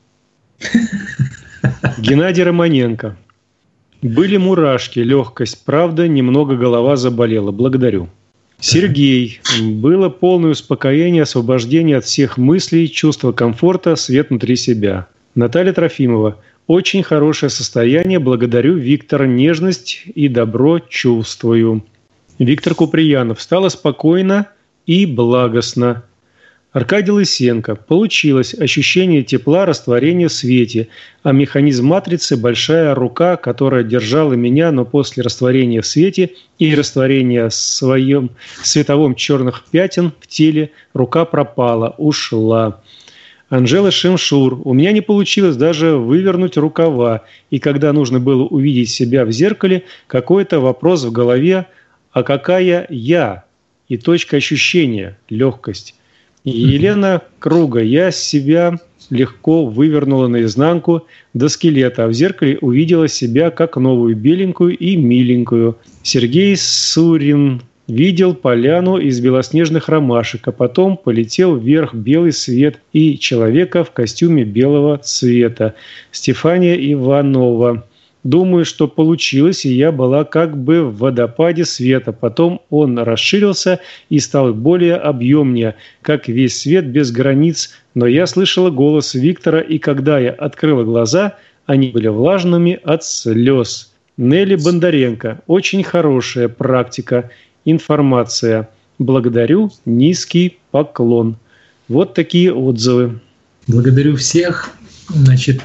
Геннадий Романенко. Были мурашки, легкость, правда, немного голова заболела. Благодарю. Сергей. Было полное успокоение, освобождение от всех мыслей, чувство комфорта, свет внутри себя. Наталья Трофимова. Очень хорошее состояние. Благодарю, Виктор. Нежность и добро чувствую. Виктор Куприянов. Стало спокойно и благостно. Аркадий Лысенко. Получилось ощущение тепла, растворения в свете, а механизм матрицы – большая рука, которая держала меня, но после растворения в свете и растворения в своем световом черных пятен в теле рука пропала, ушла. Анжела Шимшур. У меня не получилось даже вывернуть рукава, и когда нужно было увидеть себя в зеркале, какой-то вопрос в голове, а какая я? И точка ощущения – легкость. Елена Круга. Я себя легко вывернула наизнанку до скелета, а в зеркале увидела себя как новую, беленькую и миленькую. Сергей Сурин. Видел поляну из белоснежных ромашек, а потом полетел вверх белый свет и человека в костюме белого цвета. Стефания Иванова. Думаю, что получилось, и я была как бы в водопаде света. Потом он расширился и стал более объемнее, как весь свет без границ. Но я слышала голос Виктора, и когда я открыла глаза, они были влажными от слез. Нелли Бондаренко. Очень хорошая практика. Информация. Благодарю. Низкий поклон. Вот такие отзывы. Благодарю всех. Значит,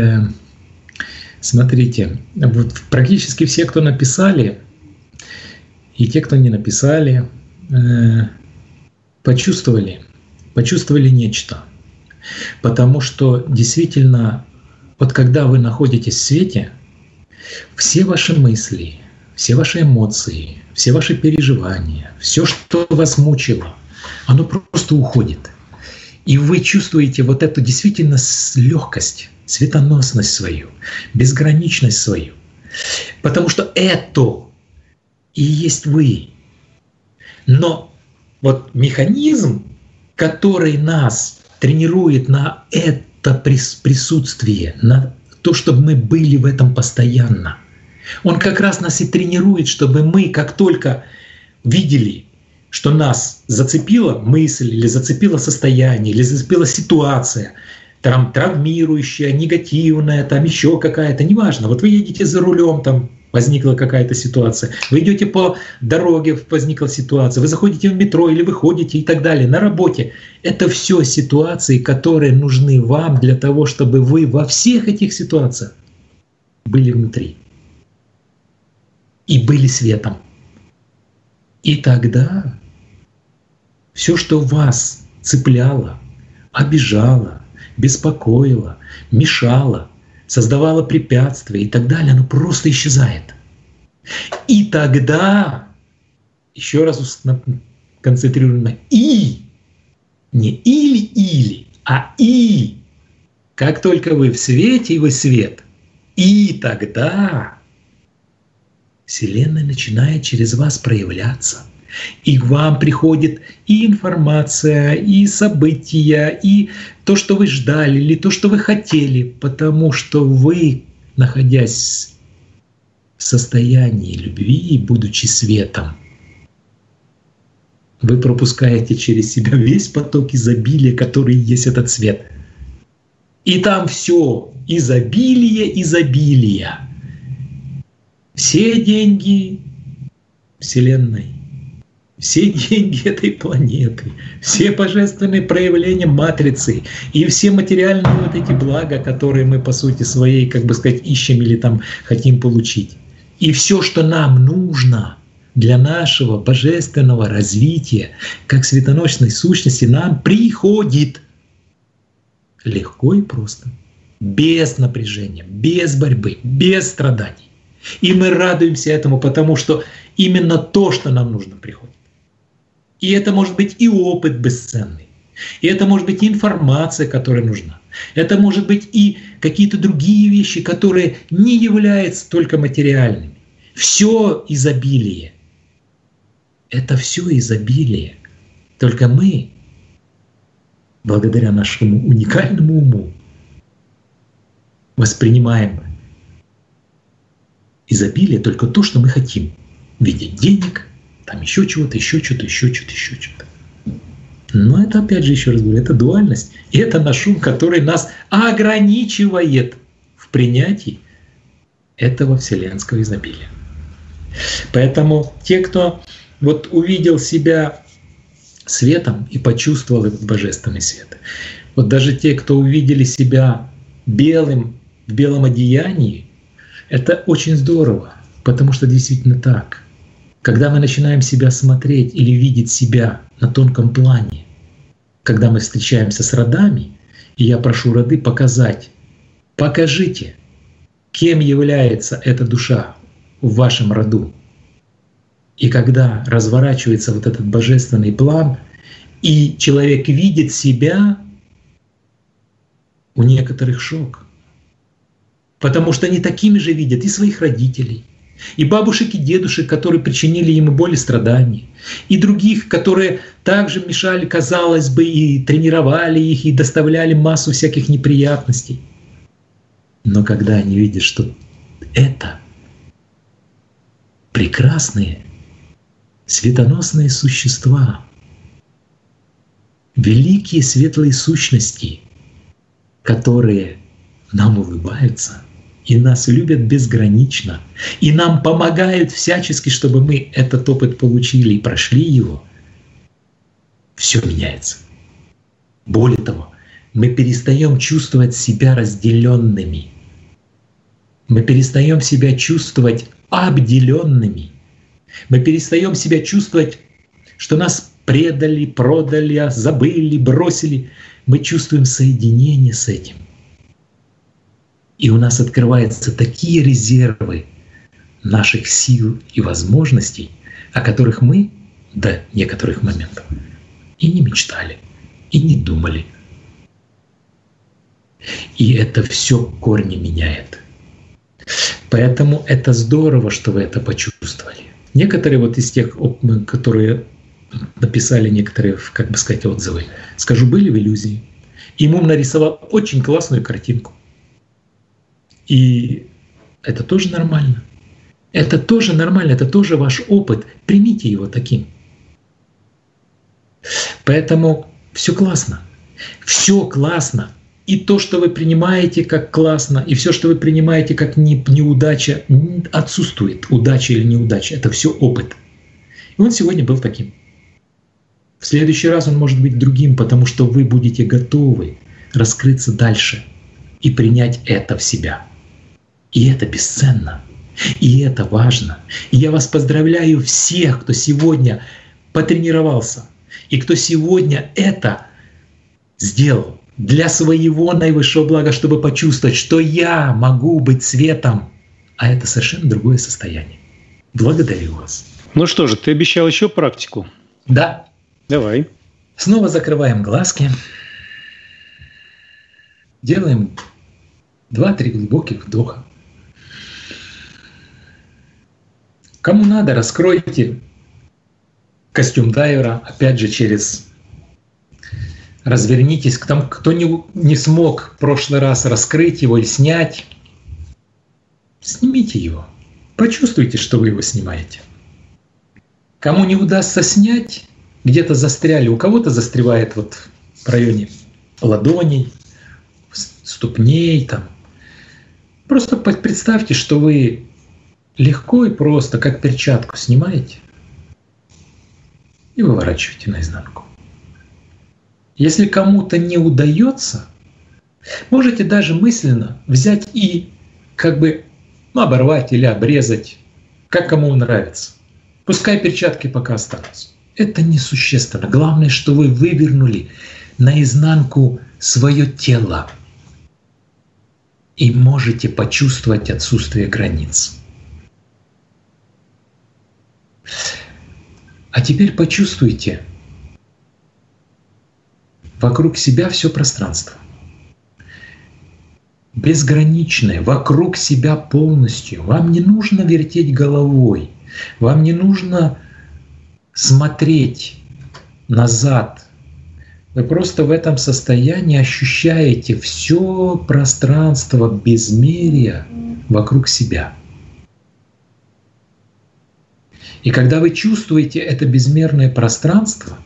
смотрите, вот практически все, кто написали, и те, кто не написали, почувствовали нечто. Потому что действительно, вот когда вы находитесь в свете, все ваши мысли, все ваши эмоции, все ваши переживания, все, что вас мучило, оно просто уходит. И вы чувствуете вот эту действительно легкость, светоносность свою, безграничность свою. Потому что это и есть вы. Но вот механизм, который нас тренирует на это присутствие, на то, чтобы мы были в этом постоянно, он как раз нас и тренирует, чтобы мы, как только видели, что нас зацепила мысль, или зацепило состояние, или зацепила ситуация, там травмирующая, негативная, там еще какая-то, неважно. Вот вы едете за рулем, там возникла какая-то ситуация, вы идете по дороге, возникла ситуация, вы заходите в метро или выходите и так далее, на работе. Это все ситуации, которые нужны вам для того, чтобы вы во всех этих ситуациях были внутри и были светом. И тогда все, что вас цепляло, обижало, беспокоило, мешало, создавало препятствия и так далее, оно просто исчезает. И тогда, еще раз концентрируем на «и», не «или», а «и». Как только вы в свете, и вы свет, и тогда Вселенная начинает через вас проявляться. И к вам приходит и информация, и события, и то, что вы ждали, или то, что вы хотели, потому что вы, находясь в состоянии любви и будучи светом, вы пропускаете через себя весь поток изобилия, который есть этот свет. И там все изобилие изобилия. Все деньги Вселенной, все деньги этой планеты, все божественные проявления матрицы и все материальные вот эти блага, которые мы по сути своей, как бы сказать, ищем или там хотим получить. И все, что нам нужно для нашего божественного развития, как светоносной сущности, нам приходит легко и просто, без напряжения, без борьбы, без страданий. И мы радуемся этому, потому что именно то, что нам нужно, приходит. И это может быть и опыт бесценный. И это может быть и информация, которая нужна. Это может быть и какие-то другие вещи, которые не являются только материальными. Все изобилие. Это все изобилие. Только мы, благодаря нашему уникальному уму, воспринимаем изобилие только то, что мы хотим. В виде денег, там еще чего-то, еще что-то, еще что-то, еще что-то. Но это, опять же, еще раз говорю, это дуальность. И это наш ум, который нас ограничивает в принятии этого вселенского изобилия. Поэтому те, кто вот увидел себя светом и почувствовал этот божественный свет, вот даже те, кто увидели себя белым, в белом одеянии, это очень здорово, потому что действительно так. Когда мы начинаем себя смотреть или видеть себя на тонком плане, когда мы встречаемся с родами, и я прошу роды показать, покажите, кем является эта душа в вашем роду. И когда разворачивается вот этот божественный план, и человек видит себя, у некоторых шок. Потому что они такими же видят и своих родителей, и бабушек и дедушек, которые причинили ему боль и страдания, и других, которые также мешали, казалось бы, и тренировали их, и доставляли массу всяких неприятностей. Но когда они видят, что это прекрасные, светоносные существа, великие светлые сущности, которые нам улыбаются и нас любят безгранично, и нам помогают всячески, чтобы мы этот опыт получили и прошли его, все меняется. Более того, мы перестаем чувствовать себя разделенными, мы перестаем себя чувствовать обделенными, мы перестаем себя чувствовать, что нас предали, продали, забыли, бросили. Мы чувствуем соединение с этим. И у нас открываются такие резервы наших сил и возможностей, о которых мы до некоторых моментов и не мечтали, и не думали. И это все корни меняет. Поэтому это здорово, что вы это почувствовали. Некоторые вот из тех, которые написали некоторые, как бы сказать, отзывы, скажу, были в иллюзии. Им ум нарисовал очень классную картинку. И это тоже нормально. Это тоже нормально, это тоже ваш опыт. Примите его таким. Поэтому все классно. Все классно. И то, что вы принимаете как классно, и все, что вы принимаете как неудача, отсутствует. Удача или неудача. Это все опыт. И он сегодня был таким. В следующий раз он может быть другим, потому что вы будете готовы раскрыться дальше и принять это в себя. И это бесценно. И это важно. И я вас поздравляю всех, кто сегодня потренировался, и кто сегодня это сделал для своего наивысшего блага, чтобы почувствовать, что я могу быть светом, а это совершенно другое состояние. Благодарю вас. Ну что же, ты обещал еще практику? Да. Давай. Снова закрываем глазки. Делаем 2-3 глубоких вдоха. Кому надо, раскройте костюм дайвера, опять же, развернитесь к тому, кто не смог в прошлый раз раскрыть его и снять. Снимите его. Почувствуйте, что вы его снимаете. Кому не удастся снять, где-то застряли, у кого-то застревает вот в районе ладоней, ступней там. Просто представьте, что вы легко и просто, как перчатку, снимаете и выворачиваете наизнанку. Если кому-то не удается, можете даже мысленно взять и как бы оборвать или обрезать, как кому нравится. Пускай перчатки пока останутся. Это несущественно. Главное, что вы вывернули наизнанку свое тело и можете почувствовать отсутствие границ. А теперь почувствуйте вокруг себя все пространство. Безграничное, вокруг себя полностью. Вам не нужно вертеть головой, вам не нужно смотреть назад. Вы просто в этом состоянии ощущаете все пространство безмерия вокруг себя. И когда вы чувствуете это безмерное пространство,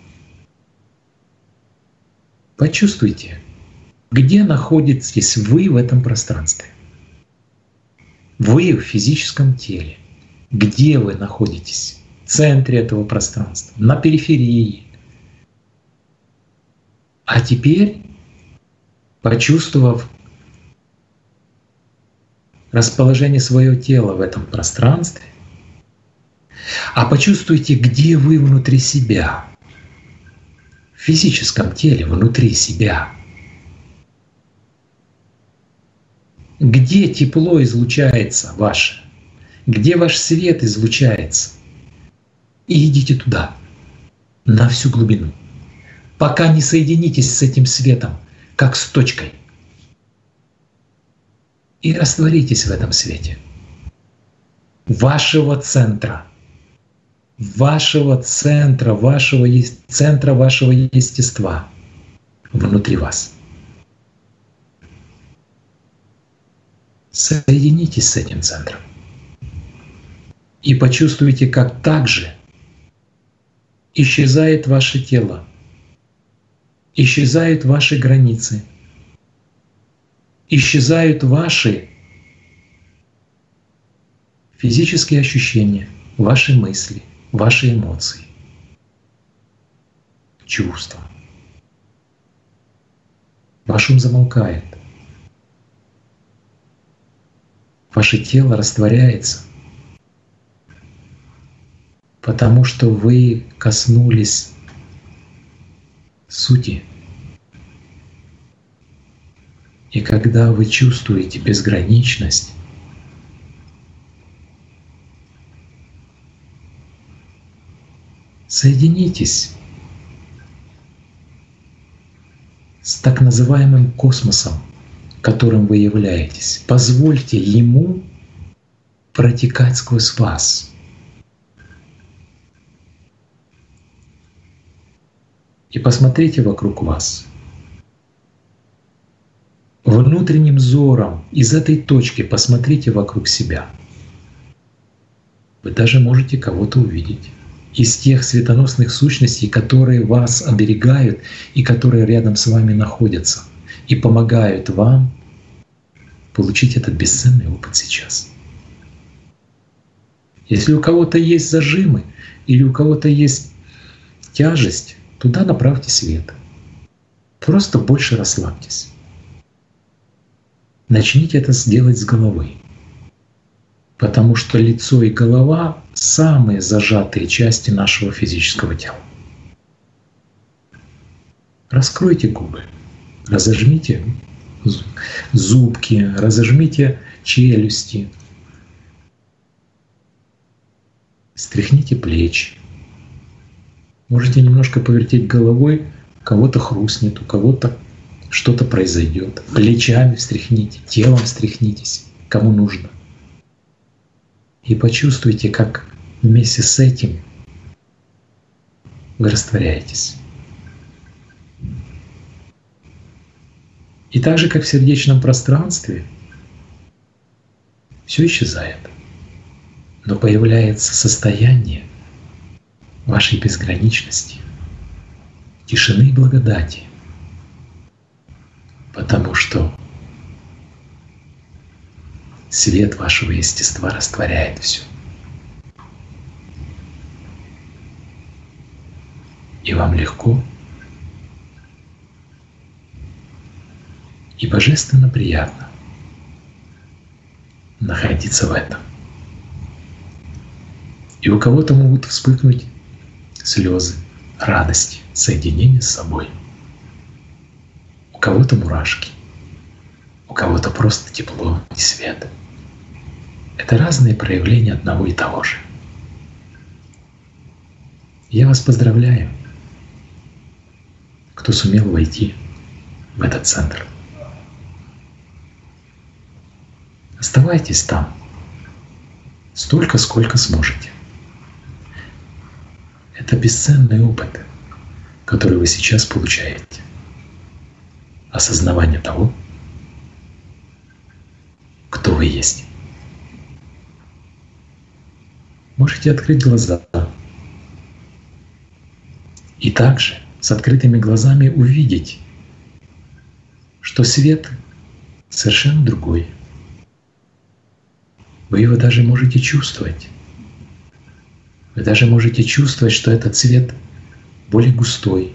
почувствуйте, где находитесь вы в этом пространстве. Вы в физическом теле. Где вы находитесь? В центре этого пространства, на периферии. А теперь, почувствовав расположение своего тела в этом пространстве, почувствуйте, где вы внутри себя, в физическом теле, внутри себя. Где тепло излучается ваше, где ваш свет излучается. И идите туда, на всю глубину, пока не соединитесь с этим светом, как с точкой. И растворитесь в этом свете, вашего центра, центра вашего естества внутри вас. Соединитесь с этим центром и почувствуйте, как также исчезает ваше тело, исчезают ваши границы, исчезают ваши физические ощущения, ваши мысли, ваши эмоции, чувства. Ваш ум замолкает. Ваше тело растворяется, потому что вы коснулись сути. И когда вы чувствуете безграничность, соединитесь с так называемым космосом, которым вы являетесь. Позвольте ему протекать сквозь вас. И посмотрите вокруг вас. Внутренним взором из этой точки посмотрите вокруг себя. Вы даже можете кого-то увидеть из тех светоносных сущностей, которые вас оберегают и которые рядом с вами находятся и помогают вам получить этот бесценный опыт сейчас. Если у кого-то есть зажимы или у кого-то есть тяжесть, туда направьте свет. Просто больше расслабьтесь. Начните это делать с головы, потому что лицо и голова — самые зажатые части нашего физического тела. Раскройте губы, разожмите зубки, разожмите челюсти, стряхните плечи. Можете немножко повертеть головой, у кого-то хрустнет, у кого-то что-то произойдет. Плечами встряхните, телом встряхнитесь, кому нужно. И почувствуйте, как вместе с этим вы растворяетесь. И так же, как в сердечном пространстве, все исчезает. Но появляется состояние вашей безграничности, тишины и благодати. Потому что свет вашего естества растворяет все. И вам легко и божественно приятно находиться в этом. И у кого-то могут вспыхнуть слезы радости, соединения с собой. У кого-то мурашки, у кого-то просто тепло и свет. Это разные проявления одного и того же. Я вас поздравляю, кто сумел войти в этот центр. Оставайтесь там столько, сколько сможете. Это бесценный опыт, который вы сейчас получаете. Осознавание того, кто вы есть. Можете открыть глаза и также с открытыми глазами увидеть, что свет совершенно другой. Вы его даже можете чувствовать. Вы даже можете чувствовать, что этот цвет более густой,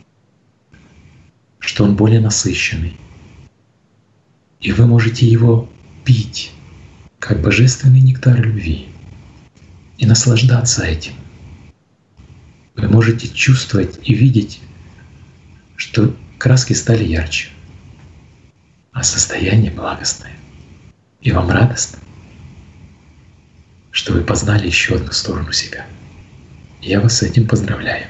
что он более насыщенный. И вы можете его пить, как божественный нектар любви, и наслаждаться этим. Вы можете чувствовать и видеть, что краски стали ярче, а состояние благостное. И вам радостно, что вы познали еще одну сторону себя. Я вас с этим поздравляю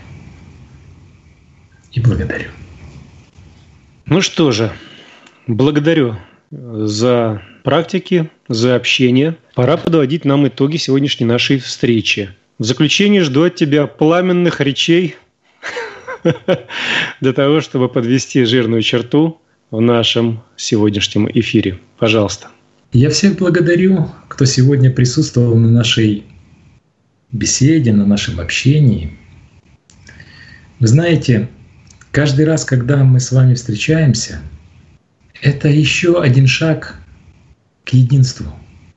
и благодарю. Ну что же, благодарю за практики, за общение. Пора подводить нам итоги сегодняшней нашей встречи. В заключение жду от тебя пламенных речей для того, чтобы подвести жирную черту в нашем сегодняшнем эфире. Пожалуйста. Я всех благодарю, кто сегодня присутствовал на нашей беседе, на нашем общении. Вы знаете, каждый раз, когда мы с вами встречаемся, это еще один шаг к единству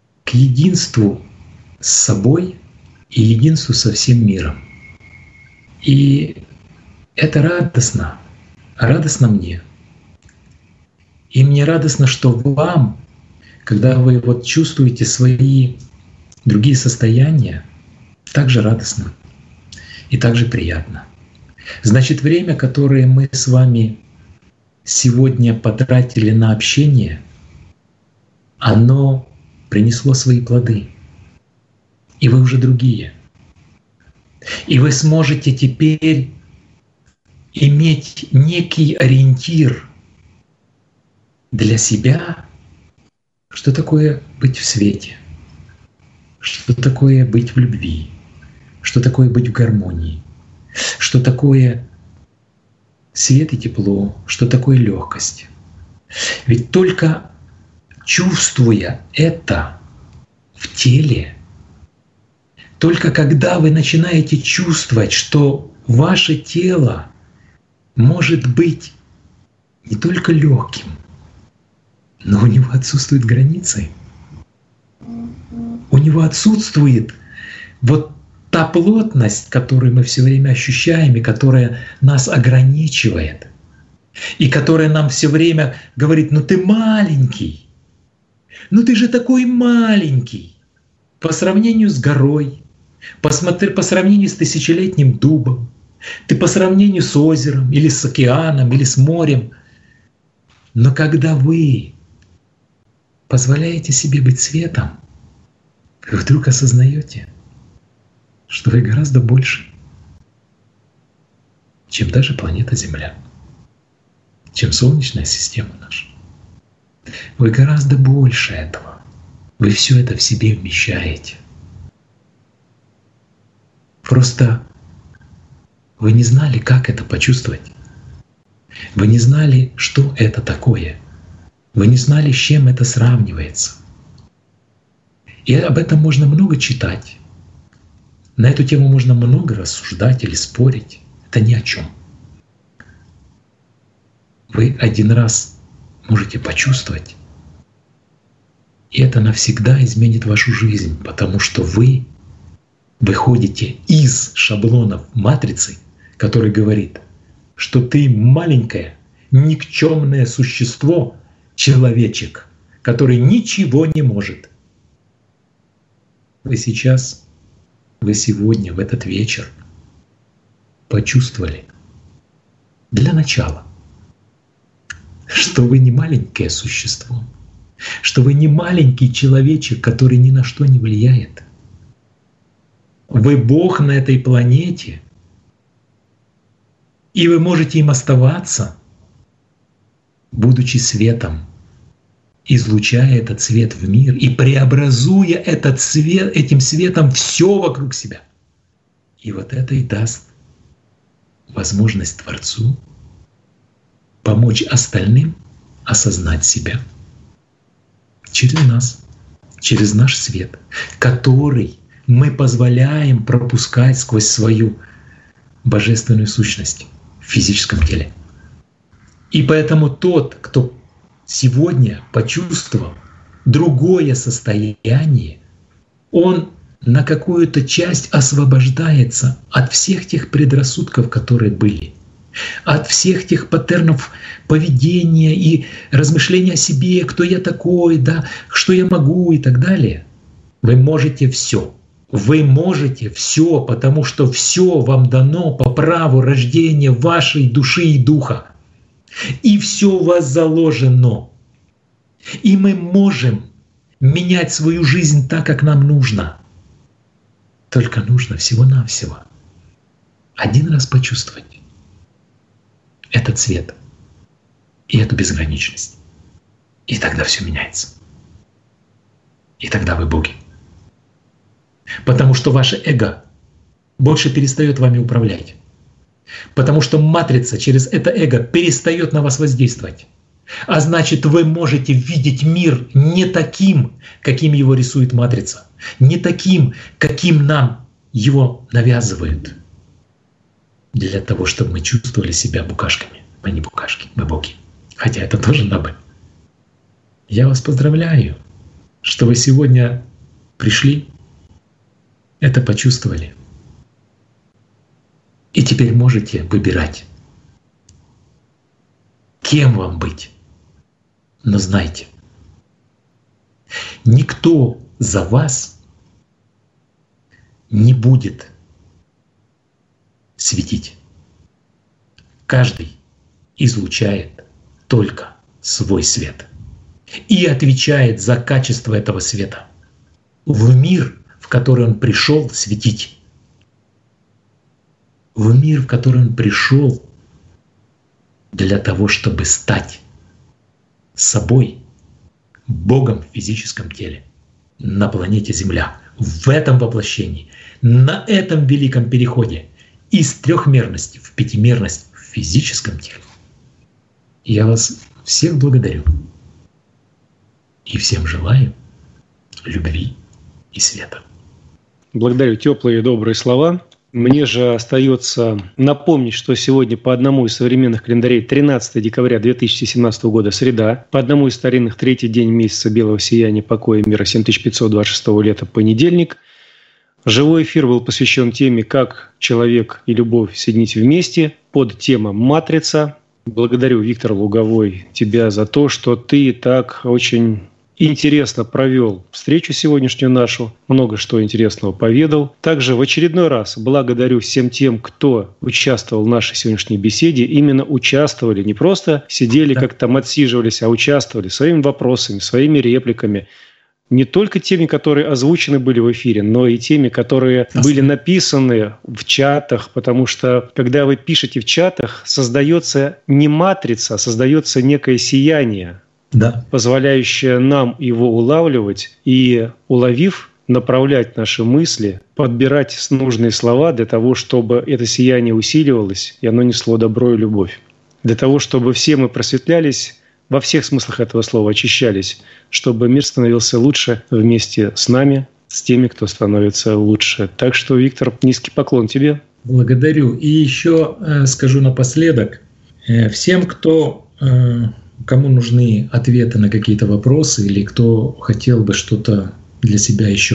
с собой и единству со всем миром. И это радостно мне. И мне радостно, что вам, когда вы вот чувствуете свои другие состояния, также радостно и также приятно. Значит, время, которое мы с вами сегодня потратили на общение, оно принесло свои плоды. И вы уже другие. И вы сможете теперь иметь некий ориентир для себя, что такое быть в свете, что такое быть в любви, что такое быть в гармонии, что такое свет и тепло, что такое легкость. Ведь только чувствуя это в теле, только когда вы начинаете чувствовать, что ваше тело может быть не только легким, но у него отсутствуют границы. У него отсутствует вот та плотность, которую мы все время ощущаем, и которая нас ограничивает, и которая нам все время говорит: ну ты маленький, ну ты же такой маленький по сравнению с горой, по сравнению с тысячелетним дубом, ты по сравнению с озером, или с океаном, или с морем. Но когда вы позволяете себе быть светом, вы вдруг осознаете, что вы гораздо больше, чем даже планета Земля, чем Солнечная система наша. Вы гораздо больше этого. Вы все это в себе вмещаете. Просто вы не знали, как это почувствовать. Вы не знали, что это такое. Вы не знали, с чем это сравнивается. И об этом можно много читать. На эту тему можно много рассуждать или спорить. Это ни о чем. Вы один раз можете почувствовать, и это навсегда изменит вашу жизнь, потому что вы выходите из шаблонов матрицы, который говорит, что ты маленькое, никчемное существо, человечек, который ничего не может. Вы сейчас, вы сегодня, в этот вечер почувствовали для начала, что вы не маленькое существо, что вы не маленький человечек, который ни на что не влияет. Вы Бог на этой планете, И вы можете им оставаться, будучи светом, излучая этот свет в мир и преобразуя этот свет, этим светом все вокруг себя. И вот это и даст возможность Творцу помочь остальным осознать себя через нас, через наш свет, который мы позволяем пропускать сквозь свою божественную сущность в физическом теле. И поэтому тот, кто сегодня почувствовал другое состояние, он на какую-то часть освобождается от всех тех предрассудков, которые были, от всех тех паттернов поведения и размышления о себе, кто я такой, да, что я могу и так далее. Вы можете все. Вы можете все, потому что все вам дано по праву рождения вашей души и духа. И все у вас заложено. И мы можем менять свою жизнь так, как нам нужно. Только нужно всего-навсего один раз почувствовать этот цвет и эту безграничность. И тогда все меняется. И тогда вы боги. Потому что ваше эго больше перестает вами управлять. Потому что матрица через это эго перестает на вас воздействовать. А значит, вы можете видеть мир не таким, каким его рисует матрица. Не таким, каким нам его навязывают. Для того, чтобы мы чувствовали себя букашками. Мы не букашки, мы боги. Хотя это тоже надо. Я вас поздравляю, что вы сегодня пришли, это почувствовали. И теперь можете выбирать, кем вам быть. Но знайте, никто за вас не будет светить. Каждый излучает только свой свет и отвечает за качество этого света в мир, в который он пришел светить. В мир, в который он пришел для того, чтобы стать собой, Богом в физическом теле, на планете Земля, в этом воплощении, на этом великом переходе из трехмерности в пятимерность в физическом теле. Я вас всех благодарю и всем желаю любви и света. Благодарю, теплые и добрые слова. Мне же остается напомнить, что сегодня по одному из современных календарей 13 декабря 2017 года среда, по одному из старинных третий день месяца белого сияния покоя мира 7526 лета понедельник. Живой эфир был посвящен теме «Как человек и любовь соединить вместе» под тема «Матрица». Благодарю, Виктор Луговой, тебя за то, что ты так очень интересно провел встречу сегодняшнюю нашу, много что интересного поведал. Также в очередной раз благодарю всем тем, кто участвовал в нашей сегодняшней беседе. Именно участвовали, не просто сидели, как там отсиживались, а участвовали своими вопросами, своими репликами. Не только теми, которые озвучены были в эфире, но и теми, которые были написаны в чатах, потому что, когда вы пишете в чатах, создается не матрица, а создается некое сияние, да, позволяющее нам его улавливать и, уловив, направлять наши мысли, подбирать нужные слова для того, чтобы это сияние усиливалось, и оно несло добро и любовь. Для того, чтобы все мы просветлялись, во всех смыслах этого слова очищались, чтобы мир становился лучше вместе с нами, с теми, кто становится лучше. Так что, Виктор, низкий поклон тебе. Благодарю. И еще скажу напоследок, всем, кому нужны ответы на какие-то вопросы или кто хотел бы что-то для себя еще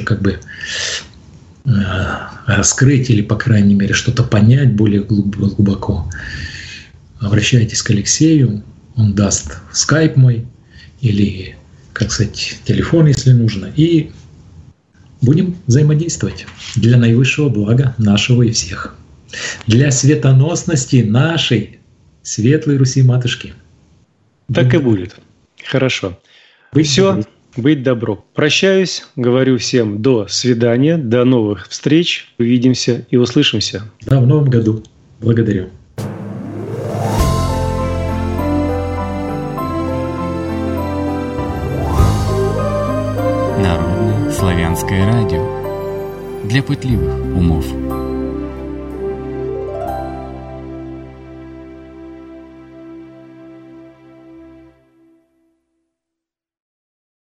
раскрыть или, по крайней мере, что-то понять более глубоко, обращайтесь к Алексею, он даст скайп мой или, телефон, если нужно, и будем взаимодействовать для наивысшего блага нашего и всех, для светоносности нашей светлой Руси-Матушки. Так и будет. Хорошо. Все, быть добро. Прощаюсь, говорю всем до свидания, до новых встреч. Увидимся и услышимся. Да, в новом году. Благодарю. Славянское радио для пытливых умов.